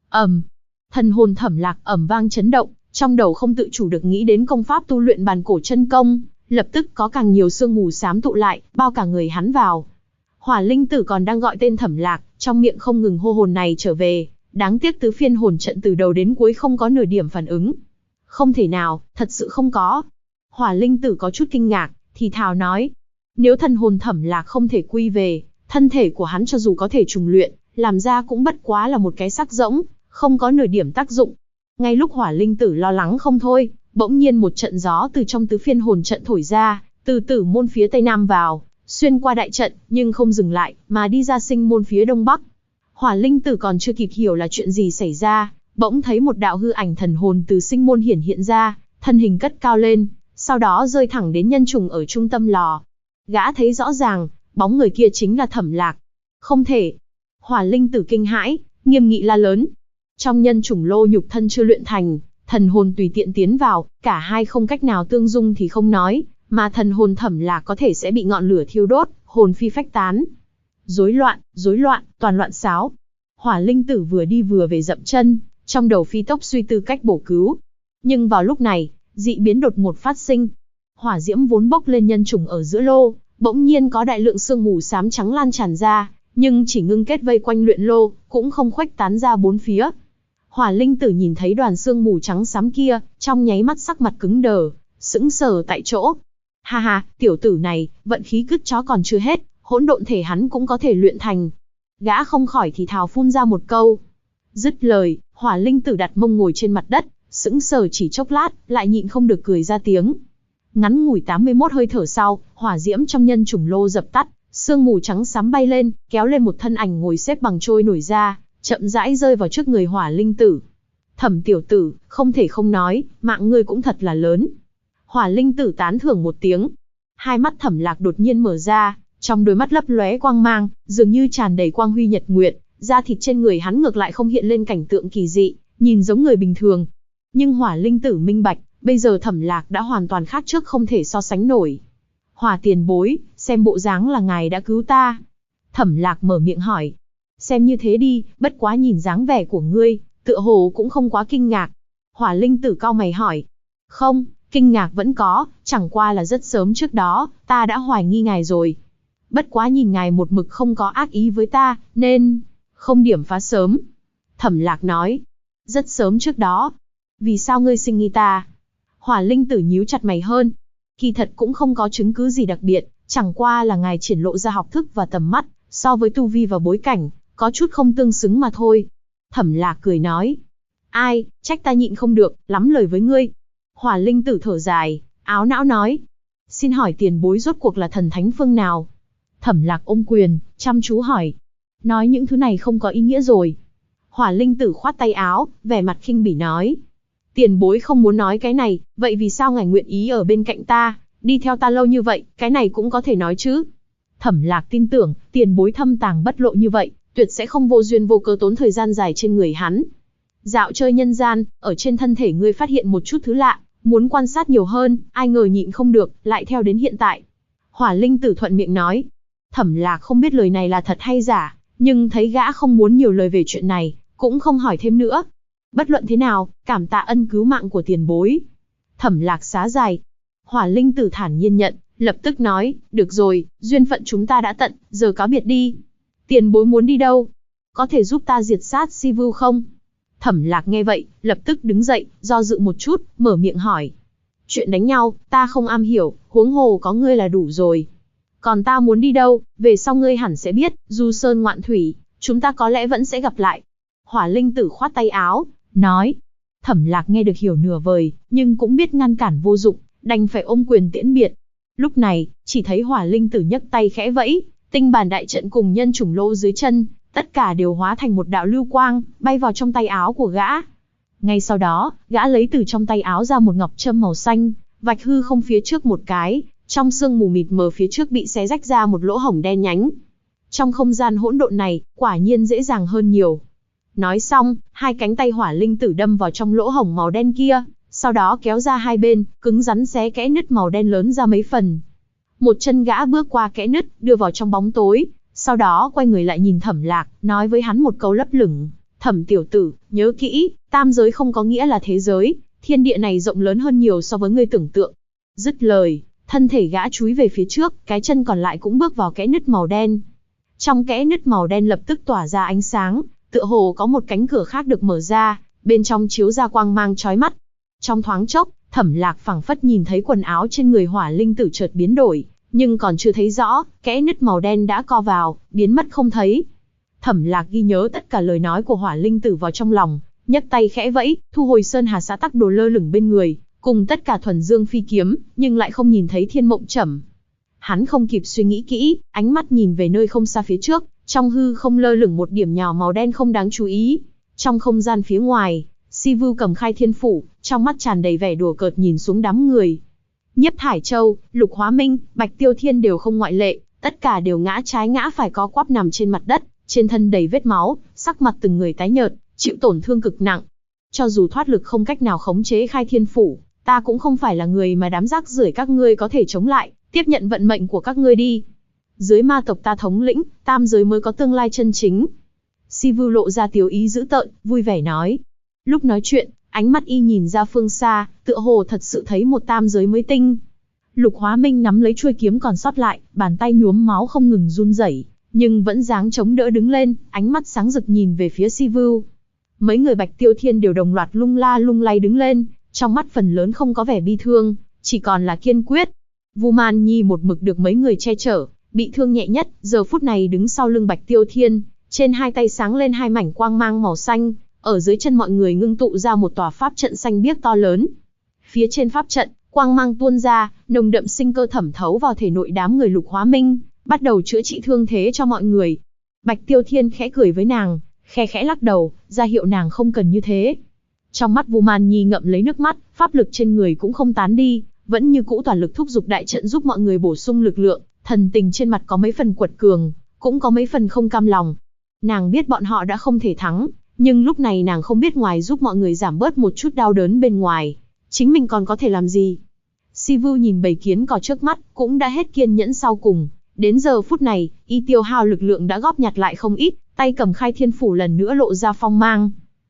Thần hồn Thẩm Lạc ầm vang chấn động, trong đầu không tự chủ được nghĩ đến công pháp tu luyện bản cổ chân công, lập tức có càng nhiều sương mù xám tụ lại, bao cả người hắn vào. Hỏa Linh Tử còn đang gọi tên Thẩm Lạc, trong miệng không ngừng hô hồn này trở về, đáng tiếc tứ phiên hồn trận từ đầu đến cuối không có nửa điểm phản ứng. Không thể nào, thật sự không có. Hỏa Linh Tử có chút kinh ngạc, thì thào nói, nếu thần hồn Thẩm Lạc không thể quy về, thân thể của hắn cho dù có thể trùng luyện, làm ra cũng bất quá là một cái xác rỗng, không có nửa điểm tác dụng. Ngay lúc Hỏa Linh Tử lo lắng không thôi, bỗng nhiên một trận gió từ trong tứ phiên hồn trận thổi ra, từ tử môn phía tây nam vào, xuyên qua đại trận, nhưng không dừng lại, mà đi ra sinh môn phía đông bắc. Hỏa Linh Tử còn chưa kịp hiểu là chuyện gì xảy ra, bỗng thấy một đạo hư ảnh thần hồn từ sinh môn hiện ra, thân hình cất cao lên, sau đó rơi thẳng đến nhân trùng ở trung tâm lò. Gã thấy rõ ràng, bóng người kia chính là Thẩm Lạc. Không thể. Hỏa Linh Tử kinh hãi, nghiêm nghị la lớn. Trong nhân trùng lô nhục thân chưa luyện thành, thần hồn tùy tiện tiến vào, cả hai không cách nào tương dung thì không nói, mà thần hồn Thẩm Lạc có thể sẽ bị ngọn lửa thiêu đốt, hồn phi phách tán. Rối loạn, toàn loạn xáo. Hỏa linh tử vừa đi vừa về dậm chân, trong đầu phi tốc suy tư cách bổ cứu. Nhưng vào lúc này, dị biến đột ngột phát sinh. Hỏa diễm vốn bốc lên nhân trùng ở giữa lô, bỗng nhiên có đại lượng sương mù xám trắng lan tràn ra, nhưng chỉ ngưng kết vây quanh luyện lô, cũng không khuếch tán ra bốn phía. Hỏa linh tử nhìn thấy đoàn sương mù trắng xám kia, trong nháy mắt sắc mặt cứng đờ, sững sờ tại chỗ. Ha ha, tiểu tử này, vận khí cứt chó còn chưa hết, hỗn độn thể hắn cũng có thể luyện thành. Gã không khỏi thì thào phun ra một câu. Dứt lời, hỏa linh tử đặt mông ngồi trên mặt đất, sững sờ chỉ chốc lát, lại nhịn không được cười ra tiếng. Ngắn ngủi 81 hơi thở sau, hỏa diễm trong nhân trùng lô dập tắt, sương mù trắng xám bay lên, kéo lên một thân ảnh ngồi xếp bằng trôi nổi ra, chậm rãi rơi vào trước người hỏa linh tử. Thẩm tiểu tử, không thể không nói, mạng ngươi cũng thật là lớn. Hỏa linh tử tán thưởng một tiếng. Hai mắt Thẩm Lạc đột nhiên mở ra, trong đôi mắt lấp lóe quang mang, dường như tràn đầy quang huy nhật nguyệt, da thịt trên người hắn ngược lại không hiện lên cảnh tượng kỳ dị, nhìn giống người bình thường. Nhưng hỏa linh tử minh bạch, bây giờ Thẩm Lạc đã hoàn toàn khác trước không thể so sánh nổi. Hỏa tiền bối, xem bộ dáng là ngài đã cứu ta. Thẩm Lạc mở miệng hỏi. Xem như thế đi, bất quá nhìn dáng vẻ của ngươi, tựa hồ cũng không quá kinh ngạc. Hỏa linh tử cau mày hỏi. Không, kinh ngạc vẫn có, chẳng qua là rất sớm trước đó, ta đã hoài nghi ngài rồi. Bất quá nhìn ngài một mực không có ác ý với ta, nên không điểm phá sớm. Thẩm Lạc nói. Rất sớm trước đó. Vì sao ngươi sinh nghi ta? Hỏa linh tử nhíu chặt mày hơn. Kỳ thật cũng không có chứng cứ gì đặc biệt, chẳng qua là ngài triển lộ ra học thức và tầm mắt, so với tu vi và bối cảnh, có chút không tương xứng mà thôi. Thẩm Lạc cười nói. Ai, trách ta nhịn không được, lắm lời với ngươi. Hỏa linh tử thở dài, áo não nói. Xin hỏi tiền bối rốt cuộc là thần thánh phương nào? Thẩm Lạc ôm quyền, chăm chú hỏi. Nói những thứ này không có ý nghĩa rồi. Hỏa linh tử khoát tay áo, vẻ mặt khinh bỉ nói. Tiền bối không muốn nói cái này, vậy vì sao ngài nguyện ý ở bên cạnh ta, đi theo ta lâu như vậy, cái này cũng có thể nói chứ. Thẩm Lạc tin tưởng, tiền bối thâm tàng bất lộ như vậy, tuyệt sẽ không vô duyên vô cớ tốn thời gian dài trên người hắn. Dạo chơi nhân gian, ở trên thân thể ngươi phát hiện một chút thứ lạ, muốn quan sát nhiều hơn, ai ngờ nhịn không được, lại theo đến hiện tại. Hỏa linh tử thuận miệng nói. Thẩm Lạc không biết lời này là thật hay giả, nhưng thấy gã không muốn nhiều lời về chuyện này, cũng không hỏi thêm nữa. Bất luận thế nào, cảm tạ ân cứu mạng của tiền bối. Thẩm Lạc xá dài. Hỏa linh tử thản nhiên nhận, lập tức nói, được rồi, duyên phận chúng ta đã tận, giờ cáo biệt đi. Tiền bối muốn đi đâu? Có thể giúp ta diệt sát Si Vu không? Thẩm Lạc nghe vậy, lập tức đứng dậy, do dự một chút, mở miệng hỏi. Chuyện đánh nhau, ta không am hiểu, huống hồ có ngươi là đủ rồi. Còn ta muốn đi đâu, về sau ngươi hẳn sẽ biết, du sơn ngoạn thủy, chúng ta có lẽ vẫn sẽ gặp lại. Hỏa linh tử khoát tay áo, nói. Thẩm Lạc nghe được hiểu nửa vời, nhưng cũng biết ngăn cản vô dụng, đành phải ôm quyền tiễn biệt. Lúc này, chỉ thấy hỏa linh tử nhấc tay khẽ vẫy, tinh bản đại trận cùng nhân chủng lô dưới chân, tất cả đều hóa thành một đạo lưu quang, bay vào trong tay áo của gã. Ngay sau đó, gã lấy từ trong tay áo ra một ngọc trâm màu xanh, vạch hư không phía trước một cái, trong sương mù mịt mờ phía trước bị xé rách ra một lỗ hổng đen nhánh. Trong không gian hỗn độn này, quả nhiên dễ dàng hơn nhiều. Nói xong, hai cánh tay hỏa linh tử đâm vào trong lỗ hổng màu đen kia, sau đó kéo ra hai bên, cứng rắn xé kẽ nứt màu đen lớn ra mấy phần. Một chân gã bước qua kẽ nứt, đưa vào trong bóng tối, sau đó quay người lại nhìn Thẩm Lạc, nói với hắn một câu lấp lửng. Thẩm tiểu tử, nhớ kỹ, tam giới không có nghĩa là thế giới, thiên địa này rộng lớn hơn nhiều so với ngươi tưởng tượng. Dứt lời, thân thể gã chúi về phía trước, cái chân còn lại cũng bước vào kẽ nứt màu đen. Trong kẽ nứt màu đen lập tức tỏa ra ánh sáng, tựa hồ có một cánh cửa khác được mở ra, bên trong chiếu ra quang mang chói mắt. Trong thoáng chốc, Thẩm Lạc phảng phất nhìn thấy quần áo trên người hỏa linh tử chợt biến đổi, nhưng còn chưa thấy rõ, kẽ nứt màu đen đã co vào, biến mất không thấy. Thẩm Lạc ghi nhớ tất cả lời nói của hỏa linh tử vào trong lòng, nhấc tay khẽ vẫy, thu hồi Sơn Hà Xã Tắc Đồ lơ lửng bên người, cùng tất cả thuần dương phi kiếm, nhưng lại không nhìn thấy Thiên Mộng Trẩm. Hắn không kịp suy nghĩ kỹ, ánh mắt nhìn về nơi không xa phía trước, trong hư không lơ lửng một điểm nhỏ màu đen không đáng chú ý. Trong không gian phía ngoài, Si Vu cầm khai thiên phủ, trong mắt tràn đầy vẻ đùa cợt nhìn xuống đám người. Nhiếp Thải Châu, Lục Hóa Minh, Bạch Tiêu Thiên đều không ngoại lệ, tất cả đều ngã trái ngã phải co quắp nằm trên mặt đất, trên thân đầy vết máu, sắc mặt từng người tái nhợt, chịu tổn thương cực nặng. Cho dù thoát lực không cách nào khống chế khai thiên phủ, ta cũng không phải là người mà đám rác rưởi các ngươi có thể chống lại, tiếp nhận vận mệnh của các ngươi đi. Dưới ma tộc ta thống lĩnh, tam giới mới có tương lai chân chính. Sivu lộ ra tiếu ý dữ tợn, vui vẻ nói. Lúc nói chuyện, ánh mắt y nhìn ra phương xa, tựa hồ thật sự thấy một tam giới mới tinh. Lục Hóa Minh nắm lấy chuôi kiếm còn sót lại, bàn tay nhuốm máu không ngừng run rẩy, nhưng vẫn dáng chống đỡ đứng lên, ánh mắt sáng rực nhìn về phía Sivu. Mấy người Bạch Tiêu Thiên đều đồng loạt lung la lung lay đứng lên, trong mắt phần lớn không có vẻ bi thương, chỉ còn là kiên quyết. Vu Man Nhi một mực được mấy người che chở, bị thương nhẹ nhất, giờ phút này đứng sau lưng Bạch Tiêu Thiên, trên hai tay sáng lên hai mảnh quang mang màu xanh, ở dưới chân mọi người ngưng tụ ra một tòa pháp trận xanh biếc to lớn. Phía trên pháp trận, quang mang tuôn ra, nồng đậm sinh cơ thẩm thấu vào thể nội đám người Lục Hóa Minh, bắt đầu chữa trị thương thế cho mọi người. Bạch Tiêu Thiên khẽ cười với nàng, khe khẽ lắc đầu, ra hiệu nàng không cần như thế. Trong mắt Vu Man Nhi ngậm lấy nước mắt, pháp lực trên người cũng không tán đi, vẫn như cũ toàn lực thúc giục đại trận giúp mọi người bổ sung lực lượng, thần tình trên mặt có mấy phần quật cường, cũng có mấy phần không cam lòng. Nàng biết bọn họ đã không thể thắng, nhưng lúc này nàng không biết ngoài giúp mọi người giảm bớt một chút đau đớn bên ngoài, chính mình còn có thể làm gì. Sivu nhìn bầy kiến cò trước mắt, cũng đã hết kiên nhẫn sau cùng. Đến giờ phút này, y tiêu hao lực lượng đã góp nhặt lại không ít, tay cầm Khai Thiên Phủ lần nữa lộ ra phong mang.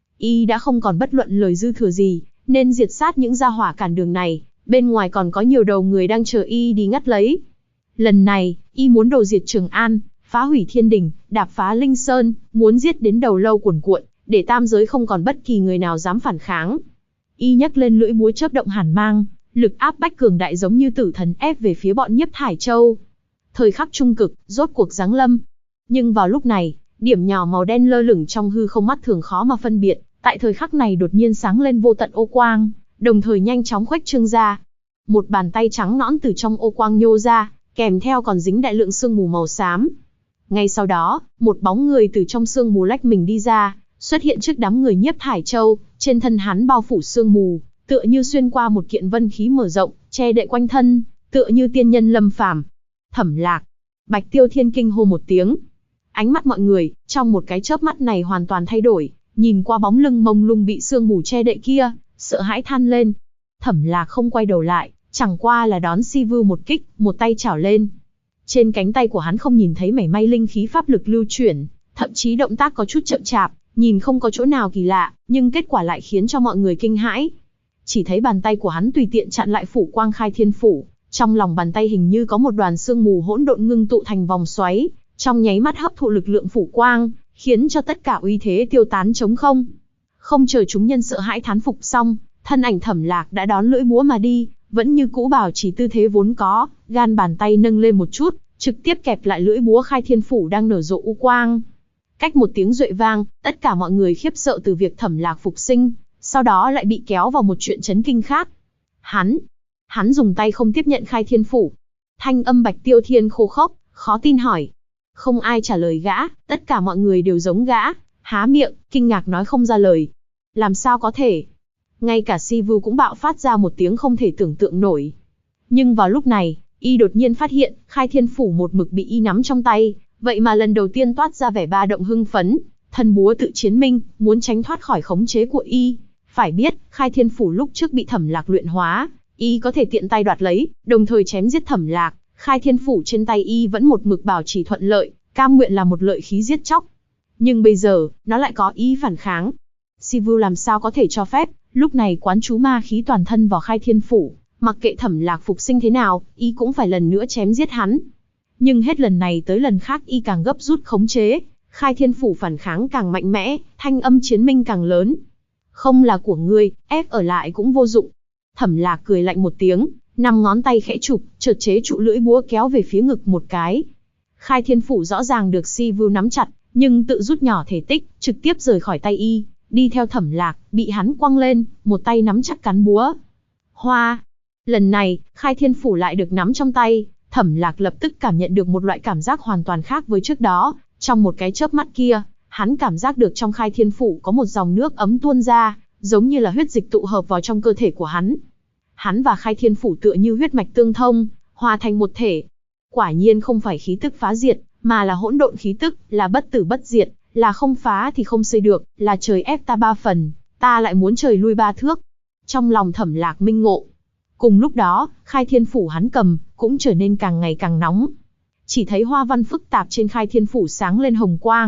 Y đã không còn bất luận lời dư thừa gì, nên diệt sát những gia hỏa cản đường này, bên ngoài còn có nhiều đầu người đang chờ y đi ngắt lấy. Lần này, y muốn đồ diệt Trường An, phá hủy Thiên Đình, đạp phá Linh Sơn, muốn giết đến đầu lâu cuồn cuộn, để tam giới không còn bất kỳ người nào dám phản kháng. Y nhấc lên lưỡi búa chớp động hàn mang, lực áp bách cường đại giống như tử thần ép về phía bọn Nhiếp Thải Châu. Thời khắc trung cực, rốt cuộc giáng lâm. Nhưng vào lúc này, điểm nhỏ màu đen lơ lửng trong hư không mắt thường khó mà phân biệt, tại thời khắc này đột nhiên sáng lên vô tận ô quang, đồng thời nhanh chóng khuếch trương ra. Một bàn tay trắng nõn từ trong ô quang nhô ra, kèm theo còn dính đại lượng sương mù màu xám. Ngay sau đó, một bóng người từ trong sương mù lách mình đi ra, xuất hiện trước đám người Nhiếp Thải Châu, trên thân hắn bao phủ sương mù, tựa như xuyên qua một kiện vân khí mở rộng, che đậy quanh thân, tựa như tiên nhân lâm phàm. Thẩm Lạc. Bạch Tiêu Thiên kinh hô một tiếng. Ánh mắt mọi người, trong một cái chớp mắt này hoàn toàn thay đổi, nhìn qua bóng lưng mông lung bị sương mù che đậy kia, sợ hãi than lên. Thẩm Lạc không quay đầu lại, chẳng qua là đón Sivu một kích, một tay chảo lên. Trên cánh tay của hắn không nhìn thấy mảy may linh khí pháp lực lưu chuyển, thậm chí động tác có chút chậm chạp, nhìn không có chỗ nào kỳ lạ, nhưng kết quả lại khiến cho mọi người kinh hãi. Chỉ thấy bàn tay của hắn tùy tiện chặn lại phủ quang Khai Thiên Phủ, trong lòng bàn tay hình như có một đoàn sương mù hỗn độn ngưng tụ thành vòng xoáy, trong nháy mắt hấp thụ lực lượng phủ quang, khiến cho tất cả uy thế tiêu tán trống không. Không chờ chúng nhân sợ hãi thán phục xong, thân ảnh Thẩm Lạc đã đón lưỡi búa mà đi, vẫn như cũ bảo trì tư thế vốn có, gan bàn tay nâng lên một chút, trực tiếp kẹp lại lưỡi búa Khai Thiên Phủ đang nở rộ u quang. Cách một tiếng duệ vang, tất cả mọi người khiếp sợ từ việc Thẩm Lạc phục sinh, sau đó lại bị kéo vào một chuyện chấn kinh khác. Hắn dùng tay không tiếp nhận Khai Thiên Phủ. Thanh âm Bạch Tiêu Thiên khô khốc, khó tin hỏi. Không ai trả lời gã, tất cả mọi người đều giống gã, há miệng, kinh ngạc nói không ra lời. Làm sao có thể? Ngay cả Sivu cũng bạo phát ra một tiếng không thể tưởng tượng nổi. Nhưng vào lúc này, y đột nhiên phát hiện, Khai Thiên Phủ một mực bị y nắm trong tay, vậy mà lần đầu tiên toát ra vẻ ba động hưng phấn, thân búa tự chiến minh, muốn tránh thoát khỏi khống chế của y. Phải biết, Khai Thiên Phủ lúc trước bị Thẩm Lạc luyện hóa, y có thể tiện tay đoạt lấy, đồng thời chém giết Thẩm Lạc. Khai Thiên Phủ trên tay y vẫn một mực bảo trì thuận lợi, cam nguyện là một lợi khí giết chóc. Nhưng bây giờ, nó lại có ý phản kháng. Sivu làm sao có thể cho phép, lúc này quán chú ma khí toàn thân vào Khai Thiên Phủ, mặc kệ Thẩm Lạc phục sinh thế nào, y cũng phải lần nữa chém giết hắn. Nhưng hết lần này tới lần khác y càng gấp rút khống chế, Khai Thiên Phủ phản kháng càng mạnh mẽ, thanh âm chiến minh càng lớn. Không là của ngươi, ép ở lại cũng vô dụng. Thẩm Lạc cười lạnh một tiếng, 5 ngón tay khẽ chụp, chợt chế trụ lưỡi búa kéo về phía ngực một cái. Khai Thiên Phủ rõ ràng được Sivu nắm chặt, nhưng tự rút nhỏ thể tích, trực tiếp rời khỏi tay y, đi theo Thẩm Lạc, bị hắn quăng lên, một tay nắm chặt cán búa. Hoa! Lần này, Khai Thiên Phủ lại được nắm trong tay, Thẩm Lạc lập tức cảm nhận được một loại cảm giác hoàn toàn khác với trước đó. Trong một cái chớp mắt kia, hắn cảm giác được trong Khai Thiên Phủ có một dòng nước ấm tuôn ra, giống như là huyết dịch tụ hợp vào trong cơ thể của hắn. Hắn và Khai Thiên Phủ tựa như huyết mạch tương thông, hòa thành một thể. Quả nhiên không phải khí tức phá diệt, mà là hỗn độn khí tức, là bất tử bất diệt, là không phá thì không xây được, là trời ép ta 3 phần, ta lại muốn trời lui 3 thước. Trong lòng Thẩm Lạc minh ngộ. Cùng lúc đó, Khai Thiên Phủ hắn cầm, cũng trở nên càng ngày càng nóng. Chỉ thấy hoa văn phức tạp trên Khai Thiên Phủ sáng lên hồng quang,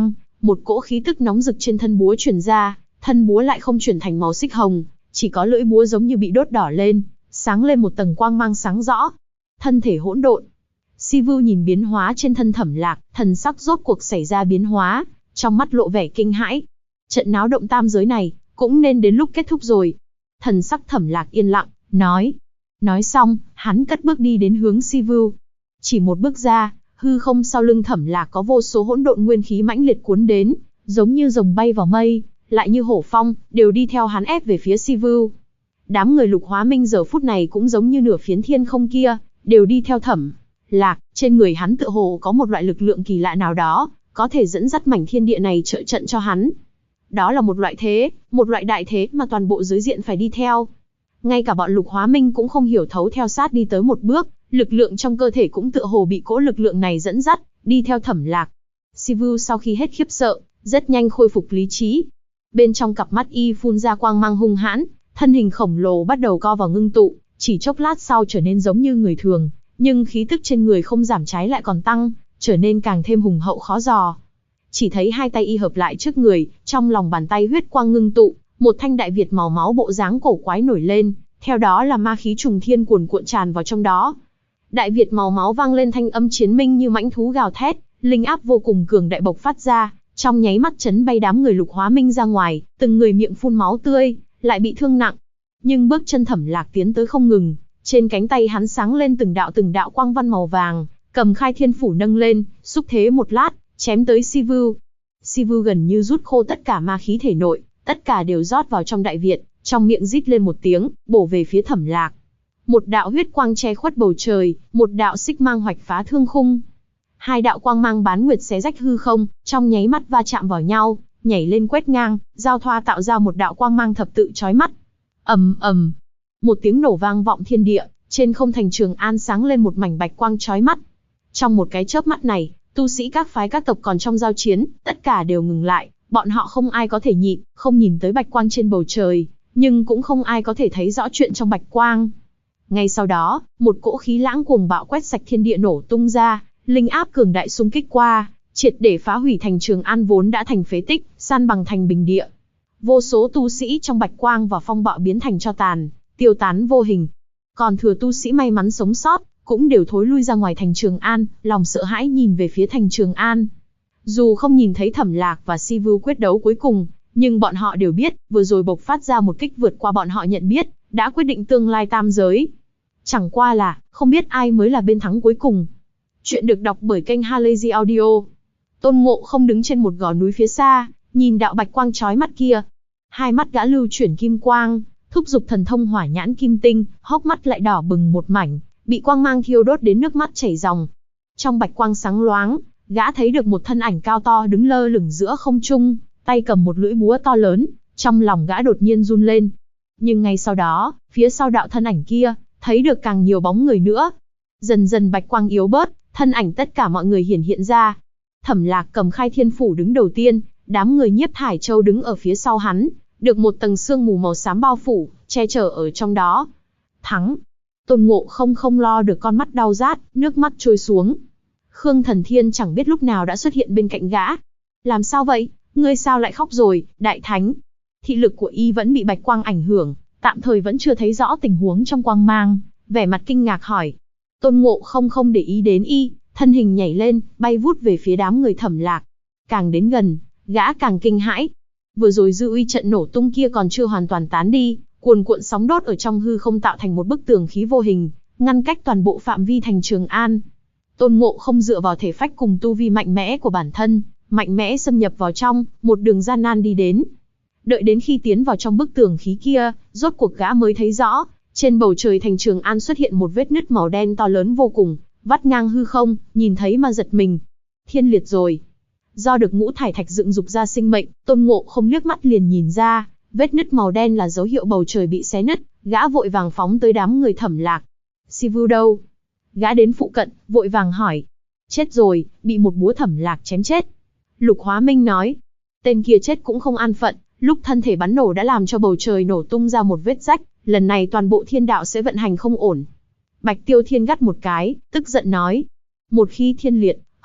Một cỗ khí tức nóng rực trên thân búa truyền ra, thân búa lại không chuyển thành màu xích hồng, chỉ có lưỡi búa giống như bị đốt đỏ lên, sáng lên một tầng quang mang sáng rõ. Thân thể hỗn độn. Sivu nhìn biến hóa trên thân Thẩm Lạc, thần sắc rốt cuộc xảy ra biến hóa, trong mắt lộ vẻ kinh hãi. Trận náo động tam giới này, cũng nên đến lúc kết thúc rồi. Thần sắc Thẩm Lạc yên lặng, nói. Nói xong, hắn cất bước đi đến hướng Sivu. Chỉ một bước ra, hư không sau lưng Thẩm Lạc có vô số hỗn độn nguyên khí mãnh liệt cuốn đến, giống như rồng bay vào mây, lại như hổ phong, đều đi theo hắn ép về phía Sivu. Đám người Lục Hóa Minh giờ phút này cũng giống như nửa phiến thiên không kia, đều đi theo Thẩm Lạc, trên người hắn tựa hồ có một loại lực lượng kỳ lạ nào đó, có thể dẫn dắt mảnh thiên địa này trợ trận cho hắn. Đó là một loại thế, một loại đại thế mà toàn bộ giới diện phải đi theo. Ngay cả bọn Lục Hóa Minh cũng không hiểu thấu theo sát đi tới một bước, lực lượng trong cơ thể cũng tựa hồ bị cỗ lực lượng này dẫn dắt, đi theo Thẩm Lạc. Sivu sau khi hết khiếp sợ, rất nhanh khôi phục lý trí. Bên trong cặp mắt y phun ra quang mang hung hãn, thân hình khổng lồ bắt đầu co vào ngưng tụ, chỉ chốc lát sau trở nên giống như người thường, nhưng khí tức trên người không giảm trái lại còn tăng, trở nên càng thêm hùng hậu khó dò. Chỉ thấy hai tay y hợp lại trước người, trong lòng bàn tay huyết quang ngưng tụ, một thanh đại Việt màu máu bộ dáng cổ quái nổi lên, theo đó là ma khí trùng thiên cuồn cuộn tràn vào trong đó. Đại Việt màu máu vang lên thanh âm chiến minh như mãnh thú gào thét, linh áp vô cùng cường đại bộc phát ra, trong nháy mắt chấn bay đám người Lục Hóa Minh ra ngoài, từng người miệng phun máu tươi, lại bị thương nặng. Nhưng bước chân Thẩm Lạc tiến tới không ngừng, trên cánh tay hắn sáng lên từng đạo quang văn màu vàng, cầm khai thiên phủ nâng lên, xúc thế một lát, chém tới Sivu. Sivu gần như rút khô tất cả ma khí thể nội, tất cả đều rót vào trong đại Việt, trong miệng rít lên một tiếng, bổ về phía Thẩm Lạc. Một đạo huyết quang che khuất bầu trời, một đạo xích mang hoạch phá thương khung. Hai đạo quang mang bán nguyệt xé rách hư không, trong nháy mắt va chạm vào nhau, nhảy lên quét ngang, giao thoa tạo ra một đạo quang mang thập tự chói mắt. Ầm ầm, một tiếng nổ vang vọng thiên địa, trên không thành Trường An sáng lên một mảnh bạch quang chói mắt. Trong một cái chớp mắt này, tu sĩ các phái các tộc còn trong giao chiến, tất cả đều ngừng lại, bọn họ không ai có thể nhịn, không nhìn tới bạch quang trên bầu trời, nhưng cũng không ai có thể thấy rõ chuyện trong bạch quang. Ngay sau đó, một cỗ khí lãng cuồng bạo quét sạch thiên địa nổ tung ra, linh áp cường đại xung kích qua, triệt để phá hủy thành Trường An vốn đã thành phế tích, san bằng thành bình địa. Vô số tu sĩ trong bạch quang và phong bạo biến thành tro tàn, tiêu tán vô hình. Còn thừa tu sĩ may mắn sống sót, cũng đều thối lui ra ngoài thành Trường An, lòng sợ hãi nhìn về phía thành Trường An. Dù không nhìn thấy Thẩm Lạc và Sivu quyết đấu cuối cùng, nhưng bọn họ đều biết, vừa rồi bộc phát ra một kích vượt qua bọn họ nhận biết, đã quyết định tương lai tam giới. Chẳng qua là, không biết ai mới là bên thắng cuối cùng. Chuyện được đọc bởi kênh Halazy Audio. Tôn Ngộ Không đứng trên một gò núi phía xa, nhìn đạo bạch quang chói mắt kia. Hai mắt gã lưu chuyển kim quang, thúc giục thần thông hỏa nhãn kim tinh, hốc mắt lại đỏ bừng một mảnh, bị quang mang thiêu đốt đến nước mắt chảy ròng. Trong bạch quang sáng loáng, gã thấy được một thân ảnh cao to đứng lơ lửng giữa không trung, tay cầm một lưỡi búa to lớn, trong lòng gã đột nhiên run lên. Nhưng ngay sau đó, phía sau đạo thân ảnh kia, thấy được càng nhiều bóng người nữa. Dần dần bạch quang yếu bớt, thân ảnh tất cả mọi người hiển hiện ra. Thẩm Lạc cầm khai thiên phủ đứng đầu tiên, đám người Nhiếp Hải Châu đứng ở phía sau hắn, được một tầng sương mù màu xám bao phủ, che chở ở trong đó. Thắng! Tôn Ngộ Không không lo được con mắt đau rát, nước mắt trôi xuống. Khương Thần Thiên chẳng biết lúc nào đã xuất hiện bên cạnh gã. Làm sao vậy? Ngươi sao lại khóc rồi, Đại Thánh? Thị lực của y vẫn bị bạch quang ảnh hưởng, tạm thời vẫn chưa thấy rõ tình huống trong quang mang, vẻ mặt kinh ngạc hỏi. Tôn Ngộ Không không để ý đến y, thân hình nhảy lên, bay vút về phía đám người Thẩm Lạc. Càng đến gần, gã càng kinh hãi. Vừa rồi dư uy trận nổ tung kia còn chưa hoàn toàn tán đi, cuồn cuộn sóng đốt ở trong hư không tạo thành một bức tường khí vô hình, ngăn cách toàn bộ phạm vi thành Trường An. Tôn Ngộ Không dựa vào thể phách cùng tu vi mạnh mẽ của bản thân, mạnh mẽ xâm nhập vào trong, một đường gian nan đi đến. Đợi đến khi tiến vào trong bức tường khí kia, rốt cuộc gã mới thấy rõ, trên bầu trời thành Trường An xuất hiện một vết nứt màu đen to lớn vô cùng, vắt ngang hư không, nhìn thấy mà giật mình. Thiên liệt rồi. Do được ngũ thải thạch dựng dục ra sinh mệnh, Tôn Ngộ Không liếc mắt liền nhìn ra, vết nứt màu đen là dấu hiệu bầu trời bị xé nứt, gã vội vàng phóng tới đám người Thẩm Lạc. Sivu đâu? Gã đến phụ cận, vội vàng hỏi. Chết rồi, bị một búa Thẩm Lạc chém chết. Lục Hóa Minh nói. Tên kia chết cũng không an phận, lúc thân thể bắn nổ đã làm cho bầu trời nổ tung ra một vết rách, lần này toàn bộ thiên đạo sẽ vận hành không ổn. Bạch Tiêu Thiên gắt một cái, tức giận nói. Một khi thiên liệt,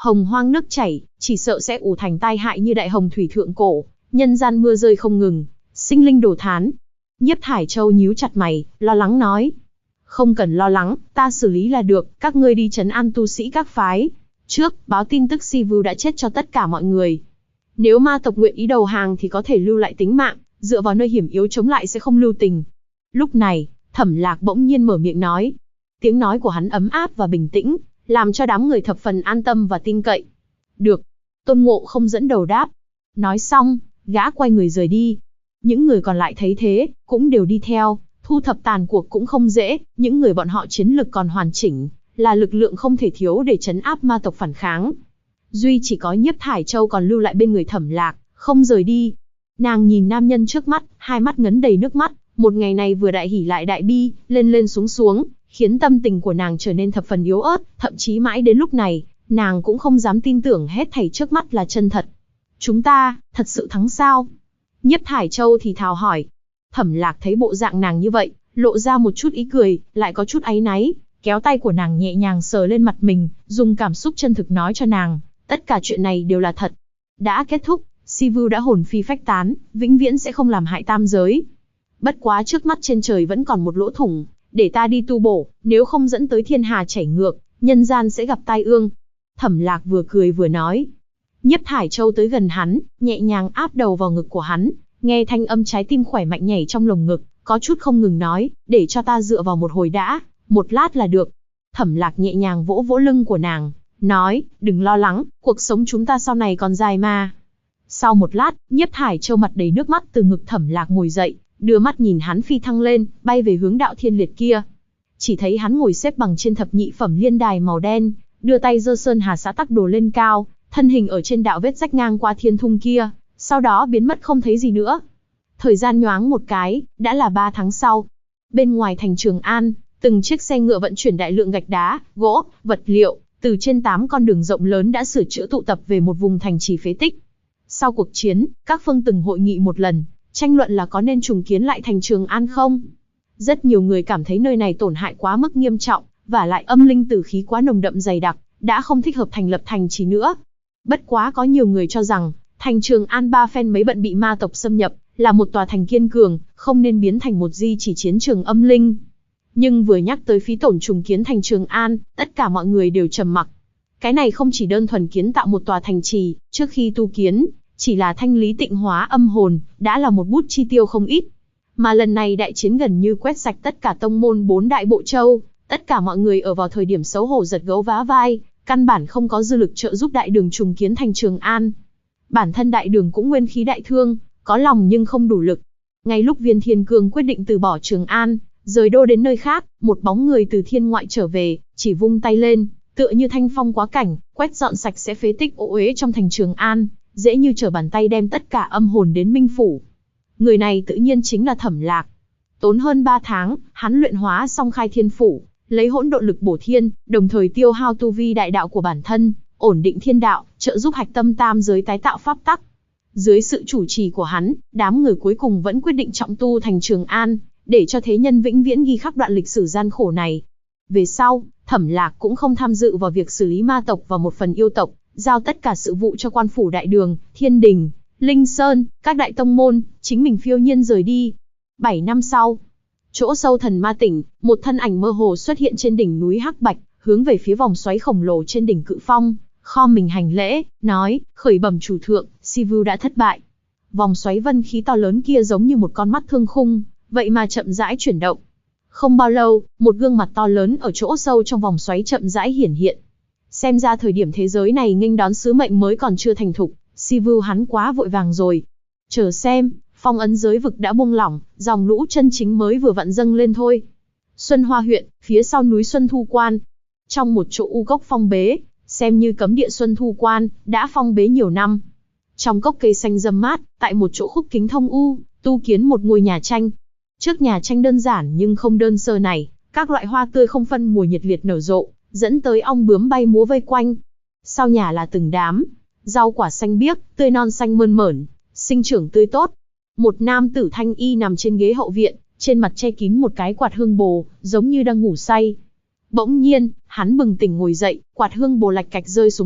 Hồng hoang nước chảy, chỉ sợ sẽ ủ thành tai hại như đại hồng thủy thượng cổ, nhân gian mưa rơi không ngừng, sinh linh đổ thán. Nhiếp Thải Châu nhíu chặt mày, lo lắng nói. Không cần lo lắng, ta xử lý là được, các ngươi đi trấn an tu sĩ các phái. Trước, báo tin tức Sivu đã chết cho tất cả mọi người. Nếu ma tộc nguyện ý đầu hàng thì có thể lưu lại tính mạng, dựa vào nơi hiểm yếu chống lại sẽ không lưu tình. Lúc này, Thẩm Lạc bỗng nhiên mở miệng nói. Tiếng nói của hắn ấm áp và bình tĩnh, làm cho đám người thập phần an tâm và tin cậy. Được. Tôn Ngộ không dẫn đầu đáp. Nói xong, gã quay người rời đi. Những người còn lại thấy thế, cũng đều đi theo. Thu thập tàn cuộc cũng không dễ, những người bọn họ chiến lực còn hoàn chỉnh, là lực lượng không thể thiếu để trấn áp ma tộc phản kháng. Duy chỉ có Nhiếp Thải Châu còn lưu lại bên người Thẩm Lạc, không rời đi. Nàng nhìn nam nhân trước mắt, hai mắt ngấn đầy nước mắt, một ngày này vừa đại hỉ lại đại bi, lên lên xuống xuống, khiến tâm tình của nàng trở nên thập phần yếu ớt, thậm chí mãi đến lúc này, nàng cũng không dám tin tưởng hết thảy trước mắt là chân thật. Chúng ta, thật sự thắng sao? Nhiếp Thải Châu thì thào hỏi. Thẩm Lạc thấy bộ dạng nàng như vậy, lộ ra một chút ý cười, lại có chút áy náy, kéo tay của nàng nhẹ nhàng sờ lên mặt mình, dùng cảm xúc chân thực nói cho nàng, tất cả chuyện này đều là thật. Đã kết thúc, Sivu đã hồn phi phách tán, vĩnh viễn sẽ không làm hại tam giới. Bất quá trước mắt trên trời vẫn còn một lỗ thủng, để ta đi tu bổ, nếu không dẫn tới thiên hà chảy ngược, nhân gian sẽ gặp tai ương. Thẩm Lạc vừa cười vừa nói. Nhiếp Thải Châu tới gần hắn, nhẹ nhàng áp đầu vào ngực của hắn, nghe thanh âm trái tim khỏe mạnh nhảy trong lồng ngực, có chút không ngừng nói, để cho ta dựa vào một hồi đã, một lát là được. Thẩm Lạc nhẹ nhàng vỗ vỗ lưng của nàng, nói, đừng lo lắng, cuộc sống chúng ta sau này còn dài mà. Sau một lát, Nhiếp Thải Châu mặt đầy nước mắt từ ngực Thẩm Lạc ngồi dậy, đưa mắt nhìn hắn phi thăng lên, bay về hướng đạo thiên liệt kia. Chỉ thấy hắn ngồi xếp bằng trên thập nhị phẩm liên đài màu đen, đưa tay giơ sơn hà xã tắc đồ lên cao, thân hình ở trên đạo vết rách ngang qua thiên thung kia, sau đó biến mất không thấy gì nữa. Thời gian nhoáng một cái, đã là 3 tháng sau. Bên ngoài thành Trường An, từng chiếc xe ngựa vận chuyển đại lượng gạch đá, gỗ, vật liệu, từ trên 8 con đường rộng lớn đã sửa chữa tụ tập về một vùng thành trì phế tích. Sau cuộc chiến, các phương từng hội nghị một lần, tranh luận là có nên trùng kiến lại thành Trường An không. Rất nhiều người cảm thấy nơi này tổn hại quá mức nghiêm trọng, và lại âm linh tử khí quá nồng đậm dày đặc, đã không thích hợp thành lập thành trì nữa. Bất quá có nhiều người cho rằng, thành Trường An ba phen mấy bận bị ma tộc xâm nhập, là một tòa thành kiên cường, không nên biến thành một di chỉ chiến trường âm linh. Nhưng vừa nhắc tới phí tổn trùng kiến thành Trường An, tất cả mọi người đều trầm mặc. Cái này không chỉ đơn thuần kiến tạo một tòa thành trì, trước khi tu kiến, chỉ là thanh lý tịnh hóa âm hồn, đã là một bút chi tiêu không ít. Mà lần này đại chiến gần như quét sạch tất cả tông môn 4 đại bộ châu, tất cả mọi người ở vào thời điểm xấu hổ giật gấu vá vai, căn bản không có dư lực trợ giúp đại đường trùng kiến thành Trường An. Bản thân đại đường cũng nguyên khí đại thương, có lòng nhưng không đủ lực. Ngay lúc Viên Thiên Cương quyết định từ bỏ Trường An, rời đô đến nơi khác, một bóng người từ thiên ngoại trở về, chỉ vung tay lên, tựa như thanh phong quá cảnh, quét dọn sạch sẽ phế tích ô uế trong thành Trường An, dễ như trở bàn tay đem tất cả âm hồn đến Minh Phủ. Người này tự nhiên chính là Thẩm Lạc. Tốn hơn 3 tháng, hắn luyện hóa xong Khai Thiên Phủ, lấy hỗn độn lực bổ thiên, đồng thời tiêu hao tu vi đại đạo của bản thân, ổn định thiên đạo, trợ giúp hạch tâm tam giới tái tạo pháp tắc. Dưới sự chủ trì của hắn, đám người cuối cùng vẫn quyết định trọng tu thành Trường An, để cho thế nhân vĩnh viễn ghi khắc đoạn lịch sử gian khổ này. Về sau, Thẩm Lạc cũng không tham dự vào việc xử lý ma tộc và một phần yêu tộc, giao tất cả sự vụ cho quan phủ đại đường, thiên đình, linh sơn, các đại tông môn, chính mình phiêu nhiên rời đi. 7 năm sau, chỗ sâu thần ma tỉnh, một thân ảnh mơ hồ xuất hiện trên đỉnh núi Hắc Bạch, hướng về phía vòng xoáy khổng lồ trên đỉnh Cự Phong, khom mình hành lễ, nói, khởi bẩm chủ thượng, Sivu đã thất bại. Vòng xoáy vân khí to lớn kia giống như một con mắt thương khung, vậy mà chậm rãi chuyển động. Không bao lâu, một gương mặt to lớn ở chỗ sâu trong vòng xoáy chậm rãi hiển hiện. Xem ra thời điểm thế giới này nghênh đón sứ mệnh mới còn chưa thành thục, Sivu hắn quá vội vàng rồi. Chờ xem, phong ấn giới vực đã buông lỏng, dòng lũ chân chính mới vừa vặn dâng lên thôi. Xuân Hoa huyện, phía sau núi Xuân Thu Quan. Trong một chỗ u cốc phong bế, xem như cấm địa Xuân Thu Quan, đã phong bế nhiều năm. Trong cốc cây xanh râm mát, tại một chỗ khúc kính thông u, tu kiến một ngôi nhà tranh. Trước nhà tranh đơn giản nhưng không đơn sơ này, các loại hoa tươi không phân mùa nhiệt liệt nở rộ, dẫn tới ong bướm bay múa vây quanh. Sau nhà là từng đám rau quả xanh biếc, tươi non xanh mơn mởn, sinh trưởng tươi tốt. Một nam tử thanh y nằm trên ghế hậu viện, trên mặt che kín một cái quạt hương bồ, giống như đang ngủ say. Bỗng nhiên, hắn bừng tỉnh ngồi dậy, quạt hương bồ lạch cạch rơi xuống đất,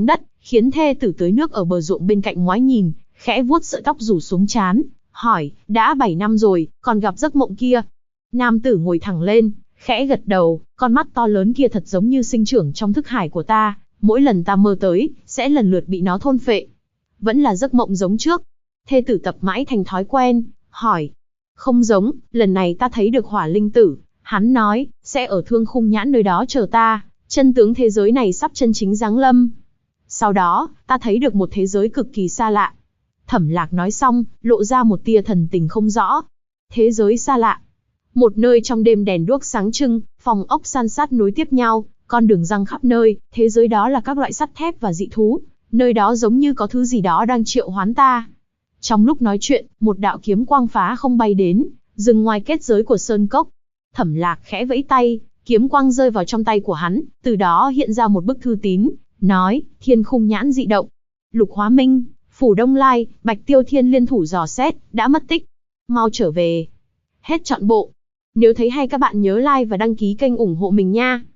khiến thê tử tưới nước ở bờ ruộng bên cạnh ngoái nhìn, khẽ vuốt sợi tóc rủ xuống trán, hỏi, đã 7 năm rồi, còn gặp giấc mộng kia? Nam tử ngồi thẳng lên, khẽ gật đầu, con mắt to lớn kia thật giống như sinh trưởng trong thức hải của ta, mỗi lần ta mơ tới, sẽ lần lượt bị nó thôn phệ. Vẫn là giấc mộng giống trước. Thê tử tập mãi thành thói quen, hỏi. Không giống, lần này ta thấy được hỏa linh tử, hắn nói, sẽ ở Thương Khung Nhãn nơi đó chờ ta, chân tướng thế giới này sắp chân chính giáng lâm. Sau đó, ta thấy được một thế giới cực kỳ xa lạ. Thẩm Lạc nói xong, lộ ra một tia thần tình không rõ. Thế giới xa lạ. Một nơi trong đêm đèn đuốc sáng trưng, phòng ốc san sát nối tiếp nhau, con đường răng khắp nơi, thế giới đó là các loại sắt thép và dị thú, nơi đó giống như có thứ gì đó đang triệu hoán ta. Trong lúc nói chuyện, một đạo kiếm quang phá không bay đến, dừng ngoài kết giới của sơn cốc. Thẩm Lạc khẽ vẫy tay, kiếm quang rơi vào trong tay của hắn, từ đó hiện ra một bức thư tín, nói, Thiên Khung Nhãn dị động. Lục Hóa Minh, Phủ Đông Lai, Bạch Tiêu Thiên liên thủ dò xét, đã mất tích. Mau trở về. Hết trọn bộ. Nếu thấy hay các bạn nhớ like và đăng ký kênh ủng hộ mình nha.